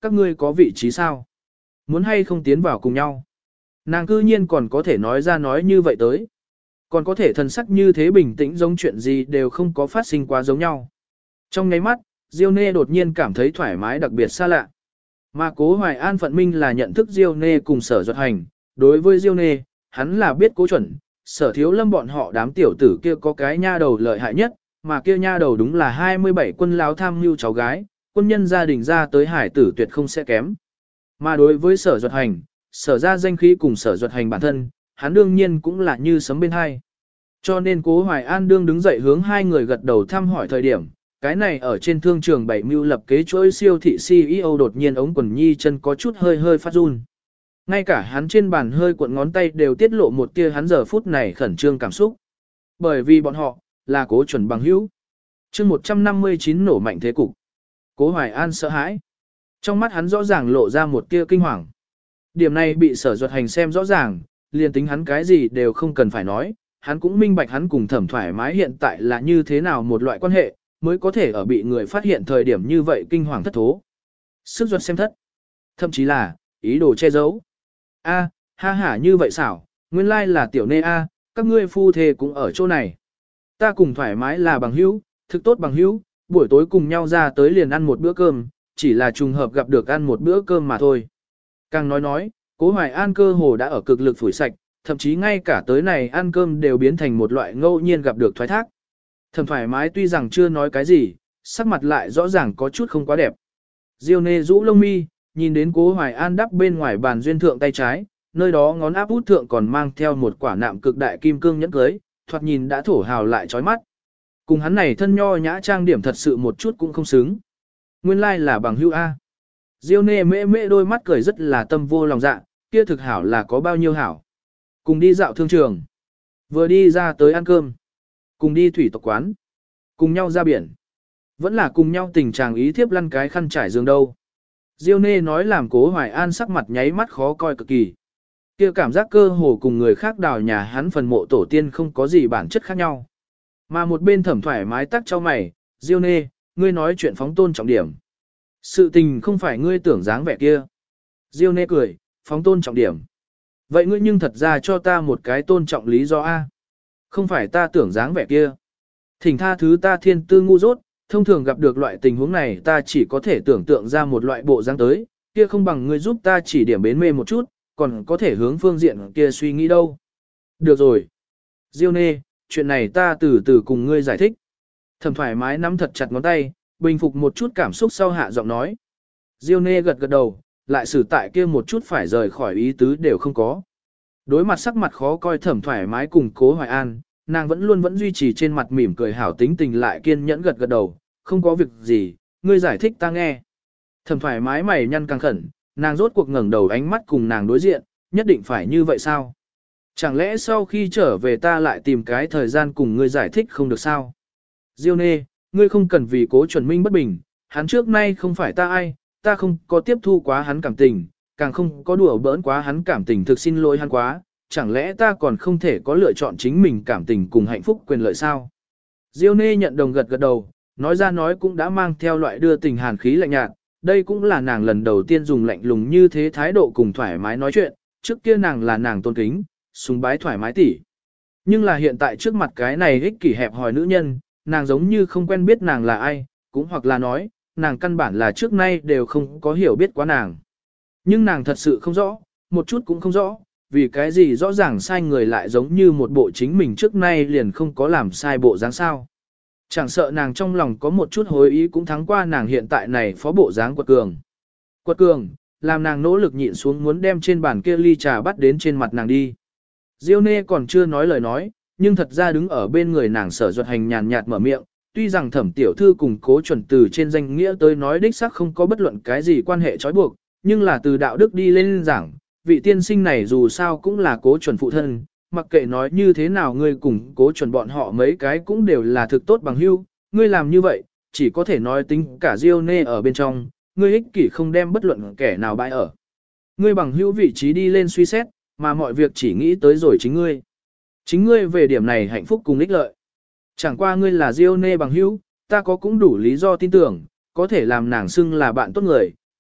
các ngươi có vị trí sao? Muốn hay không tiến vào cùng nhau? Nàng cư nhiên còn có thể nói ra nói như vậy tới. Còn có thể thần sắc như thế bình tĩnh giống chuyện gì đều không có phát sinh quá giống nhau. Trong nháy mắt, Diêu Nê đột nhiên cảm thấy thoải mái đặc biệt xa lạ. Mà Cố Hoài An phận minh là nhận thức Diêu Nê cùng Sở Duật Hành. Đối với Diêu Nê, hắn là biết Cố Chuẩn, Sở Thiếu Lâm bọn họ đám tiểu tử kia có cái nha đầu lợi hại nhất, mà kia nha đầu đúng là 27 quân láo tham mưu cháu gái, quân nhân gia đình ra tới hải tử tuyệt không sẽ kém. Mà đối với Sở Duật Hành, Sở ra danh khí cùng Sở Duật Hành bản thân, hắn đương nhiên cũng là như sấm bên hai. Cho nên Cố Hoài An đương đứng dậy hướng hai người gật đầu thăm hỏi thời điểm, cái này ở trên thương trường bảy mưu lập kế chuỗi siêu thị CEO đột nhiên ống quần nhi chân có chút hơi hơi phát run. Ngay cả hắn trên bàn hơi cuộn ngón tay đều tiết lộ một tia hắn giờ phút này khẩn trương cảm xúc. Bởi vì bọn họ, là Cố Chuẩn bằng hữu. chương 159 nổ mạnh thế cục. Cố Hoài An sợ hãi. Trong mắt hắn rõ ràng lộ ra một tia kinh hoàng. Điểm này bị Sở Duật Hành xem rõ ràng, liền tính hắn cái gì đều không cần phải nói, hắn cũng minh bạch hắn cùng Thẩm thoải mái hiện tại là như thế nào một loại quan hệ, mới có thể ở bị người phát hiện thời điểm như vậy kinh hoàng thất thố. Sức Duật xem thất. Thậm chí là, ý đồ che giấu. A, ha hả như vậy xảo, nguyên lai là tiểu Nê A, các ngươi phu thê cũng ở chỗ này. Ta cùng thoải mái là bằng hữu, thực tốt bằng hữu, buổi tối cùng nhau ra tới liền ăn một bữa cơm, chỉ là trùng hợp gặp được ăn một bữa cơm mà thôi. Càng nói, Cố Hoài An cơ hồ đã ở cực lực phủi sạch, thậm chí ngay cả tới này ăn cơm đều biến thành một loại ngẫu nhiên gặp được thoái thác. Thẩm thoải mái tuy rằng chưa nói cái gì, sắc mặt lại rõ ràng có chút không quá đẹp. Diêu Nê rũ lông mi, nhìn đến Cố Hoài An đắp bên ngoài bàn duyên thượng tay trái, nơi đó ngón áp út thượng còn mang theo một quả nạm cực đại kim cương nhẫn cưới, thoạt nhìn đã thổ hào lại chói mắt. Cùng hắn này thân nho nhã trang điểm thật sự một chút cũng không xứng. Nguyên lai là bằng hữu A. Diêu Nê mễ mễ đôi mắt cười rất là tâm vô lòng dạ, kia thực hảo là có bao nhiêu hảo. Cùng đi dạo thương trường. Vừa đi ra tới ăn cơm. Cùng đi thủy tộc quán. Cùng nhau ra biển. Vẫn là cùng nhau tình trạng ý thiếp lăn cái khăn trải giường đâu. Diêu Nê nói làm Cố Hoài An sắc mặt nháy mắt khó coi cực kỳ. Kia cảm giác cơ hồ cùng người khác đào nhà hắn phần mộ tổ tiên không có gì bản chất khác nhau. Mà một bên Thẩm thoải mái tắc cho mày, Diêu Nê, ngươi nói chuyện phóng tôn trọng điểm. Sự tình không phải ngươi tưởng dáng vẻ kia. Diêu Nê cười, phóng tôn trọng điểm. Vậy ngươi nhưng thật ra cho ta một cái tôn trọng lý do A. Không phải ta tưởng dáng vẻ kia. Thỉnh tha thứ ta thiên tư ngu dốt, thông thường gặp được loại tình huống này ta chỉ có thể tưởng tượng ra một loại bộ dáng tới, kia không bằng ngươi giúp ta chỉ điểm bến mê một chút, còn có thể hướng phương diện kia suy nghĩ đâu. Được rồi. Diêu Nê, chuyện này ta từ từ cùng ngươi giải thích. Thẩm thoải mái nắm thật chặt ngón tay, bình phục một chút cảm xúc sau hạ giọng nói. Diêu Nê gật gật đầu, lại xử tại kia một chút phải rời khỏi ý tứ đều không có. Đối mặt sắc mặt khó coi Thẩm thoải mái cùng Cố Hoài An, nàng vẫn duy trì trên mặt mỉm cười hảo tính tình lại kiên nhẫn gật gật đầu, không có việc gì, ngươi giải thích ta nghe. Thẩm thoải mái mày nhăn căng khẩn, nàng rốt cuộc ngẩng đầu ánh mắt cùng nàng đối diện, nhất định phải như vậy sao? Chẳng lẽ sau khi trở về ta lại tìm cái thời gian cùng ngươi giải thích không được sao? Diêu Nê, ngươi không cần vì Cố Chuẩn Minh bất bình, hắn trước nay không phải ta ai, ta không có tiếp thu quá hắn cảm tình, càng không có đùa bỡn quá hắn cảm tình, thực xin lỗi hắn quá, chẳng lẽ ta còn không thể có lựa chọn chính mình cảm tình cùng hạnh phúc quyền lợi sao? Diêu Nê nhận đồng gật gật đầu, nói ra nói cũng đã mang theo loại đưa tình hàn khí lạnh nhạt, đây cũng là nàng lần đầu tiên dùng lạnh lùng như thế thái độ cùng thoải mái nói chuyện, trước kia nàng là nàng tôn kính, sùng bái thoải mái tỉ. Nhưng là hiện tại trước mặt cái này ích kỷ hẹp hòi nữ nhân, nàng giống như không quen biết nàng là ai, cũng hoặc là nói, nàng căn bản là trước nay đều không có hiểu biết quá nàng. Nhưng nàng thật sự không rõ, một chút cũng không rõ, vì cái gì rõ ràng sai người lại giống như một bộ chính mình trước nay liền không có làm sai bộ dáng sao. Chẳng sợ nàng trong lòng có một chút hối ý cũng thắng qua nàng hiện tại này phó bộ dáng quật cường. Quật cường, làm nàng nỗ lực nhịn xuống muốn đem trên bàn kia ly trà bắt đến trên mặt nàng đi. Diêu Nê còn chưa nói lời nói, nhưng thật ra đứng ở bên người nàng Sở Duật Hành nhàn nhạt mở miệng, tuy rằng Thẩm tiểu thư cùng Cố Chuẩn từ trên danh nghĩa tới nói đích xác không có bất luận cái gì quan hệ trói buộc, nhưng là từ đạo đức đi lên giảng, vị tiên sinh này dù sao cũng là Cố Chuẩn phụ thân, mặc kệ nói như thế nào ngươi cùng Cố Chuẩn bọn họ mấy cái cũng đều là thực tốt bằng hữu, ngươi làm như vậy, chỉ có thể nói tính cả Diêu Nê ở bên trong, ngươi ích kỷ không đem bất luận kẻ nào bãi ở. Ngươi bằng hữu vị trí đi lên suy xét, mà mọi việc chỉ nghĩ tới rồi chính ngươi. Chính ngươi về điểm này hạnh phúc cùng ích lợi. Chẳng qua ngươi là Diêu Nê bằng hữu, ta có cũng đủ lý do tin tưởng, có thể làm nàng xưng là bạn tốt người,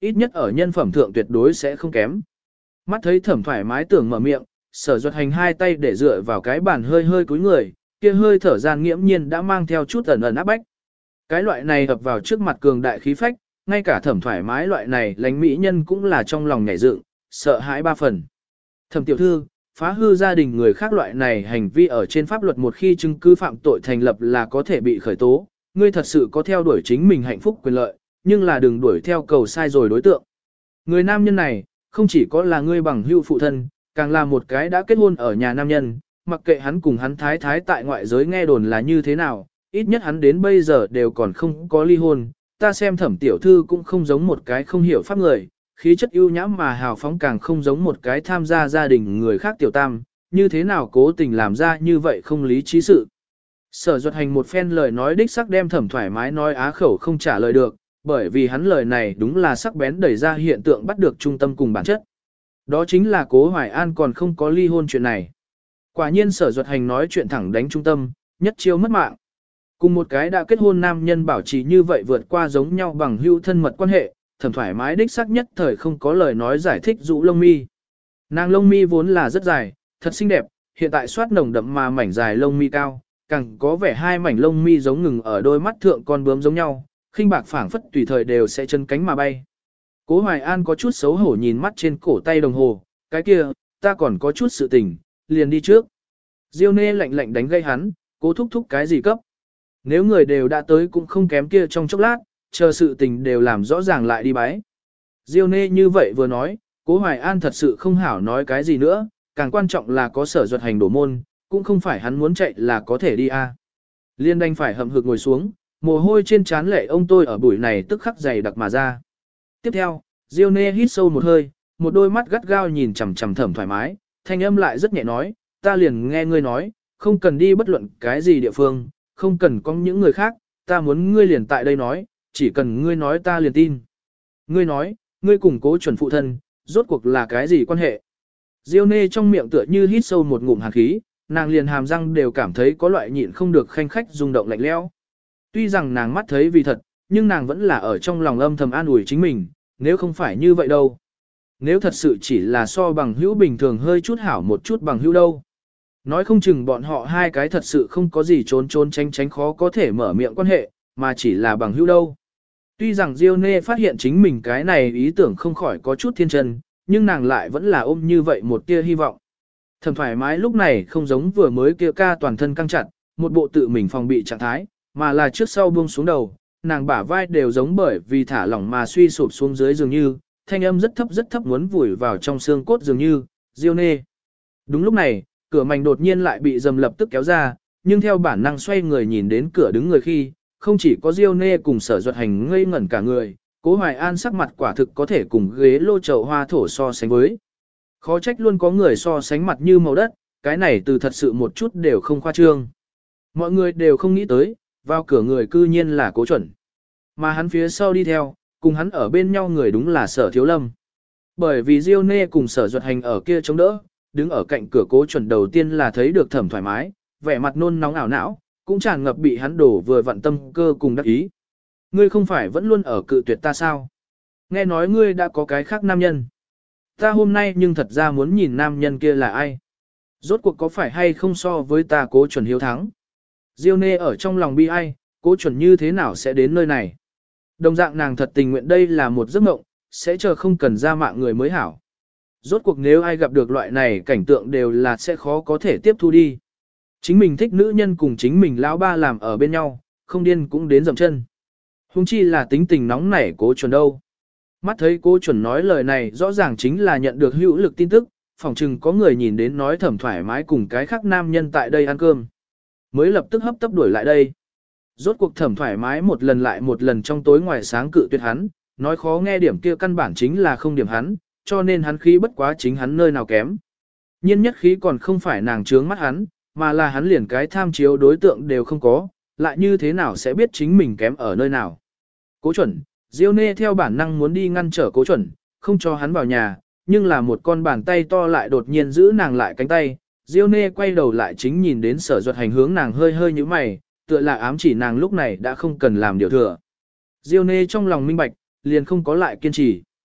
ít nhất ở nhân phẩm thượng tuyệt đối sẽ không kém. Mắt thấy thẩm thoải mái tưởng mở miệng, Sở Duật Hành hai tay để dựa vào cái bàn hơi hơi cúi người, kia hơi thở gian nghiễm nhiên đã mang theo chút ẩn ẩn áp bách. Cái loại này ập vào trước mặt cường đại khí phách, ngay cả thẩm thoải mái loại này lánh mỹ nhân cũng là trong lòng nhảy dựng, sợ hãi ba phần. Thẩm tiểu thư, phá hư gia đình người khác loại này hành vi ở trên pháp luật một khi chứng cứ phạm tội thành lập là có thể bị khởi tố, ngươi thật sự có theo đuổi chính mình hạnh phúc quyền lợi, nhưng là đừng đuổi theo cầu sai rồi đối tượng. Người nam nhân này, không chỉ có là ngươi bằng hữu phụ thân, càng là một cái đã kết hôn ở nhà nam nhân, mặc kệ hắn cùng hắn thái thái tại ngoại giới nghe đồn là như thế nào, ít nhất hắn đến bây giờ đều còn không có ly hôn, ta xem thẩm tiểu thư cũng không giống một cái không hiểu pháp người, khí chất ưu nhã mà hào phóng càng không giống một cái tham gia gia đình người khác tiểu tam, như thế nào cố tình làm ra như vậy không lý trí sự. Sở Duật Hành một phen lời nói đích sắc đem thẩm thoải mái nói á khẩu không trả lời được, bởi vì hắn lời này đúng là sắc bén đẩy ra hiện tượng bắt được trung tâm cùng bản chất. Đó chính là Cố Hoài An còn không có ly hôn chuyện này. Quả nhiên Sở Duật Hành nói chuyện thẳng đánh trung tâm, nhất chiêu mất mạng. Cùng một cái đã kết hôn nam nhân bảo trì như vậy vượt qua giống nhau bằng hữu thân mật quan hệ, thẩm thoải mái đích sắc nhất thời không có lời nói giải thích rũ lông mi. Nàng lông mi vốn là rất dài, thật xinh đẹp, hiện tại soát nồng đậm mà mảnh dài lông mi cao, càng có vẻ hai mảnh lông mi giống ngừng ở đôi mắt thượng con bướm giống nhau, khinh bạc phảng phất tùy thời đều sẽ chân cánh mà bay. Cố Hoài An có chút xấu hổ nhìn mắt trên cổ tay đồng hồ, cái kia, ta còn có chút sự tình, liền đi trước. Diêu Nê lạnh lạnh đánh gây hắn, cố thúc thúc cái gì cấp. Nếu người đều đã tới cũng không kém kia trong chốc lát, chờ sự tình đều làm rõ ràng lại đi bái. Diêu Nê như vậy vừa nói, Cố Hoài An thật sự không hảo nói cái gì nữa, càng quan trọng là có Sở Duật Hành đổ môn, cũng không phải hắn muốn chạy là có thể đi a. Liên đành phải hậm hực ngồi xuống, mồ hôi trên trán lệ ông tôi ở buổi này tức khắc dày đặc mà ra. Tiếp theo, Diêu Nê hít sâu một hơi, một đôi mắt gắt gao nhìn chằm chằm thẩm thoải mái, thanh âm lại rất nhẹ nói, ta liền nghe ngươi nói, không cần đi bất luận cái gì địa phương, không cần có những người khác, ta muốn ngươi liền tại đây nói, chỉ cần ngươi nói ta liền tin. Ngươi nói, ngươi cùng Cố chuẩn phụ thân, rốt cuộc là cái gì quan hệ? Diêu Nê trong miệng tựa như hít sâu một ngụm hàn khí, nàng liền hàm răng đều cảm thấy có loại nhịn không được khanh khách rung động lạnh lẽo. Tuy rằng nàng mắt thấy vì thật, nhưng nàng vẫn là ở trong lòng âm thầm an ủi chính mình, nếu không phải như vậy đâu. Nếu thật sự chỉ là so bằng hữu bình thường hơi chút hảo một chút bằng hữu đâu. Nói không chừng bọn họ hai cái thật sự không có gì trốn trốn tránh tránh khó có thể mở miệng quan hệ, mà chỉ là bằng hữu đâu. Tuy rằng Diêu Nê phát hiện chính mình cái này ý tưởng không khỏi có chút thiên chân, nhưng nàng lại vẫn là ôm như vậy một tia hy vọng. Thẩm thoải mái lúc này không giống vừa mới kia ca toàn thân căng chặt, một bộ tự mình phòng bị trạng thái, mà là trước sau buông xuống đầu, nàng bả vai đều giống bởi vì thả lỏng mà suy sụp xuống dưới dường như, thanh âm rất thấp muốn vùi vào trong xương cốt dường như, Diêu Nê. Đúng lúc này, cửa mảnh đột nhiên lại bị dầm lập tức kéo ra, nhưng theo bản năng xoay người nhìn đến cửa đứng người khi, không chỉ có Diêu Nê cùng Sở Duật Hành ngây ngẩn cả người, Cố Hoài An sắc mặt quả thực có thể cùng ghế lô chậu hoa thổ so sánh với. Khó trách luôn có người so sánh mặt như màu đất, cái này từ thật sự một chút đều không khoa trương. Mọi người đều không nghĩ tới, vào cửa người cư nhiên là Cố chuẩn. Mà hắn phía sau đi theo, cùng hắn ở bên nhau người đúng là Sở Thiếu Lâm. Bởi vì Diêu Nê cùng Sở Duật Hành ở kia chống đỡ, đứng ở cạnh cửa Cố chuẩn đầu tiên là thấy được thẩm thoải mái, vẻ mặt nôn nóng ảo não, cũng tràn ngập bị hắn đổ vừa vặn tâm cơ cùng đắc ý. Ngươi không phải vẫn luôn ở cự tuyệt ta sao? Nghe nói ngươi đã có cái khác nam nhân. Ta hôm nay nhưng thật ra muốn nhìn nam nhân kia là ai. Rốt cuộc có phải hay không so với ta Cố chuẩn hiếu thắng. Diêu Nê ở trong lòng bi ai, Cố chuẩn như thế nào sẽ đến nơi này. Đồng dạng nàng thật tình nguyện đây là một giấc mộng, sẽ chờ không cần ra mạng người mới hảo. Rốt cuộc nếu ai gặp được loại này cảnh tượng đều là sẽ khó có thể tiếp thu đi. Chính mình thích nữ nhân cùng chính mình lão ba làm ở bên nhau, không điên cũng đến dậm chân. Hùng chi là tính tình nóng nảy Cố chuẩn đâu. Mắt thấy Cố chuẩn nói lời này rõ ràng chính là nhận được hữu lực tin tức, phòng chừng có người nhìn đến nói thẩm thoải mái cùng cái khác nam nhân tại đây ăn cơm. Mới lập tức hấp tấp đuổi lại đây. Rốt cuộc thẩm thoải mái một lần lại một lần trong tối ngoài sáng cự tuyệt hắn, nói khó nghe điểm kia căn bản chính là không điểm hắn, cho nên hắn khí bất quá chính hắn nơi nào kém. Nhiên nhất khí còn không phải nàng trướng mắt hắn, mà là hắn liền cái tham chiếu đối tượng đều không có, lại như thế nào sẽ biết chính mình kém ở nơi nào. Cố chuẩn, Diêu Nê theo bản năng muốn đi ngăn trở Cố chuẩn, không cho hắn vào nhà, nhưng là một con bàn tay to lại đột nhiên giữ nàng lại cánh tay. Diêu Nê quay đầu lại chính nhìn đến Sở Duật Hành hướng nàng hơi hơi như mày, tựa là ám chỉ nàng lúc này đã không cần làm điều thừa. Diêu Nê trong lòng minh bạch, liền không có lại kiên trì.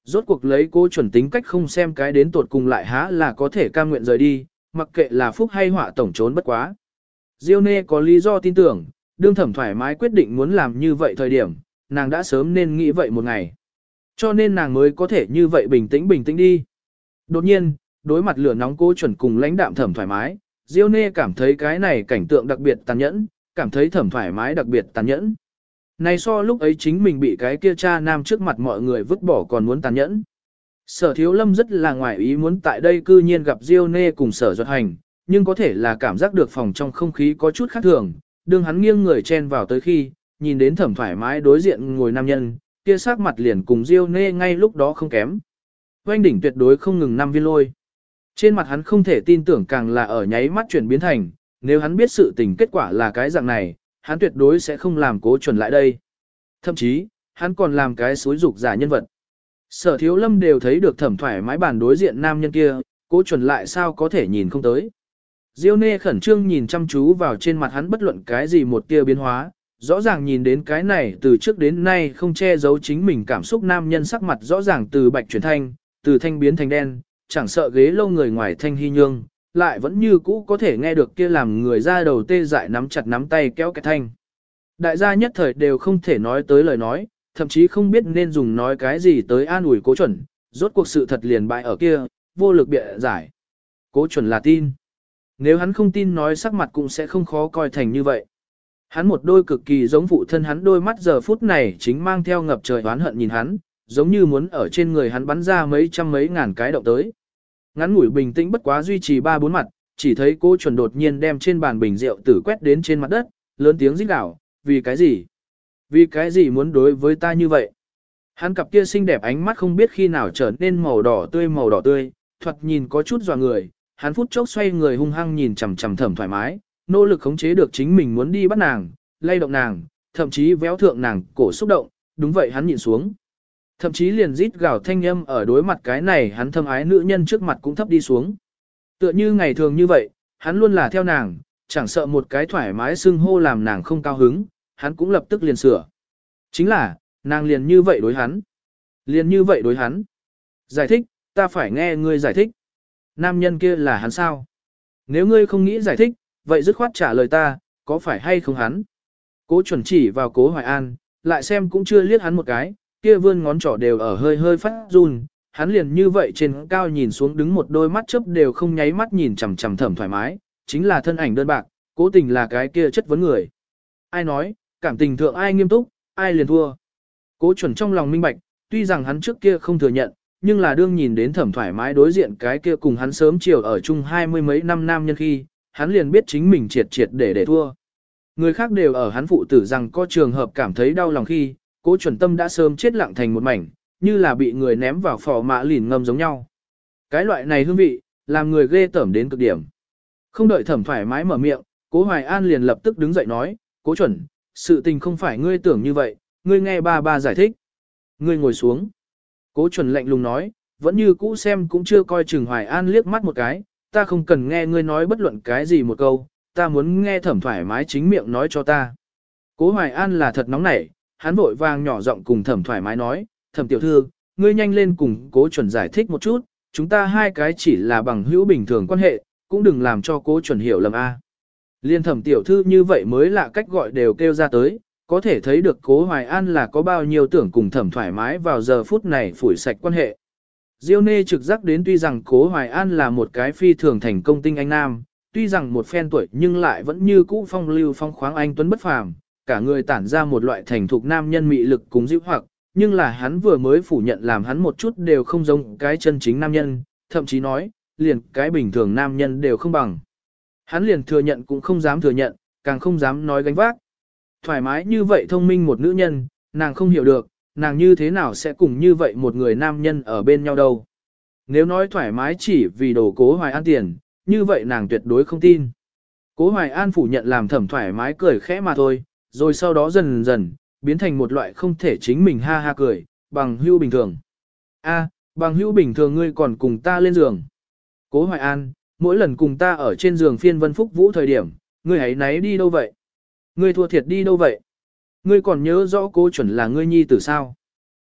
Rốt cuộc lấy Cố Chuẩn tính cách không xem cái đến tột cùng lại há là có thể cam nguyện rời đi, mặc kệ là phúc hay họa tổng trốn bất quá. Diêu Nê có lý do tin tưởng, đương Thẩm thoải mái quyết định muốn làm như vậy thời điểm, nàng đã sớm nên nghĩ vậy một ngày. Cho nên nàng mới có thể như vậy bình tĩnh đi. Đột nhiên, đối mặt lửa nóng Cố Chuẩn cùng lãnh đạm Thẩm thoải mái, Diêu Nê cảm thấy cái này cảnh tượng đặc biệt tàn nhẫn, cảm thấy Thẩm thoải mái đặc biệt tàn nhẫn. Này so lúc ấy chính mình bị cái kia cha nam trước mặt mọi người vứt bỏ còn muốn tàn nhẫn. Sở Thiếu Lâm rất là ngoài ý muốn tại đây cư nhiên gặp Diêu Nê cùng Sở Duật Hành, nhưng có thể là cảm giác được phòng trong không khí có chút khác thường, đương hắn nghiêng người chen vào tới khi, nhìn đến Thẩm thoải mái đối diện ngồi nam nhân, kia sắc mặt liền cùng Diêu Nê ngay lúc đó không kém. Oanh đỉnh tuyệt đối không ngừng 5 viên lôi. Trên mặt hắn không thể tin tưởng càng là ở nháy mắt chuyển biến thành, nếu hắn biết sự tình kết quả là cái dạng này, hắn tuyệt đối sẽ không làm Cố Chuẩn lại đây. Thậm chí, hắn còn làm cái xối dục giả nhân vật. Sở Thiếu Lâm đều thấy được Thẩm thoải mái bàn đối diện nam nhân kia, Cố Chuẩn lại sao có thể nhìn không tới. Diêu Nê khẩn trương nhìn chăm chú vào trên mặt hắn bất luận cái gì một tia biến hóa, rõ ràng nhìn đến cái này từ trước đến nay không che giấu chính mình cảm xúc nam nhân sắc mặt rõ ràng từ bạch chuyển thanh, từ thanh biến thành đen, chẳng sợ ghế lâu người ngoài thanh hy nhương, lại vẫn như cũ có thể nghe được kia làm người ra đầu tê dại nắm chặt nắm tay kéo cái thanh. Đại gia nhất thời đều không thể nói tới lời nói, thậm chí không biết nên dùng nói cái gì tới an ủi Cố Chuẩn, rốt cuộc sự thật liền bại ở kia, vô lực bịa giải. Cố Chuẩn là tin. Nếu hắn không tin nói sắc mặt cũng sẽ không khó coi thành như vậy. Hắn một đôi cực kỳ giống phụ thân hắn đôi mắt giờ phút này chính mang theo ngập trời oán hận nhìn hắn, giống như muốn ở trên người hắn bắn ra mấy trăm mấy ngàn cái động tới. Ngắn ngủi bình tĩnh bất quá duy trì 3-4 mặt, chỉ thấy Cố Chuẩn đột nhiên đem trên bàn bình rượu tử quét đến trên mặt đất, lớn tiếng rít gào, vì cái gì? Vì cái gì muốn đối với ta như vậy? Hắn cặp kia xinh đẹp ánh mắt không biết khi nào trở nên màu đỏ tươi, thoạt nhìn có chút dọa người, hắn phút chốc xoay người hung hăng nhìn chằm chằm Thẩm thoải mái, nỗ lực khống chế được chính mình muốn đi bắt nàng, lay động nàng, thậm chí véo thượng nàng cổ xúc động, đúng vậy hắn nhịn xuống. Thậm chí liền rít gào thanh âm ở đối mặt cái này hắn thâm ái nữ nhân trước mặt cũng thấp đi xuống. Tựa như ngày thường như vậy, hắn luôn là theo nàng, chẳng sợ một cái thoải mái xưng hô làm nàng không cao hứng, hắn cũng lập tức liền sửa. Chính là, nàng liền như vậy đối hắn. Liền như vậy đối hắn. Giải thích, ta phải nghe ngươi giải thích. Nam nhân kia là hắn sao? Nếu ngươi không nghĩ giải thích, vậy dứt khoát trả lời ta, có phải hay không hắn? Cố Chuẩn chỉ vào Cố Hoài An, lại xem cũng chưa liếc hắn một cái, kia vươn ngón trỏ đều ở hơi hơi phát run, hắn liền như vậy trên cao nhìn xuống đứng một đôi mắt chớp đều không nháy mắt nhìn chằm chằm Thẩm thoải mái, chính là thân ảnh đơn bạc, cố tình là cái kia chất vấn người. Ai nói, cảm tình thượng ai nghiêm túc, ai liền thua. Cố Chuẩn trong lòng minh bạch, tuy rằng hắn trước kia không thừa nhận, nhưng là đương nhìn đến Thẩm thoải mái đối diện cái kia cùng hắn sớm chiều ở chung 20 mấy năm nam nhân khi, hắn liền biết chính mình triệt để thua. Người khác đều ở hắn phụ tử rằng có trường hợp cảm thấy đau lòng khi, Cố Chuẩn tâm đã sớm chết lặng thành một mảnh, như là bị người ném vào phò mã lìn ngâm giống nhau. Cái loại này hương vị, làm người ghê tởm đến cực điểm. Không đợi Thẩm thoải mái mở miệng, Cố Hoài An liền lập tức đứng dậy nói, Cố Chuẩn, sự tình không phải ngươi tưởng như vậy, ngươi nghe ba giải thích. Ngươi ngồi xuống. Cố Chuẩn lạnh lùng nói, vẫn như cũ xem cũng chưa coi chừng Hoài An liếc mắt một cái, ta không cần nghe ngươi nói bất luận cái gì một câu, ta muốn nghe Thẩm thoải mái chính miệng nói cho ta. Cố Hoài An là thật nóng nảy, hắn vội vàng nhỏ giọng cùng Thẩm thoải mái nói, Thẩm tiểu thư, ngươi nhanh lên cùng Cố Chuẩn giải thích một chút, chúng ta hai cái chỉ là bằng hữu bình thường quan hệ, cũng đừng làm cho Cố Chuẩn hiểu lầm a. Liên Thẩm tiểu thư như vậy mới lạ cách gọi đều kêu ra tới, có thể thấy được Cố Hoài An là có bao nhiêu tưởng cùng Thẩm thoải mái vào giờ phút này phủi sạch quan hệ. Diêu Nê trực giác đến tuy rằng Cố Hoài An là một cái phi thường thành công tinh anh nam, tuy rằng một phen tuổi nhưng lại vẫn như cũ phong lưu phong khoáng anh tuấn bất phàm, cả người tản ra một loại thành thục nam nhân mị lực cùng dịu hoặc, nhưng là hắn vừa mới phủ nhận làm hắn một chút đều không giống cái chân chính nam nhân, thậm chí nói, liền cái bình thường nam nhân đều không bằng. Hắn liền thừa nhận cũng không dám thừa nhận, càng không dám nói gánh vác. Thoải mái như vậy thông minh một nữ nhân, nàng không hiểu được, nàng như thế nào sẽ cùng như vậy một người nam nhân ở bên nhau đâu. Nếu nói thoải mái chỉ vì đồ Cố Hoài An tiền, như vậy nàng tuyệt đối không tin. Cố Hoài An phủ nhận làm Thẩm thoải mái cười khẽ mà thôi, rồi sau đó dần dần, biến thành một loại không thể chính mình ha ha cười, bằng hữu bình thường. A, bằng hữu bình thường ngươi còn cùng ta lên giường. Cố Hoài An, mỗi lần cùng ta ở trên giường phiên vân phúc vũ thời điểm, ngươi ấy náy đi đâu vậy? Ngươi thua thiệt đi đâu vậy? Ngươi còn nhớ rõ Cố Chuẩn là ngươi nhi tử sao?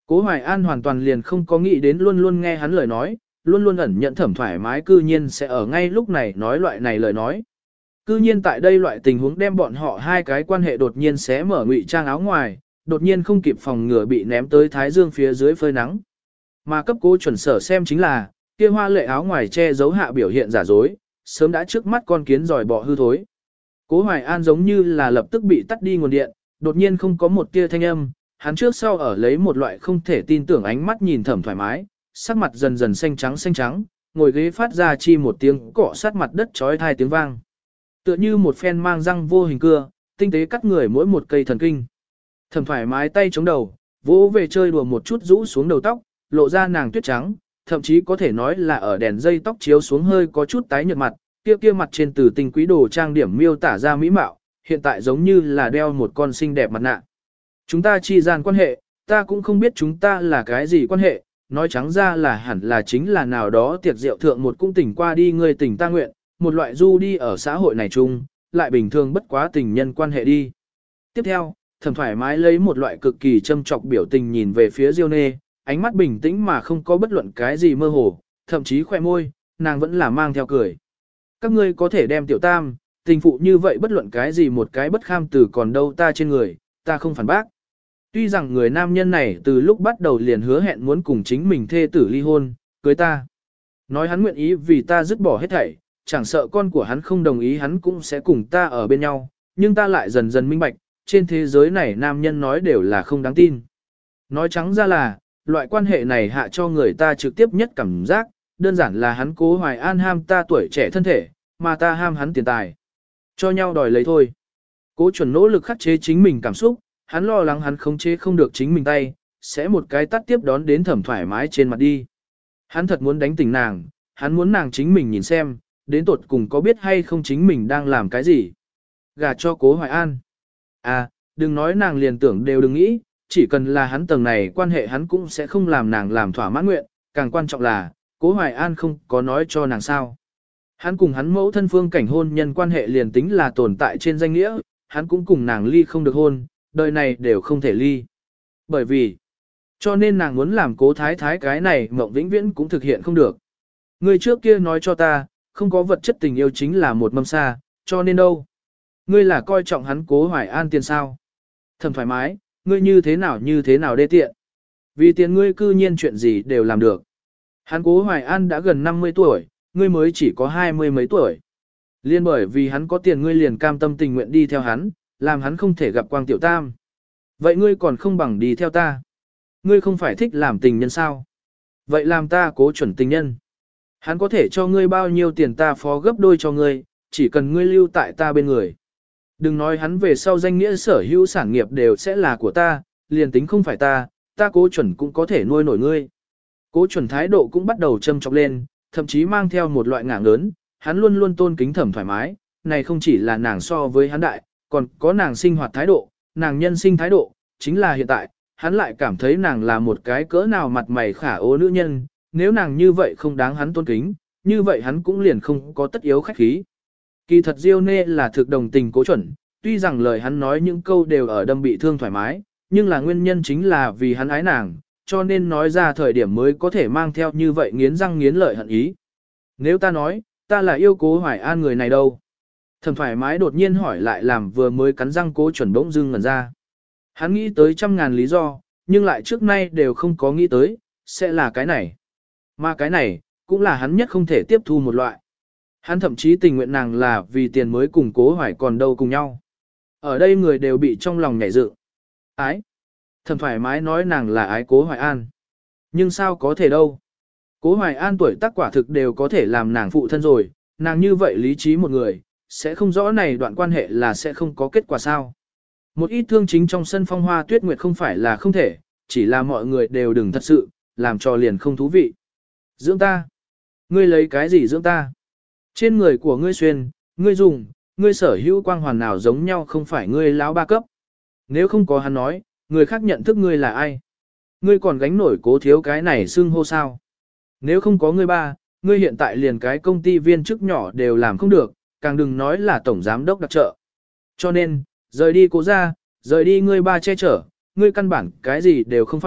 Cố Hoài An hoàn toàn liền không có nghĩ đến luôn luôn nghe hắn lời nói, luôn luôn ẩn nhận thẩm thoải mái cư nhiên sẽ ở ngay lúc này nói loại này lời nói. Cư nhiên tại đây loại tình huống đem bọn họ hai cái quan hệ đột nhiên xé mở ngụy trang áo ngoài, đột nhiên không kịp phòng ngừa bị ném tới thái dương phía dưới phơi nắng. Mà cấp Cố Chuẩn sở xem chính là, kia hoa lệ áo ngoài che giấu hạ biểu hiện giả dối, sớm đã trước mắt con kiến giỏi bọ hư thối. Cố Hoài An giống như là lập tức bị tắt đi nguồn điện, đột nhiên không có một tia thanh âm, hắn trước sau ở lấy một loại không thể tin tưởng ánh mắt nhìn thẩm thoải mái, sắc mặt dần dần xanh trắng, ngồi ghế phát ra chi một tiếng cọ sát mặt đất chói tai tiếng vang. Tựa như một phen mang răng vô hình cưa, tinh tế cắt người mỗi một cây thần kinh. Thẩm thoải mái tay chống đầu, vỗ về chơi đùa một chút rũ xuống đầu tóc, lộ ra nàng tuyết trắng, thậm chí có thể nói là ở đèn dây tóc chiếu xuống hơi có chút tái nhợt mặt, kia mặt trên từ tinh quý đồ trang điểm miêu tả ra mỹ mạo, hiện tại giống như là đeo một con xinh đẹp mặt nạ. Chúng ta chi gian quan hệ, ta cũng không biết chúng ta là cái gì quan hệ, nói trắng ra là hẳn là chính là nào đó tiệc rượu thượng một cung tình qua đi người tình ta nguyện, một loại du đi ở xã hội này chung, lại bình thường bất quá tình nhân quan hệ đi. Tiếp theo, thẩm thoải mái lấy một loại cực kỳ châm trọc biểu tình nhìn về phía Diêu Nê, ánh mắt bình tĩnh mà không có bất luận cái gì mơ hồ, thậm chí khỏe môi, nàng vẫn là mang theo cười. Các ngươi có thể đem tiểu tam, tình phụ như vậy bất luận cái gì một cái bất kham từ còn đâu ta trên người, ta không phản bác. Tuy rằng người nam nhân này từ lúc bắt đầu liền hứa hẹn muốn cùng chính mình thê tử ly hôn, cưới ta. Nói hắn nguyện ý vì ta dứt bỏ hết thảy, chẳng sợ con của hắn không đồng ý hắn cũng sẽ cùng ta ở bên nhau, nhưng ta lại dần dần minh bạch, trên thế giới này nam nhân nói đều là không đáng tin. Nói trắng ra là, loại quan hệ này hạ cho người ta trực tiếp nhất cảm giác, đơn giản là hắn Cố Hoài An ham ta tuổi trẻ thân thể, mà ta ham hắn tiền tài. Cho nhau đòi lấy thôi. Cố Chuẩn nỗ lực khắc chế chính mình cảm xúc, hắn lo lắng hắn khống chế không được chính mình tay, sẽ một cái tắt tiếp đón đến thẩm thoải mái trên mặt đi. Hắn thật muốn đánh tỉnh nàng, hắn muốn nàng chính mình nhìn xem, đến tột cùng có biết hay không chính mình đang làm cái gì. Gả cho Cố Hoài An. À, đừng nói nàng liền tưởng đều đừng nghĩ, chỉ cần là hắn tầng này quan hệ hắn cũng sẽ không làm nàng làm thỏa mãn nguyện, càng quan trọng là, Cố Hoài An không có nói cho nàng sao. Hắn cùng hắn mẫu thân Phương Cảnh hôn nhân quan hệ liền tính là tồn tại trên danh nghĩa, hắn cũng cùng nàng ly không được hôn, đời này đều không thể ly. Bởi vì, cho nên nàng muốn làm Cố Thái Thái cái này mộng vĩnh viễn cũng thực hiện không được. Người trước kia nói cho ta, không có vật chất tình yêu chính là một mâm xa, cho nên đâu. Ngươi là coi trọng hắn Cố Hoài An tiền sao. Thầm thoải mái, ngươi như thế nào đê tiện. Vì tiền ngươi cư nhiên chuyện gì đều làm được. Hắn Cố Hoài An đã gần 50 tuổi, ngươi mới chỉ có 20 mấy tuổi. Liên bởi vì hắn có tiền ngươi liền cam tâm tình nguyện đi theo hắn, làm hắn không thể gặp quang tiểu tam. Vậy ngươi còn không bằng đi theo ta. Ngươi không phải thích làm tình nhân sao? Vậy làm ta Cố Chuẩn tình nhân. Hắn có thể cho ngươi bao nhiêu tiền ta phó gấp đôi cho ngươi, chỉ cần ngươi lưu tại ta bên người. Đừng nói hắn về sau danh nghĩa sở hữu sản nghiệp đều sẽ là của ta, liền tính không phải ta Cố Chuẩn cũng có thể nuôi nổi ngươi. Cố Chuẩn thái độ cũng bắt đầu châm chọc lên, thậm chí mang theo một loại ngả ngớn, hắn luôn luôn tôn kính thẩm thoải mái, này không chỉ là nàng so với hắn đại, còn có nàng sinh hoạt thái độ, nàng nhân sinh thái độ, chính là hiện tại, hắn lại cảm thấy nàng là một cái cỡ nào mặt mày khả ố nữ nhân, nếu nàng như vậy không đáng hắn tôn kính, như vậy hắn cũng liền không có tất yếu khách khí. Kỳ thật Diêu Nê là thực đồng tình Cố Chuẩn, tuy rằng lời hắn nói những câu đều ở đâm bị thương thoải mái, nhưng là nguyên nhân chính là vì hắn ái nàng, cho nên nói ra thời điểm mới có thể mang theo như vậy nghiến răng nghiến lợi hận ý. Nếu ta nói, ta là yêu Cố Hoài An người này đâu? Thầm thoải mái đột nhiên hỏi lại làm vừa mới cắn răng Cố Chuẩn bỗng dưng ngẩn ra. Hắn nghĩ tới trăm ngàn lý do, nhưng lại trước nay đều không có nghĩ tới, sẽ là cái này. Mà cái này, cũng là hắn nhất không thể tiếp thu một loại. Hắn thậm chí tình nguyện nàng là vì tiền mới cùng Cố Hoài còn đâu cùng nhau. Ở đây người đều bị trong lòng nhảy dựng. Ái. Thầm thoải mái nói nàng là ái Cố Hoài An. Nhưng sao có thể đâu. Cố Hoài An tuổi tác quả thực đều có thể làm nàng phụ thân rồi, nàng như vậy lý trí một người, sẽ không rõ này đoạn quan hệ là sẽ không có kết quả sao. Một ít thương chính trong sân phong hoa tuyết nguyệt không phải là không thể, chỉ là mọi người đều đừng thật sự, làm cho liền không thú vị. Dưỡng ta. Ngươi lấy cái gì dưỡng ta? Trên người của ngươi xuyên, ngươi dùng, ngươi sở hữu quang hoàn nào giống nhau không phải ngươi lão ba cấp. Nếu không có hắn nói, người khác nhận thức ngươi là ai? Ngươi còn gánh nổi Cố thiếu cái này xưng hô sao? Nếu không có ngươi ba, ngươi hiện tại liền cái công ty viên chức nhỏ đều làm không được, càng đừng nói là tổng giám đốc đặc trợ. Cho nên, rời đi Cố ra, rời đi ngươi ba che chở, ngươi căn bản cái gì đều không phải,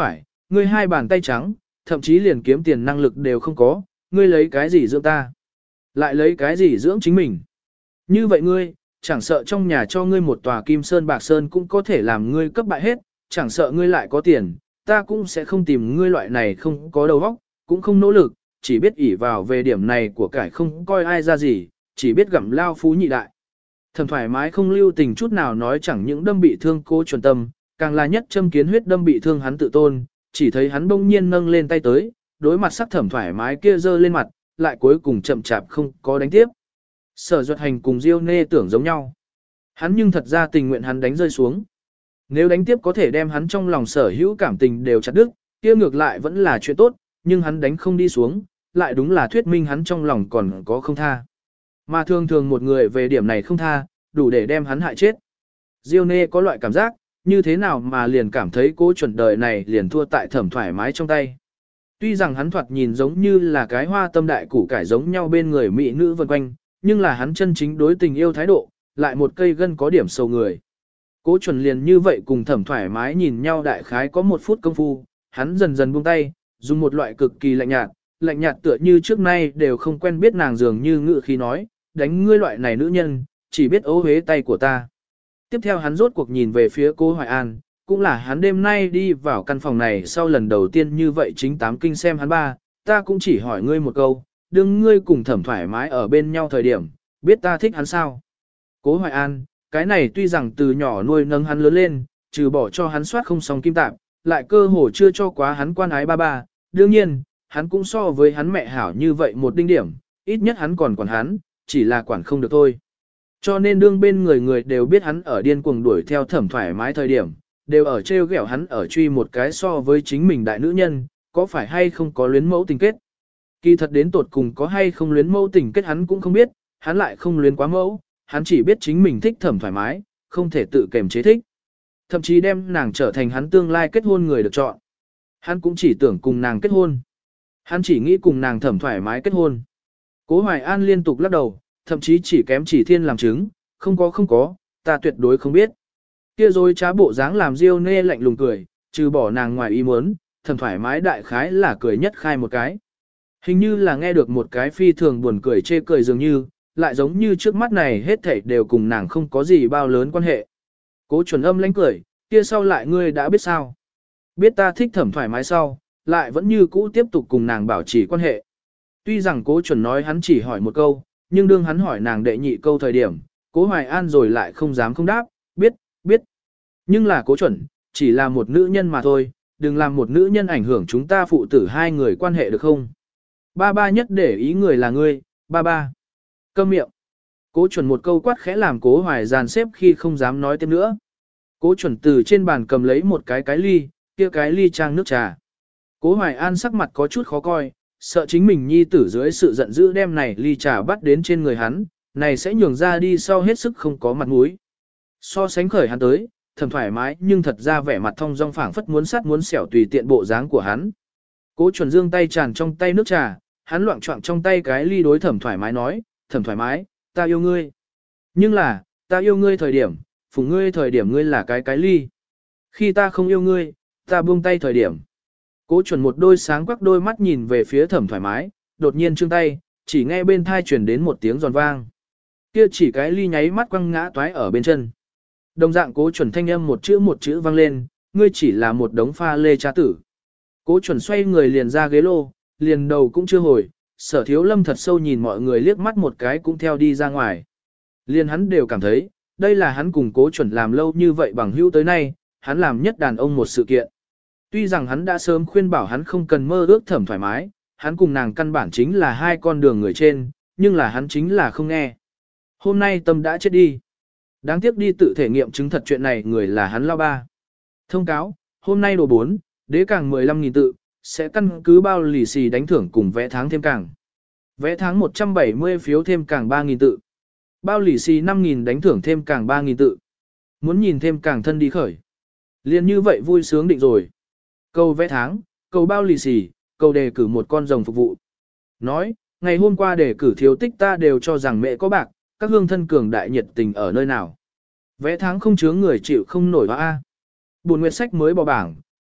ngươi hai bàn tay trắng, thậm chí liền kiếm tiền năng lực đều không có, ngươi lấy cái gì dưỡng ta? Lại lấy cái gì dưỡng chính mình? Như vậy ngươi, chẳng sợ trong nhà cho ngươi một tòa kim sơn bạc sơn cũng có thể làm ngươi cấp bại hết, chẳng sợ ngươi lại có tiền, ta cũng sẽ không tìm ngươi loại này không có đầu óc, cũng không nỗ lực, chỉ biết ỷ vào về điểm này của cải không coi ai ra gì, chỉ biết gặm lao phú nhị đại. Thầm thoải mái không lưu tình chút nào nói chẳng những đâm bị thương Cố Chuẩn tâm, càng là nhất châm kiến huyết đâm bị thương hắn tự tôn, chỉ thấy hắn bỗng nhiên nâng lên tay tới, đối mặt sắc thẩm thoải mái kia giơ lên mặt, lại cuối cùng chậm chạp không có đánh tiếp. Sở Duật Hành cùng Diêu Nê tưởng giống nhau. Hắn nhưng thật ra tình nguyện hắn đánh rơi xuống. Nếu đánh tiếp có thể đem hắn trong lòng sở hữu cảm tình đều chặt đứt, kia ngược lại vẫn là chuyện tốt, nhưng hắn đánh không đi xuống, lại đúng là thuyết minh hắn trong lòng còn có không tha. Mà thường thường một người về điểm này không tha, đủ để đem hắn hại chết. Diêu Nê có loại cảm giác, như thế nào mà liền cảm thấy Cố Chuẩn đời này liền thua tại thẩm thoải mái trong tay. Tuy rằng hắn thoạt nhìn giống như là cái hoa tâm đại củ cải giống nhau bên người mỹ nữ vần quanh, nhưng là hắn chân chính đối tình yêu thái độ, lại một cây gân có điểm sâu người. Cố Chuẩn liền như vậy cùng thẩm thoải mái nhìn nhau đại khái có một phút công phu, hắn dần dần buông tay, dùng một loại cực kỳ lạnh nhạt tựa như trước nay đều không quen biết nàng dường như ngự khi nói, đánh ngươi loại này nữ nhân, chỉ biết ố hế tay của ta. Tiếp theo hắn rốt cuộc nhìn về phía Cố Hoài An, cũng là hắn đêm nay đi vào căn phòng này sau lần đầu tiên như vậy chính tám kinh xem hắn ba, ta cũng chỉ hỏi ngươi một câu, đừng ngươi cùng thẩm thoải mái ở bên nhau thời điểm, biết ta thích hắn sao? Cố Hoài An, cái này tuy rằng từ nhỏ nuôi nâng hắn lớn lên, trừ bỏ cho hắn soát không xong kim tạm, lại cơ hồ chưa cho quá hắn quan ái ba ba, đương nhiên, hắn cũng so với hắn mẹ hảo như vậy một đinh điểm, ít nhất hắn còn quản hắn, chỉ là quản không được thôi. Cho nên đương bên người đều biết hắn ở điên cuồng đuổi theo thẩm thoải mái thời điểm, đều ở trêu ghẹo hắn ở truy một cái so với chính mình đại nữ nhân, có phải hay không có luyến mẫu tình kết. Kỳ thật đến tột cùng có hay không luyến mẫu tình kết hắn cũng không biết, hắn lại không luyến quá mẫu, hắn chỉ biết chính mình thích thẩm thoải mái, không thể tự kềm chế thích. Thậm chí đem nàng trở thành hắn tương lai kết hôn người được chọn. Hắn cũng chỉ tưởng cùng nàng kết hôn. Hắn chỉ nghĩ cùng nàng thẩm thoải mái kết hôn. Cố Hoài An liên tục lắc đầu, thậm chí chỉ kém chỉ thiên làm chứng, không có, ta tuyệt đối không biết. Kia rồi trá bộ dáng làm Diêu Nê lạnh lùng cười, trừ bỏ nàng ngoài ý muốn, thẩm thoải mái đại khái là cười nhất khai một cái. Hình như là nghe được một cái phi thường buồn cười chê cười dường như, lại giống như trước mắt này hết thảy đều cùng nàng không có gì bao lớn quan hệ. Cố Chuẩn âm lánh cười, kia sau lại ngươi đã biết sao? Biết ta thích thẩm thoải mái sau, lại vẫn như cũ tiếp tục cùng nàng bảo trì quan hệ. Tuy rằng Cố Chuẩn nói hắn chỉ hỏi một câu, nhưng đương hắn hỏi nàng đệ nhị câu thời điểm, Cố Hoài An rồi lại không dám không đáp, biết. Nhưng là Cố Chuẩn, chỉ là một nữ nhân mà thôi, đừng làm một nữ nhân ảnh hưởng chúng ta phụ tử hai người quan hệ được không? Ba ba nhất để ý người là ngươi, ba ba. Câm miệng. Cố Chuẩn một câu quát khẽ làm Cố Hoài dàn xếp khi không dám nói tiếp nữa. Cố Chuẩn từ trên bàn cầm lấy một cái ly, kia cái ly trang nước trà. Cố Hoài An sắc mặt có chút khó coi, sợ chính mình nhi tử dưới sự giận dữ đem này ly trà bắt đến trên người hắn, này sẽ nhường ra đi sau hết sức không có mặt mũi. So sánh khởi hắn tới, thầm thoải mái nhưng thật ra vẻ mặt thông dong phảng phất muốn sắt muốn xẻo tùy tiện bộ dáng của hắn. Cố Chuẩn dương tay tràn trong tay nước trà, hắn loạng choạng trong tay cái ly đối thẩm thoải mái nói, thẩm thoải mái, ta yêu ngươi. Nhưng là, ta yêu ngươi thời điểm, phụng ngươi thời điểm ngươi là cái ly. Khi ta không yêu ngươi, ta buông tay thời điểm. Cố Chuẩn một đôi sáng quắc đôi mắt nhìn về phía thẩm thoải mái, đột nhiên trương tay, chỉ nghe bên thai truyền đến một tiếng giòn vang. Kia chỉ cái ly nháy mắt quăng ngã toái ở bên chân. Đồng dạng Cố Chuẩn thanh âm một chữ vang lên, ngươi chỉ là một đống pha lê trá tử. Cố Chuẩn xoay người liền ra ghế lô, liền đầu cũng chưa hồi, Sở Thiếu Lâm thật sâu nhìn mọi người liếc mắt một cái cũng theo đi ra ngoài. Liền hắn đều cảm thấy, đây là hắn cùng Cố Chuẩn làm lâu như vậy bằng hữu tới nay, hắn làm nhất đàn ông một sự kiện. Tuy rằng hắn đã sớm khuyên bảo hắn không cần mơ ước thẩm thoải mái, hắn cùng nàng căn bản chính là hai con đường người trên, nhưng là hắn chính là không nghe. Hôm nay tâm đã chết đi. Đáng tiếc đi tự thể nghiệm chứng thật chuyện này người là hắn lao ba. Thông cáo, hôm nay đồ 4, đế càng 15.000 tự, sẽ căn cứ bao lì xì đánh thưởng cùng vẽ tháng thêm càng. Vẽ tháng 170 phiếu thêm càng 3.000 tự. Bao lì xì 5.000 đánh thưởng thêm càng 3.000 tự. Muốn nhìn thêm càng thân đi khởi. Liên như vậy vui sướng định rồi. Cầu vẽ tháng, cầu bao lì xì, cầu đề cử một con rồng phục vụ. Nói, ngày hôm qua đề cử thiếu tích ta đều cho rằng mẹ có bạc, các hương thân cường đại nhiệt tình ở nơi nào. Vẽ tháng không chứa người chịu không nổi hoa A. Buồn nguyệt sách mới bỏ bảng,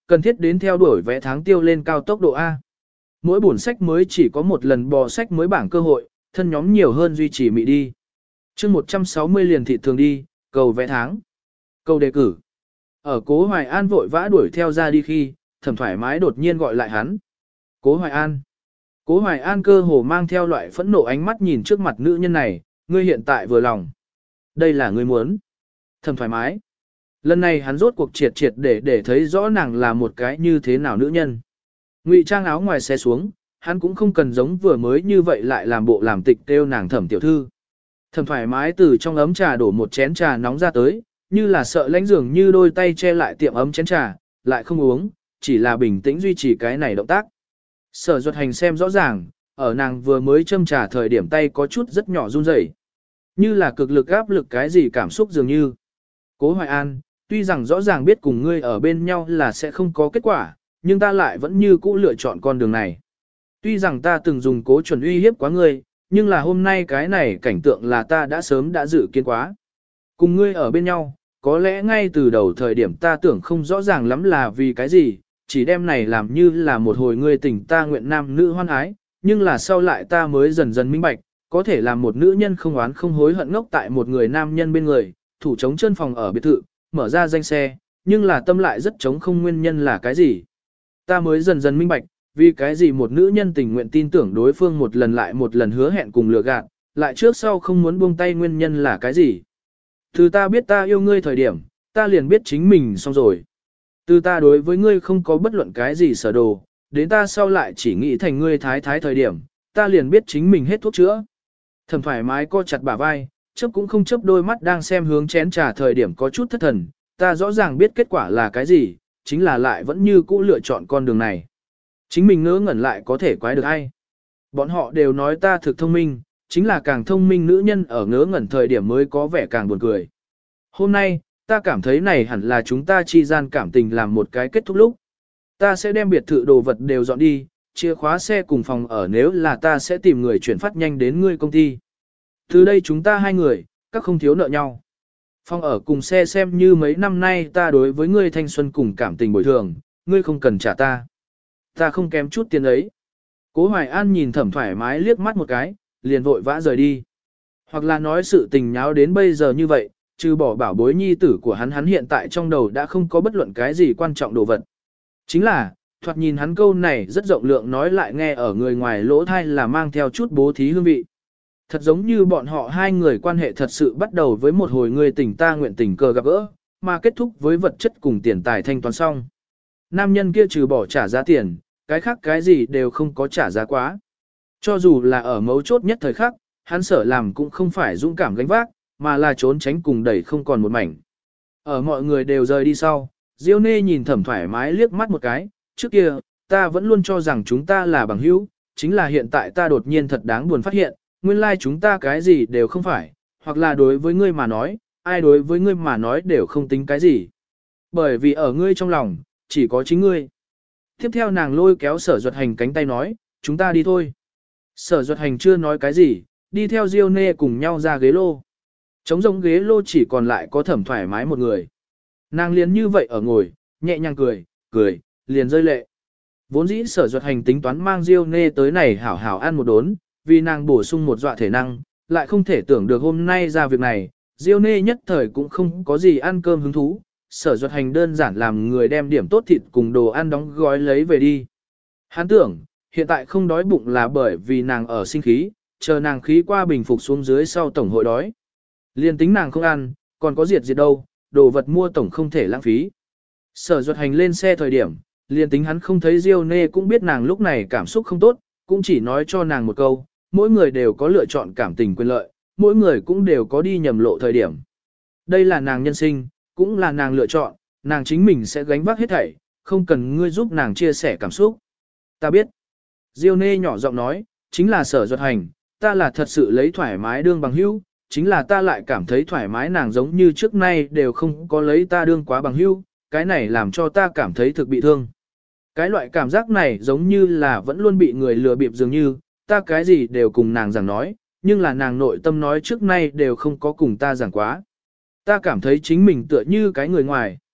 cần thiết đến theo đuổi vẽ tháng tiêu lên cao tốc độ A. Mỗi buồn sách mới chỉ có một lần bò sách mới bảng cơ hội, thân nhóm nhiều hơn duy trì mị đi. chương 160 liền thị thường đi, cầu vẽ tháng. Cầu đề cử. Ở Cố Hoài An vội vã đuổi theo ra đi khi, Thẩm Thoải Mái đột nhiên gọi lại hắn. Cố Hoài An. Cố Hoài An cơ hồ mang theo loại phẫn nộ ánh mắt nhìn trước mặt nữ nhân này, ngươi hiện tại vừa lòng. Đây là ngươi muốn. Thẩm Thoải Mái. Lần này hắn rốt cuộc triệt triệt để thấy rõ nàng là một cái như thế nào nữ nhân. Ngụy trang áo ngoài xe xuống, hắn cũng không cần giống vừa mới như vậy lại làm bộ làm tịch kêu nàng Thẩm tiểu thư. Thẩm Thoải Mái từ trong ấm trà đổ một chén trà nóng ra tới, như là sợ lãnh dường như đôi tay che lại tiệm ấm chén trà, lại không uống, chỉ là bình tĩnh duy trì cái này động tác. Sở Duật Hành xem rõ ràng, ở nàng vừa mới châm trà thời điểm tay có chút rất nhỏ run rẩy, như là cực lực áp lực cái gì cảm xúc dường như. Cố Hoài An, tuy rằng rõ ràng biết cùng ngươi ở bên nhau là sẽ không có kết quả, nhưng ta lại vẫn như cũ lựa chọn con đường này. Tuy rằng ta từng dùng cố chuẩn uy hiếp quá ngươi, nhưng là hôm nay cái này cảnh tượng là ta đã sớm đã dự kiến quá. Cùng ngươi ở bên nhau, có lẽ ngay từ đầu thời điểm ta tưởng không rõ ràng lắm là vì cái gì, chỉ đem này làm như là một hồi ngươi tình ta nguyện nam nữ hoan ái, nhưng là sau lại ta mới dần dần minh bạch, có thể làm một nữ nhân không oán không hối hận ngốc tại một người nam nhân bên người, thủ chống chân phòng ở biệt thự, mở ra danh xe, nhưng là tâm lại rất chống không nguyên nhân là cái gì. Ta mới dần dần minh bạch, vì cái gì một nữ nhân tình nguyện tin tưởng đối phương một lần lại một lần hứa hẹn cùng lừa gạt, lại trước sau không muốn buông tay nguyên nhân là cái gì. Từ ta biết ta yêu ngươi thời điểm, ta liền biết chính mình xong rồi. Từ ta đối với ngươi không có bất luận cái gì sở đồ, đến ta sau lại chỉ nghĩ thành ngươi thái thái thời điểm, ta liền biết chính mình hết thuốc chữa. Thẩm Thoải Mái co chặt bả vai, chớp cũng không chớp đôi mắt đang xem hướng chén trà thời điểm có chút thất thần, ta rõ ràng biết kết quả là cái gì, chính là lại vẫn như cũ lựa chọn con đường này. Chính mình ngớ ngẩn lại có thể quái được ai. Bọn họ đều nói ta thực thông minh, chính là càng thông minh nữ nhân ở ngớ ngẩn thời điểm mới có vẻ càng buồn cười. Hôm nay, ta cảm thấy này hẳn là chúng ta chi gian cảm tình làm một cái kết thúc lúc. Ta sẽ đem biệt thự đồ vật đều dọn đi, chìa khóa xe cùng phòng ở nếu là ta sẽ tìm người chuyển phát nhanh đến ngươi công ty. Từ đây chúng ta hai người, các không thiếu nợ nhau. Phòng ở cùng xe xem như mấy năm nay ta đối với ngươi thanh xuân cùng cảm tình bồi thường, ngươi không cần trả ta. Ta không kém chút tiền ấy. Cố Hoài An nhìn Thẩm Thoải Mái liếc mắt một cái, liền vội vã rời đi. Hoặc là nói sự tình nháo đến bây giờ như vậy, trừ bỏ bảo bối nhi tử của hắn hiện tại trong đầu đã không có bất luận cái gì quan trọng đồ vật. Chính là, thoạt nhìn hắn câu này rất rộng lượng nói lại nghe ở người ngoài lỗ thai là mang theo chút bố thí hương vị. Thật giống như bọn họ hai người quan hệ thật sự bắt đầu với một hồi người tình ta nguyện tình cờ gặp gỡ, mà kết thúc với vật chất cùng tiền tài thanh toán xong. Nam nhân kia trừ bỏ trả giá tiền, cái khác cái gì đều không có trả giá quá. Cho dù là ở mấu chốt nhất thời khắc, hắn sở làm cũng không phải dũng cảm gánh vác, mà là trốn tránh cùng đẩy không còn một mảnh. Ở mọi người đều rời đi sau, Diêu Nê nhìn Thẩm Thoải Mái liếc mắt một cái, trước kia, ta vẫn luôn cho rằng chúng ta là bằng hữu, chính là hiện tại ta đột nhiên thật đáng buồn phát hiện, nguyên lai chúng ta cái gì đều không phải, hoặc là đối với ngươi mà nói, ai đối với ngươi mà nói đều không tính cái gì. Bởi vì ở ngươi trong lòng, chỉ có chính ngươi. Tiếp theo nàng lôi kéo Sở Duật Hành cánh tay nói, chúng ta đi thôi. Sở Duật Hành chưa nói cái gì, đi theo Diêu Nê cùng nhau ra ghế lô. Trống rỗng ghế lô chỉ còn lại có Thẩm Thoải Mái một người. Nàng liền như vậy ở ngồi, nhẹ nhàng cười, liền rơi lệ. Vốn dĩ Sở Duật Hành tính toán mang Diêu Nê tới này hảo hảo ăn một đốn, vì nàng bổ sung một dọa thể năng, lại không thể tưởng được hôm nay ra việc này, Diêu Nê nhất thời cũng không có gì ăn cơm hứng thú, Sở Duật Hành đơn giản làm người đem điểm tốt thịt cùng đồ ăn đóng gói lấy về đi. Hắn tưởng, hiện tại không đói bụng là bởi vì nàng ở sinh khí, chờ nàng khí qua bình phục xuống dưới sau tổng hội đói. Liên tính nàng không ăn, còn có diệt đâu, đồ vật mua tổng không thể lãng phí. Sở Duật Hành lên xe thời điểm, liên tính hắn không thấy Diêu Nê cũng biết nàng lúc này cảm xúc không tốt, cũng chỉ nói cho nàng một câu, mỗi người đều có lựa chọn cảm tình quyền lợi, mỗi người cũng đều có đi nhầm lộ thời điểm. Đây là nàng nhân sinh, cũng là nàng lựa chọn, nàng chính mình sẽ gánh vác hết thảy, không cần ngươi giúp nàng chia sẻ cảm xúc. Ta biết. Diêu Nê nhỏ giọng nói, chính là Sở Duật Hành, ta là thật sự lấy thoải mái đương bằng hữu, chính là ta lại cảm thấy thoải mái nàng giống như trước nay đều không có lấy ta đương quá bằng hữu, cái này làm cho ta cảm thấy thực bị thương. Cái loại cảm giác này giống như là vẫn luôn bị người lừa bịp dường như, ta cái gì đều cùng nàng giảng nói, nhưng là nàng nội tâm nói trước nay đều không có cùng ta giảng quá. Ta cảm thấy chính mình tựa như cái người ngoài.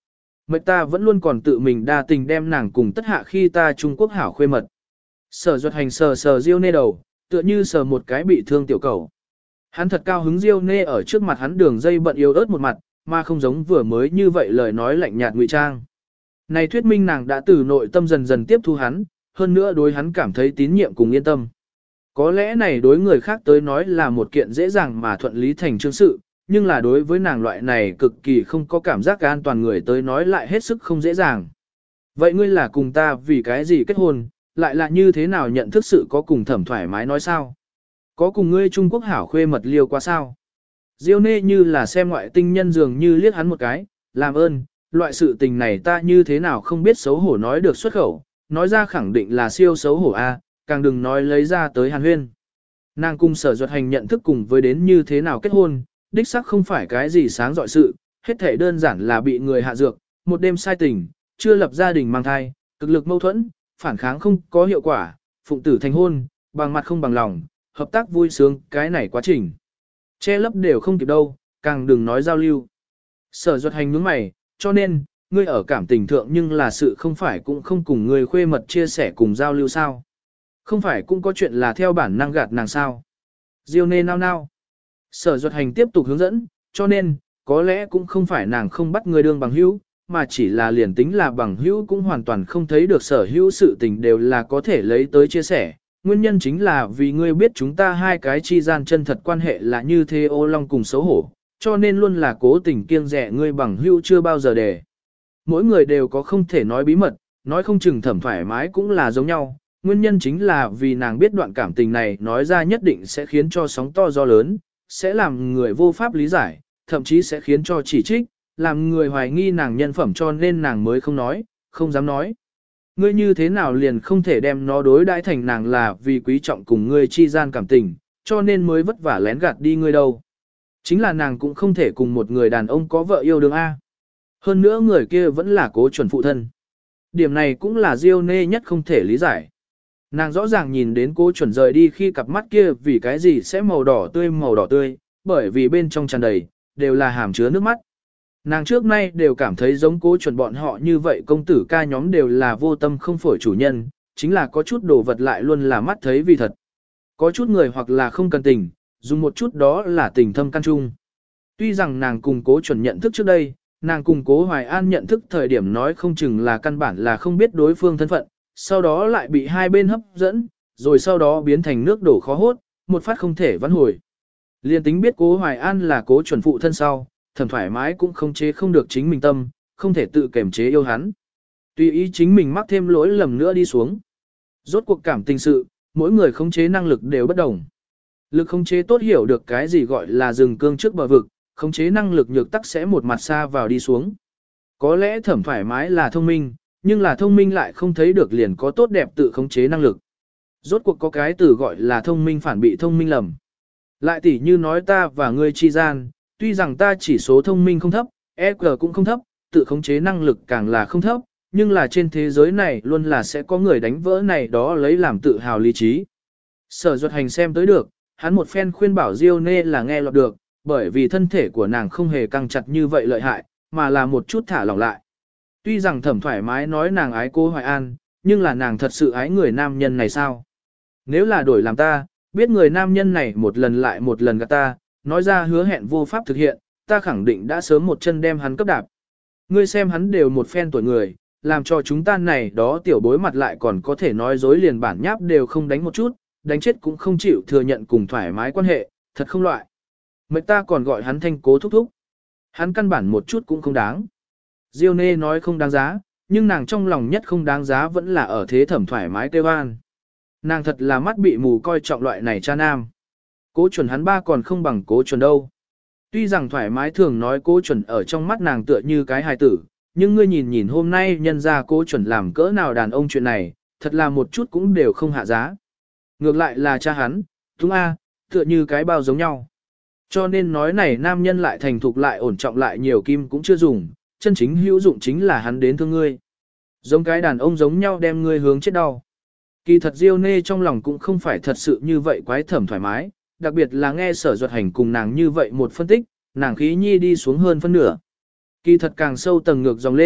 Mệnh ta vẫn luôn còn tự mình đa tình đem nàng cùng tất hạ khi ta Trung Quốc hảo khuê mật. Sở Duật Hành sờ Diêu Nê đầu, tựa như sờ một cái bị thương tiểu cầu. Hắn thật cao hứng Diêu Nê ở trước mặt hắn đường dây bận yếu ớt một mặt, mà không giống vừa mới như vậy lời nói lạnh nhạt ngụy trang. Này thuyết minh nàng đã từ nội tâm dần dần tiếp thu hắn, hơn nữa đối hắn cảm thấy tín nhiệm cùng yên tâm. Có lẽ này đối người khác tới nói là một kiện dễ dàng mà thuận lý thành chương sự, nhưng là đối với nàng loại này cực kỳ không có cảm giác an toàn người tới nói lại hết sức không dễ dàng. Vậy ngươi là cùng ta vì cái gì kết hôn, lại là như thế nào nhận thức sự có cùng Thẩm thoải mái nói sao? Có cùng ngươi Trung Quốc hảo khuê mật liêu qua sao? Diêu Nê như là xem ngoại tinh nhân dường như liếc hắn một cái, làm ơn, loại sự tình này ta như thế nào không biết xấu hổ nói được xuất khẩu, nói ra khẳng định là siêu xấu hổ a, càng đừng nói lấy ra tới hàn huyên. Nàng cùng Sở Duật Hành nhận thức cùng với đến như thế nào kết hôn, đích xác không phải cái gì sáng dọi sự, hết thể đơn giản là bị người hạ dược, một đêm sai tình, chưa lập gia đình mang thai, cực lực mâu thuẫn, phản kháng không có hiệu quả, phụng tử thành hôn, bằng mặt không bằng lòng, hợp tác vui sướng, cái này quá trình. Che lấp đều không kịp đâu, càng đừng nói giao lưu. Sở Duật Hành nhướng mày, cho nên, ngươi ở cảm tình thượng nhưng là sự không phải cũng không cùng người khuê mật chia sẻ cùng giao lưu sao. Không phải cũng có chuyện là theo bản năng gạt nàng sao. Diêu Nê nao nao. Sở Duật Hành tiếp tục hướng dẫn, cho nên, có lẽ cũng không phải nàng không bắt người đương bằng hữu, mà chỉ là liền tính là bằng hữu cũng hoàn toàn không thấy được sở hữu sự tình đều là có thể lấy tới chia sẻ. Nguyên nhân chính là vì ngươi biết chúng ta hai cái chi gian chân thật quan hệ là như thế ô long cùng xấu hổ, cho nên luôn là cố tình kiêng dè ngươi bằng hữu chưa bao giờ để. Mỗi người đều có không thể nói bí mật, nói không chừng Thẩm thoải mái cũng là giống nhau. Nguyên nhân chính là vì nàng biết đoạn cảm tình này nói ra nhất định sẽ khiến cho sóng to gió lớn, sẽ làm người vô pháp lý giải, thậm chí sẽ khiến cho chỉ trích, làm người hoài nghi nàng nhân phẩm cho nên nàng mới không nói, không dám nói. Ngươi như thế nào liền không thể đem nó đối đãi thành nàng là vì quý trọng cùng ngươi chi gian cảm tình, cho nên mới vất vả lén gạt đi ngươi đâu. Chính là nàng cũng không thể cùng một người đàn ông có vợ yêu đương A. Hơn nữa người kia vẫn là Cố Chuẩn phụ thân. Điểm này cũng là Diêu Nê nhất không thể lý giải. Nàng rõ ràng nhìn đến Cố Chuẩn rời đi khi cặp mắt kia vì cái gì sẽ màu đỏ tươi, bởi vì bên trong tràn đầy, đều là hàm chứa nước mắt. Nàng trước nay đều cảm thấy giống Cố Chuẩn bọn họ như vậy công tử ca nhóm đều là vô tâm không phổi chủ nhân, chính là có chút đồ vật lại luôn là mắt thấy vì thật. Có chút người hoặc là không cần tình, dùng một chút đó là tình thâm căn trung. Tuy rằng nàng cùng Cố Chuẩn nhận thức trước đây, nàng cùng Cố Hoài An nhận thức thời điểm nói không chừng là căn bản là không biết đối phương thân phận, sau đó lại bị hai bên hấp dẫn, rồi sau đó biến thành nước đổ khó hốt, một phát không thể vãn hồi. Liên tính biết Cố Hoài An là Cố Chuẩn phụ thân sau, Thẩm thoải mái cũng không chế không được chính mình tâm, không thể tự kiềm chế yêu hắn. Tùy ý chính mình mắc thêm lỗi lầm nữa đi xuống. Rốt cuộc cảm tình sự, mỗi người khống chế năng lực đều bất đồng. Lực khống chế tốt hiểu được cái gì gọi là rừng cương trước bờ vực, khống chế năng lực nhược tắc sẽ một mặt xa vào đi xuống. Có lẽ Thẩm thoải mái là thông minh, nhưng là thông minh lại không thấy được liền có tốt đẹp tự khống chế năng lực. Rốt cuộc có cái từ gọi là thông minh phản bị thông minh lầm. Lại tỉ như nói ta và ngươi chi gian, tuy rằng ta chỉ số thông minh không thấp, EQ cũng không thấp, tự khống chế năng lực càng là không thấp, nhưng là trên thế giới này luôn là sẽ có người đánh vỡ này đó lấy làm tự hào lý trí. Sở Duật Hành xem tới được, hắn một phen khuyên bảo Diêu Nê là nghe lọt được, bởi vì thân thể của nàng không hề căng chặt như vậy lợi hại, mà là một chút thả lỏng lại. Tuy rằng Thẩm thoải mái nói nàng ái Cố Hoài An, nhưng là nàng thật sự ái người nam nhân này sao? Nếu là đổi làm ta, biết người nam nhân này một lần lại một lần gạt ta, nói ra hứa hẹn vô pháp thực hiện, ta khẳng định đã sớm một chân đem hắn cấp đạp. Ngươi xem hắn đều một phen tuổi người, làm cho chúng ta này đó tiểu bối mặt lại còn có thể nói dối liền bản nháp đều không đánh một chút, đánh chết cũng không chịu thừa nhận cùng thoải mái quan hệ, thật không loại. Mệnh ta còn gọi hắn Thanh Cố thúc thúc. Hắn căn bản một chút cũng không đáng. Diêu Nê nói không đáng giá, nhưng nàng trong lòng nhất không đáng giá vẫn là ở thế Thẩm thoải mái kêu an. Nàng thật là mắt bị mù coi trọng loại này cha nam. Cố Chuẩn hắn ba còn không bằng Cố Chuẩn đâu. Tuy rằng thoải mái thường nói Cố Chuẩn ở trong mắt nàng tựa như cái hài tử, nhưng ngươi nhìn nhìn hôm nay nhân ra Cố Chuẩn làm cỡ nào đàn ông chuyện này, thật là một chút cũng đều không hạ giá. Ngược lại là cha hắn, đúng a, tựa như cái bao giống nhau. Cho nên nói này nam nhân lại thành thục lại ổn trọng lại nhiều kim cũng chưa dùng, chân chính hữu dụng chính là hắn đến thương ngươi. Giống cái đàn ông giống nhau đem ngươi hướng chết đau. Kỳ thật Diêu Nê trong lòng cũng không phải thật sự như vậy quái Thẩm thoải mái, đặc biệt là nghe Sở Duật Hành cùng nàng như vậy một phân tích, nàng khí nhi đi xuống hơn phân nửa. Kỳ thật càng sâu tầng ngược dòng lên,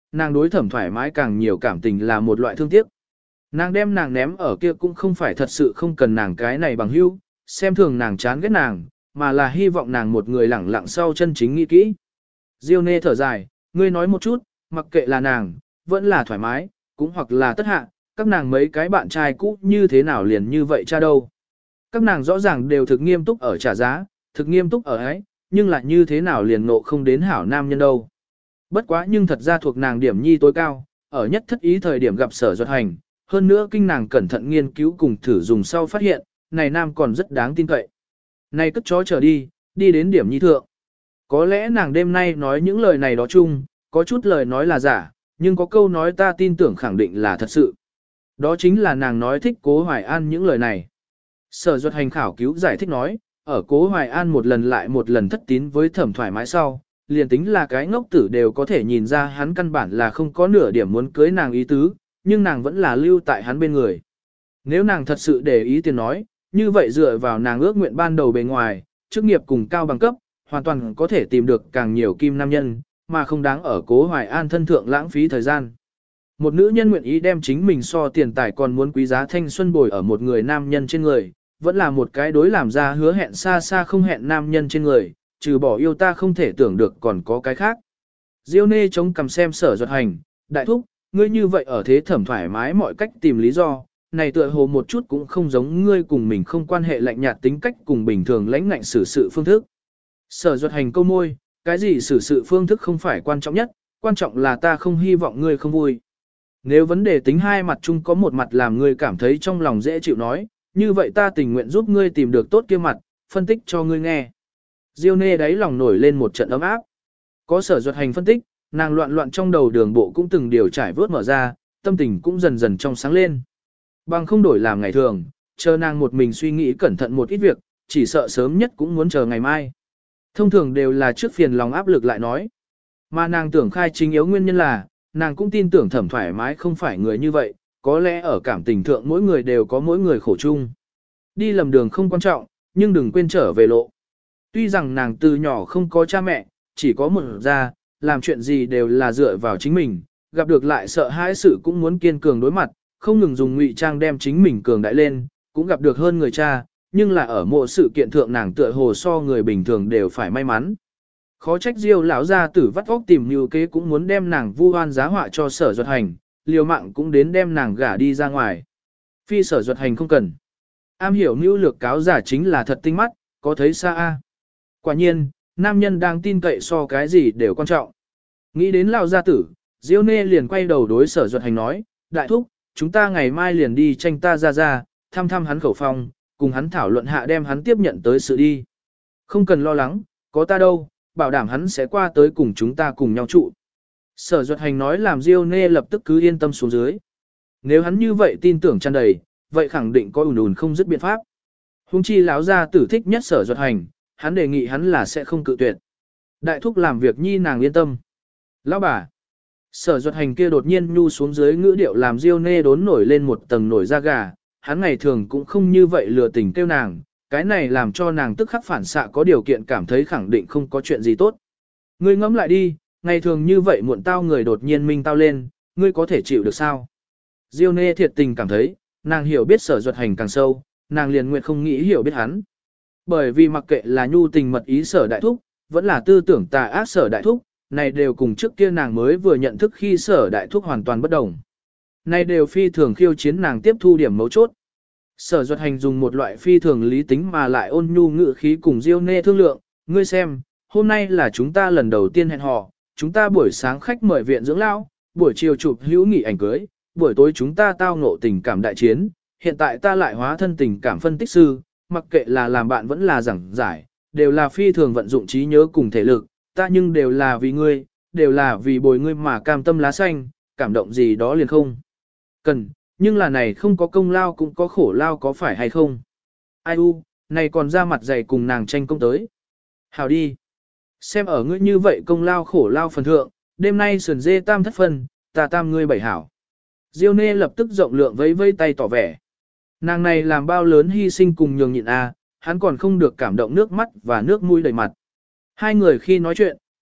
nàng đối thẩm thoải mái càng nhiều cảm tình là một loại thương tiếc. Nàng đem nàng ném ở kia cũng không phải thật sự không cần nàng cái này bằng hữu, xem thường nàng chán ghét nàng, mà là hy vọng nàng một người lẳng lặng sau chân chính nghĩ kỹ. Diêu Nê thở dài, ngươi nói một chút, mặc kệ là nàng, vẫn là thoải mái, cũng hoặc là tất hạ, các nàng mấy cái bạn trai cũ như thế nào liền như vậy cha đâu. Các nàng rõ ràng đều thực nghiêm túc ở trả giá, thực nghiêm túc ở ấy, nhưng lại như thế nào liền nộ không đến hảo nam nhân đâu. Bất quá nhưng thật ra thuộc nàng điểm nhi tối cao, ở nhất thất ý thời điểm gặp Sở Duật Hành, hơn nữa kinh nàng cẩn thận nghiên cứu cùng thử dùng sau phát hiện, này nam còn rất đáng tin cậy. Này cất chó trở đi, đi đến điểm nhi thượng. Có lẽ nàng đêm nay nói những lời này đó chung, có chút lời nói là giả, nhưng có câu nói ta tin tưởng khẳng định là thật sự. Đó chính là nàng nói thích Cố Hoài An những lời này. Sở Duật Hành khảo cứu giải thích nói, ở Cố Hoài An một lần lại một lần thất tín với thẩm thoải mái sau, liền tính là cái ngốc tử đều có thể nhìn ra hắn căn bản là không có nửa điểm muốn cưới nàng ý tứ, nhưng nàng vẫn là lưu tại hắn bên người. Nếu nàng thật sự để ý tiền nói, như vậy dựa vào nàng ước nguyện ban đầu bề ngoài, chức nghiệp cùng cao bằng cấp, hoàn toàn có thể tìm được càng nhiều kim nam nhân, mà không đáng ở Cố Hoài An thân thượng lãng phí thời gian. Một nữ nhân nguyện ý đem chính mình so tiền tài còn muốn quý giá thanh xuân bồi ở một người nam nhân trên người, vẫn là một cái đối làm ra hứa hẹn xa xa không hẹn nam nhân trên người, trừ bỏ yêu ta không thể tưởng được còn có cái khác. Diêu Nê chống cằm xem Sở Duật Hành, đại thúc, ngươi như vậy ở thế thẩm thoải mái mọi cách tìm lý do, này tựa hồ một chút cũng không giống ngươi cùng mình không quan hệ lạnh nhạt tính cách cùng bình thường lãnh ngạnh xử sự phương thức. Sở Duật Hành câu môi, cái gì xử sự phương thức không phải quan trọng nhất, quan trọng là ta không hy vọng ngươi không vui. Nếu vấn đề tính hai mặt chung có một mặt làm ngươi cảm thấy trong lòng dễ chịu nói, như vậy ta tình nguyện giúp ngươi tìm được tốt kia mặt, phân tích cho ngươi nghe. Diêu Nê đáy lòng nổi lên một trận ấm áp. Có Sở Duật Hành phân tích, nàng loạn loạn trong đầu đường bộ cũng từng điều trải vớt mở ra, tâm tình cũng dần dần trong sáng lên. Bằng không đổi làm ngày thường, chờ nàng một mình suy nghĩ cẩn thận một ít việc, chỉ sợ sớm nhất cũng muốn chờ ngày mai. Thông thường đều là trước phiền lòng áp lực lại nói. Mà nàng tưởng khai chính yếu nguyên nhân là, nàng cũng tin tưởng thẩm thoải mái không phải người như vậy, có lẽ ở cảm tình thượng mỗi người đều có mỗi người khổ chung. Đi lầm đường không quan trọng, nhưng đừng quên trở về lộ. Tuy rằng nàng từ nhỏ không có cha mẹ, chỉ có một gia, làm chuyện gì đều là dựa vào chính mình, gặp được lại sợ hãi sự cũng muốn kiên cường đối mặt, không ngừng dùng ngụy trang đem chính mình cường đại lên, cũng gặp được hơn người cha, nhưng là ở mộ sự kiện thượng nàng tựa hồ so người bình thường đều phải may mắn. Khó trách Diêu lão gia tử vắt óc tìm như kế cũng muốn đem nàng vu oan giá họa cho Sở Duật Hành, liều mạng cũng đến đem nàng gả đi ra ngoài. Phi Sở Duật Hành không cần. Am hiểu mưu lược cáo giả chính là thật tinh mắt, có thấy xa a. Quả nhiên, nam nhân đang tin cậy so cái gì đều quan trọng. Nghĩ đến lão gia tử, Diêu Nê liền quay đầu đối Sở Duật Hành nói, đại thúc, chúng ta ngày mai liền đi tranh ta ra, thăm thăm hắn khẩu phong, cùng hắn thảo luận hạ đem hắn tiếp nhận tới sự đi. Không cần lo lắng, có ta đâu, bảo đảm hắn sẽ qua tới cùng chúng ta cùng nhau trụ. Sở Duật Hành nói làm Diêu Nê lập tức cứ yên tâm xuống dưới. Nếu hắn như vậy tin tưởng tràn đầy, vậy khẳng định có ùn không dứt biện pháp. Hùng chi lão gia tử thích nhất Sở Duật Hành, hắn đề nghị hắn là sẽ không cự tuyệt. Đại thúc làm việc nhi nàng yên tâm. Lão bà. Sở Duật Hành kia đột nhiên nhu xuống dưới ngữ điệu làm Diêu Nê đốn nổi lên một tầng nổi da gà, hắn ngày thường cũng không như vậy lừa tình kêu nàng, cái này làm cho nàng tức khắc phản xạ có điều kiện cảm thấy khẳng định không có chuyện gì tốt. Ngươi ngẫm lại đi, ngày thường như vậy muộn tao người đột nhiên minh tao lên, ngươi có thể chịu được sao? Diêu Nê thiệt tình cảm thấy, nàng hiểu biết Sở Duật Hành càng sâu, nàng liền nguyện không nghĩ hiểu biết hắn. Bởi vì mặc kệ là nhu tình mật ý Sở đại thúc, vẫn là tư tưởng tà ác Sở đại thúc, này đều cùng trước kia nàng mới vừa nhận thức khi Sở đại thúc hoàn toàn bất đồng. Này đều phi thường khiêu chiến nàng tiếp thu điểm mấu chốt. Sở Duật Hành dùng một loại phi thường lý tính mà lại ôn nhu ngữ khí cùng Diêu Nê thương lượng, ngươi xem, hôm nay là chúng ta lần đầu tiên hẹn hò, chúng ta buổi sáng khách mời viện dưỡng lão, buổi chiều chụp hữu nghị ảnh cưới, buổi tối chúng ta tao ngộ tình cảm đại chiến, hiện tại ta lại hóa thân tình cảm phân tích sư, mặc kệ là làm bạn vẫn là giảng giải, đều là phi thường vận dụng trí nhớ cùng thể lực, ta nhưng đều là vì ngươi, đều là vì bồi ngươi mà cam tâm lá xanh, cảm động gì đó liền không. Cần, nhưng là này không có công lao cũng có khổ lao có phải hay không? Ai u, này còn ra mặt dày cùng nàng tranh công tới. Hào đi. Xem ở ngươi như vậy công lao khổ lao phần thượng, đêm nay sườn dê tam thất phân, ta tam ngươi bảy hảo. Diêu Nê lập tức rộng lượng vẫy tay tỏ vẻ. Nàng này làm bao lớn hy sinh cùng nhường nhịn a, hắn còn không được cảm động nước mắt và nước mũi đầy mặt. Hai người khi nói chuyện,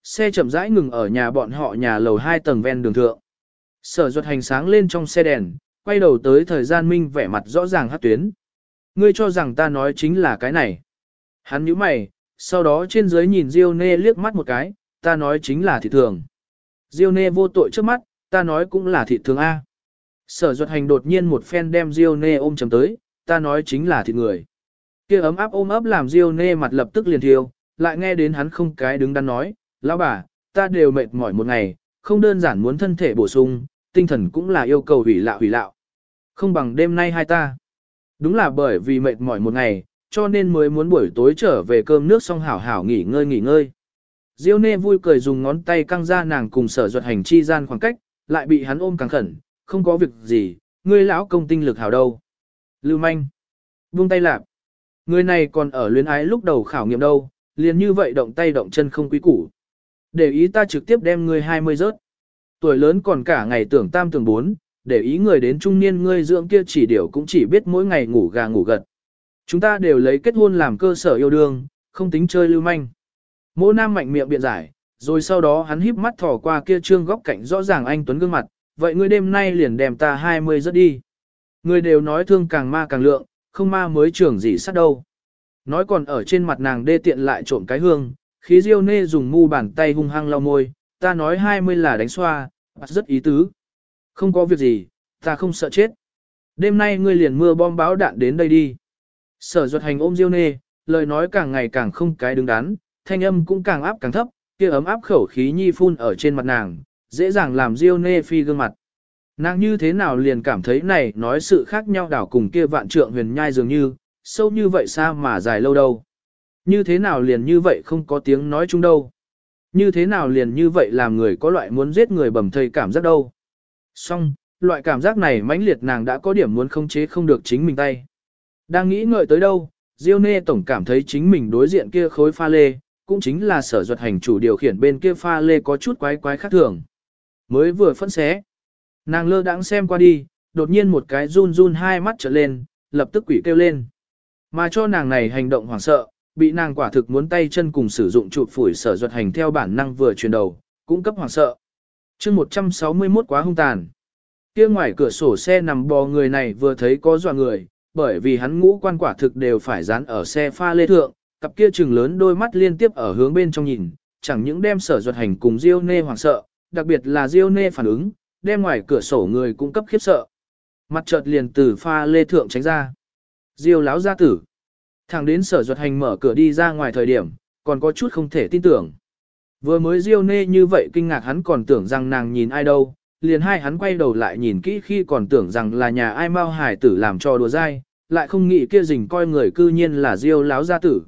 xe chậm rãi ngừng ở nhà bọn họ nhà lầu 2 tầng ven đường thượng. Sở Duật Hành sáng lên trong xe đèn, quay đầu tới thời gian minh vẻ mặt rõ ràng hát tuyến. Ngươi cho rằng ta nói chính là cái này. Hắn nhíu mày, sau đó trên dưới nhìn Diêu Nê liếc mắt một cái, ta nói chính là thị thường. Diêu Nê vô tội trước mắt, ta nói cũng là thị thường A. Sở Duật Hành đột nhiên một phen đem Diêu Nê ôm chầm tới, ta nói chính là thịt người. Kia ấm áp ôm ấp làm Diêu Nê mặt lập tức liền thiêu, lại nghe đến hắn không cái đứng đắn nói, lão bà, ta đều mệt mỏi một ngày, không đơn giản muốn thân thể bổ sung, tinh thần cũng là yêu cầu hủy lạo. Không bằng đêm nay hai ta. Đúng là bởi vì mệt mỏi một ngày, cho nên mới muốn buổi tối trở về cơm nước xong hảo hảo nghỉ ngơi. Diêu Nê vui cười dùng ngón tay căng ra nàng cùng Sở Duật Hành chi gian khoảng cách, lại bị hắn ôm càng khẩn, không có việc gì, ngươi lão công tinh lực hảo đâu. Lưu manh. Buông tay lạp. Người này còn ở luyến ái lúc đầu khảo nghiệm đâu, liền như vậy động tay động chân không quý củ. Để ý ta trực tiếp đem ngươi 20 rớt. Tuổi lớn còn cả ngày tưởng tam tưởng bốn, để ý người đến trung niên ngươi dưỡng kia chỉ điều cũng chỉ biết mỗi ngày ngủ gà ngủ gật. Chúng ta đều lấy kết hôn làm cơ sở yêu đương, không tính chơi lưu manh. Mỗ Nam mạnh miệng biện giải, rồi sau đó hắn híp mắt thò qua kia trương góc cạnh rõ ràng anh tuấn gương mặt, vậy ngươi đêm nay liền đem ta 20 rớt đi. Người đều nói thương càng ma càng lượng, không ma mới trưởng gì sát đâu. Nói còn ở trên mặt nàng đê tiện lại trộm cái hương, khí Diêu Nê dùng mu bàn tay hung hăng lau môi, ta nói 20 là đánh xoa, rất ý tứ. Không có việc gì, ta không sợ chết. Đêm nay ngươi liền mưa bom báo đạn đến đây đi. Sở Duật Hành ôm Diêu Nê, lời nói càng ngày càng không cái đứng đắn, thanh âm cũng càng áp càng thấp, kia ấm áp khẩu khí nhi phun ở trên mặt nàng, dễ dàng làm Diêu Nê phi gương mặt. Nàng như thế nào liền cảm thấy này nói sự khác nhau đảo cùng kia vạn trượng huyền nhai dường như, sâu như vậy sao mà dài lâu đâu. Như thế nào liền như vậy không có tiếng nói chung đâu. Như thế nào liền như vậy làm người có loại muốn giết người bầm thây cảm giác đâu. Xong, loại cảm giác này mãnh liệt nàng đã có điểm muốn khống chế không được chính mình tay. Đang nghĩ ngợi tới đâu, Diêu Nê tổng cảm thấy chính mình đối diện kia khối pha lê, cũng chính là Sở Duật Hành chủ điều khiển bên kia pha lê có chút quái quái khác thường. Mới vừa phân xé. Nàng lơ đãng xem qua đi, đột nhiên một cái run run hai mắt trở lên, lập tức quỷ kêu lên. Mà cho nàng này hành động hoảng sợ, bị nàng quả thực muốn tay chân cùng sử dụng chụp phủi Sở Duật Hành theo bản năng vừa chuyển đầu, cũng cấp hoảng sợ. Chương 161 quá hung tàn. Kia ngoài cửa sổ xe nằm bò người này vừa thấy có dọa người, bởi vì hắn ngũ quan quả thực đều phải dán ở xe pha lê thượng, cặp kia trừng lớn đôi mắt liên tiếp ở hướng bên trong nhìn, chẳng những đem Sở Duật Hành cùng Diêu Nê hoảng sợ, đặc biệt là Diêu Nê phản ứng, đem ngoài cửa sổ người cũng cấp khiếp sợ. Mặt chợt liền từ pha lê thượng tránh ra. Diêu láo gia tử. Thẳng đến Sở Duật Hành mở cửa đi ra ngoài thời điểm, còn có chút không thể tin tưởng. Vừa mới Diêu Nê như vậy kinh ngạc hắn còn tưởng rằng nàng nhìn ai đâu, liền hai hắn quay đầu lại nhìn kỹ khi còn tưởng rằng là nhà ai mau hải tử làm trò đùa dai, lại không nghĩ kia rình coi người cư nhiên là Diêu láo gia tử.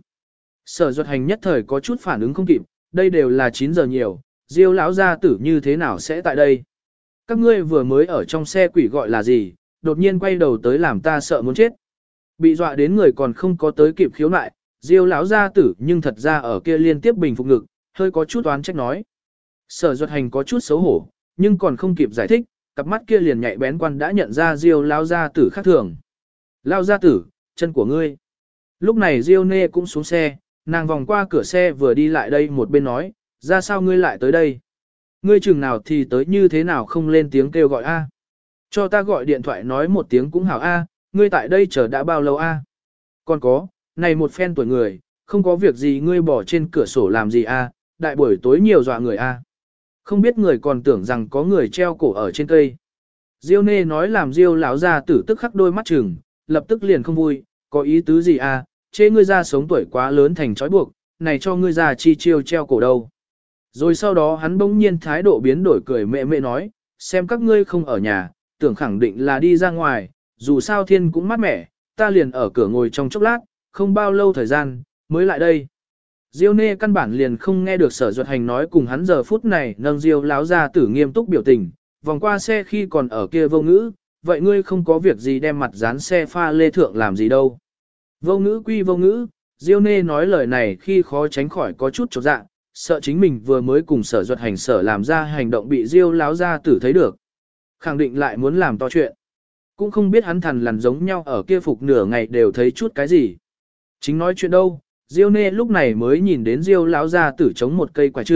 Sở Duật Hành nhất thời có chút phản ứng không kịp, đây đều là 9 giờ nhiều, Diêu láo gia tử như thế nào sẽ tại đây? Các ngươi vừa mới ở trong xe quỷ gọi là gì, đột nhiên quay đầu tới làm ta sợ muốn chết. Bị dọa đến người còn không có tới kịp khiếu nại, Diêu lão gia tử nhưng thật ra ở kia liên tiếp bình phục ngực, hơi có chút oán trách nói. Sở Duật Hành có chút xấu hổ, nhưng còn không kịp giải thích, cặp mắt kia liền nhạy bén quan đã nhận ra Diêu lão gia tử khác thường. Lão gia tử, chân của ngươi. Lúc này Diêu Nê cũng xuống xe, nàng vòng qua cửa xe vừa đi lại đây một bên nói, ra sao ngươi lại tới đây? Ngươi chừng nào thì tới như thế nào không lên tiếng kêu gọi a? Cho ta gọi điện thoại nói một tiếng cũng hảo a, ngươi tại đây chờ đã bao lâu a? Còn có, này một phen tuổi người, không có việc gì ngươi bỏ trên cửa sổ làm gì a? Đại buổi tối nhiều dọa người a. Không biết người còn tưởng rằng có người treo cổ ở trên cây. Diêu Nê nói làm Diêu lão gia tử tức khắc đôi mắt chừng, lập tức liền không vui, có ý tứ gì a? Chê ngươi ra sống tuổi quá lớn thành trói buộc, này cho ngươi ra chi chiêu treo cổ đâu. Rồi sau đó hắn bỗng nhiên thái độ biến đổi cười mẹ mẹ nói, xem các ngươi không ở nhà, tưởng khẳng định là đi ra ngoài, dù sao thiên cũng mát mẻ, ta liền ở cửa ngồi trong chốc lát, không bao lâu thời gian, mới lại đây. Diêu Nê căn bản liền không nghe được Sở Duật Hành nói cùng hắn giờ phút này nâng Diêu láo ra tử nghiêm túc biểu tình, vòng qua xe khi còn ở kia vô ngữ, vậy ngươi không có việc gì đem mặt dán xe pha lê thượng làm gì đâu. Vô ngữ quy vô ngữ, Diêu Nê nói lời này khi khó tránh khỏi có chút chột dạ, sợ chính mình vừa mới cùng Sở Duật Hành sở làm ra hành động bị Diêu láo ra tử thấy được. Khẳng định lại muốn làm to chuyện. Cũng không biết hắn thằn lằn giống nhau ở kia phục nửa ngày đều thấy chút cái gì. Chính nói chuyện đâu, Diêu Nê lúc này mới nhìn đến Diêu lão gia tử chống một cây quả trượng,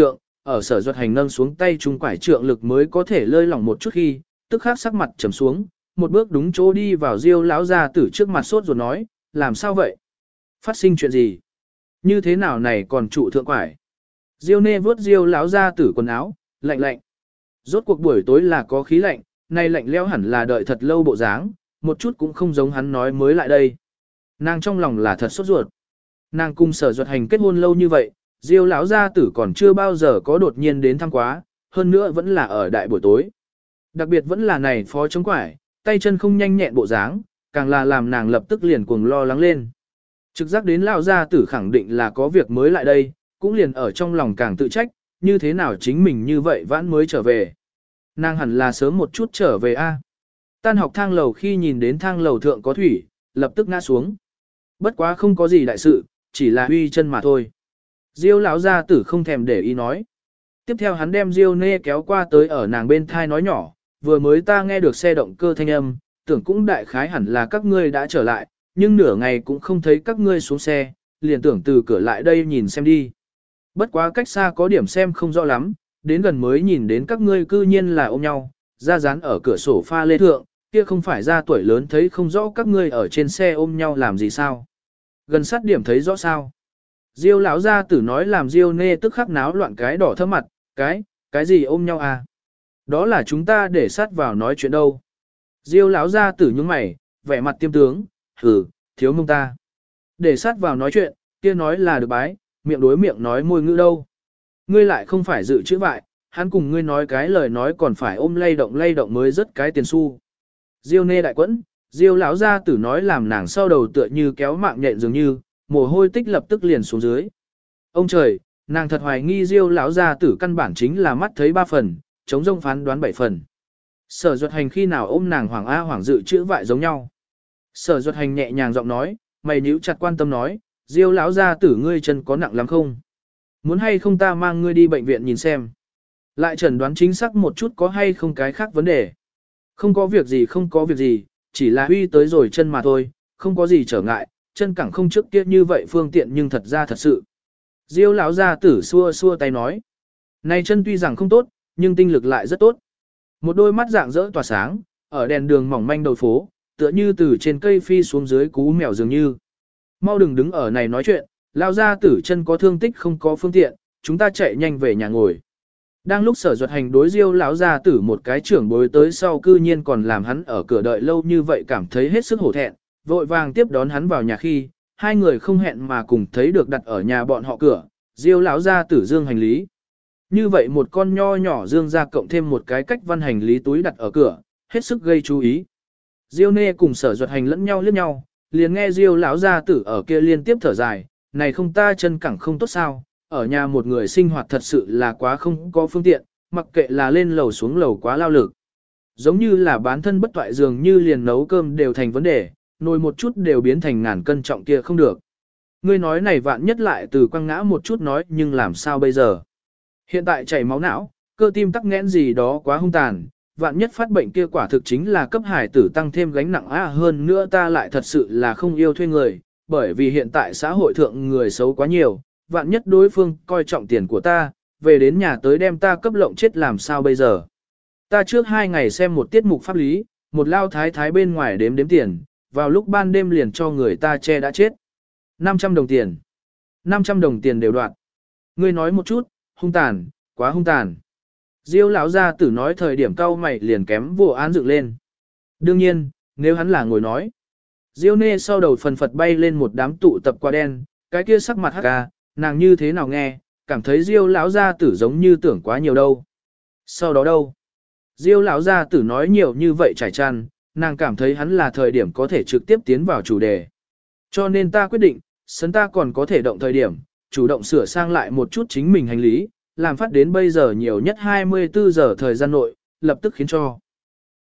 ở Sở Duật Hành nâng xuống tay trung quải trượng lực mới có thể lơi lỏng một chút khi, tức khắc sắc mặt trầm xuống, một bước đúng chỗ đi vào Diêu lão gia tử trước mặt sốt ruột nói, làm sao vậy? Phát sinh chuyện gì? Như thế nào này còn trụ thượng quải? Diêu Nê vớt Diêu lão gia tử quần áo, lạnh lạnh. Rốt cuộc buổi tối là có khí lạnh, nay lạnh lẽo hẳn là đợi thật lâu bộ dáng, một chút cũng không giống hắn nói mới lại đây. Nàng trong lòng là thật sốt ruột. Nàng cùng Sở Duật Hành kết hôn lâu như vậy, Diêu lão gia tử còn chưa bao giờ có đột nhiên đến thăm quá, hơn nữa vẫn là ở đại buổi tối. Đặc biệt vẫn là này phó chống quải, tay chân không nhanh nhẹn bộ dáng, càng là làm nàng lập tức liền cuồng lo lắng lên. Trực giác đến lão gia tử khẳng định là có việc mới lại đây, cũng liền ở trong lòng càng tự trách, như thế nào chính mình như vậy vãn mới trở về. Nàng hẳn là sớm một chút trở về a. Tan học thang lầu khi nhìn đến thang lầu thượng có thủy, lập tức ngã xuống. Bất quá không có gì đại sự, chỉ là huy chân mà thôi. Diêu lão gia tử không thèm để ý nói. Tiếp theo hắn đem Diêu Nê kéo qua tới ở nàng bên thai nói nhỏ, vừa mới ta nghe được xe động cơ thanh âm, tưởng cũng đại khái hẳn là các ngươi đã trở lại, nhưng nửa ngày cũng không thấy các ngươi xuống xe, liền tưởng từ cửa lại đây nhìn xem đi. Bất quá cách xa có điểm xem không rõ lắm, đến gần mới nhìn đến các ngươi cư nhiên là ôm nhau, ra dán ở cửa sổ pha lê thượng, kia không phải ra tuổi lớn thấy không rõ các ngươi ở trên xe ôm nhau làm gì sao. Gần sát điểm thấy rõ sao. Diêu lão gia tử nói làm Diêu Nê tức khắc náo loạn cái đỏ thấp mặt, cái gì ôm nhau à? Đó là chúng ta để sát vào nói chuyện đâu. Diêu lão gia tử nhướng mày, vẻ mặt tiêm tướng, hừ, thiếu mông ta. Để sát vào nói chuyện, kia nói là được bái, miệng đối miệng nói môi ngữ đâu. Ngươi lại không phải dự chữ vại, hắn cùng ngươi nói cái lời nói còn phải ôm lay động mới rất cái tiền xu. Diêu Nê đại quẫn, Diêu lão gia tử nói làm nàng sau đầu tựa như kéo mạng nhện dường như, mồ hôi tích lập tức liền xuống dưới. Ông trời, nàng thật hoài nghi Diêu lão gia tử căn bản chính là mắt thấy 3 phần, chống rông phán đoán 7 phần. Sở Duật Hành khi nào ôm nàng hoàng a hoàng dự chữ vại giống nhau. Sở Duật Hành nhẹ nhàng giọng nói, mày nhíu chặt quan tâm nói, Diêu lão gia tử ngươi chân có nặng lắm không? Muốn hay không ta mang ngươi đi bệnh viện nhìn xem. Lại chẩn đoán chính xác một chút có hay không cái khác vấn đề. Không có việc gì, chỉ là huy tới rồi chân mà thôi, không có gì trở ngại, chân cẳng không trước kia như vậy phương tiện nhưng thật ra thật sự. Diêu lão gia tử xua xua tay nói, này chân tuy rằng không tốt, nhưng tinh lực lại rất tốt. Một đôi mắt dạng dỡ tỏa sáng, ở đèn đường mỏng manh đầu phố, tựa như từ trên cây phi xuống dưới cú mèo dường như. Mau đừng đứng ở này nói chuyện, lão gia tử chân có thương tích không có phương tiện, chúng ta chạy nhanh về nhà ngồi. Đang lúc Sở Duật Hành đối Diêu lão gia tử một cái trưởng bối tới sau cư nhiên còn làm hắn ở cửa đợi lâu như vậy cảm thấy hết sức hổ thẹn, vội vàng tiếp đón hắn vào nhà khi, hai người không hẹn mà cùng thấy được đặt ở nhà bọn họ cửa, Diêu lão gia tử dương hành lý. Như vậy một con nho nhỏ dương ra cộng thêm một cái cách văn hành lý túi đặt ở cửa, hết sức gây chú ý. Diêu Nê cùng Sở Duật Hành lẫn nhau liếc nhau, liền nghe Diêu lão gia tử ở kia liên tiếp thở dài, này không ta chân cẳng không tốt sao, ở nhà một người sinh hoạt thật sự là quá không có phương tiện, mặc kệ là lên lầu xuống lầu quá lao lực. Giống như là bán thân bất toại dường như liền nấu cơm đều thành vấn đề, nồi một chút đều biến thành ngàn cân trọng kia không được. Ngươi nói này vạn nhất lại từ quăng ngã một chút nói nhưng làm sao bây giờ. Hiện tại chảy máu não, cơ tim tắc nghẽn gì đó quá hung tàn, vạn nhất phát bệnh kia quả thực chính là cấp hải tử tăng thêm gánh nặng hơn nữa ta lại thật sự là không yêu thuê người, bởi vì hiện tại xã hội thượng người xấu quá nhiều, vạn nhất đối phương coi trọng tiền của ta, về đến nhà tới đem ta cấp lộng chết làm sao bây giờ. Ta trước 2 ngày xem một tiết mục pháp lý, một lao thái thái bên ngoài đếm tiền, vào lúc ban đêm liền cho người ta che đã chết. 500 đồng tiền. 500 đồng tiền đều đoạt. Ngươi nói một chút, hung tàn, quá hung tàn. Diêu lão gia tử nói thời điểm cau mày liền kém vụ án dựng lên. Đương nhiên, nếu hắn là ngồi nói. Diêu Nê sau đầu phần phật bay lên một đám tụ tập qua đen, cái kia sắc mặt hắc ca, nàng như thế nào nghe, cảm thấy Diêu lão gia tử giống như tưởng quá nhiều đâu. Sau đó đâu? Diêu lão gia tử nói nhiều như vậy trải tràn, nàng cảm thấy hắn là thời điểm có thể trực tiếp tiến vào chủ đề. Cho nên ta quyết định, sấn ta còn có thể động thời điểm, chủ động sửa sang lại một chút chính mình hành lý, làm phát đến bây giờ nhiều nhất 24 giờ thời gian nội, lập tức khiến cho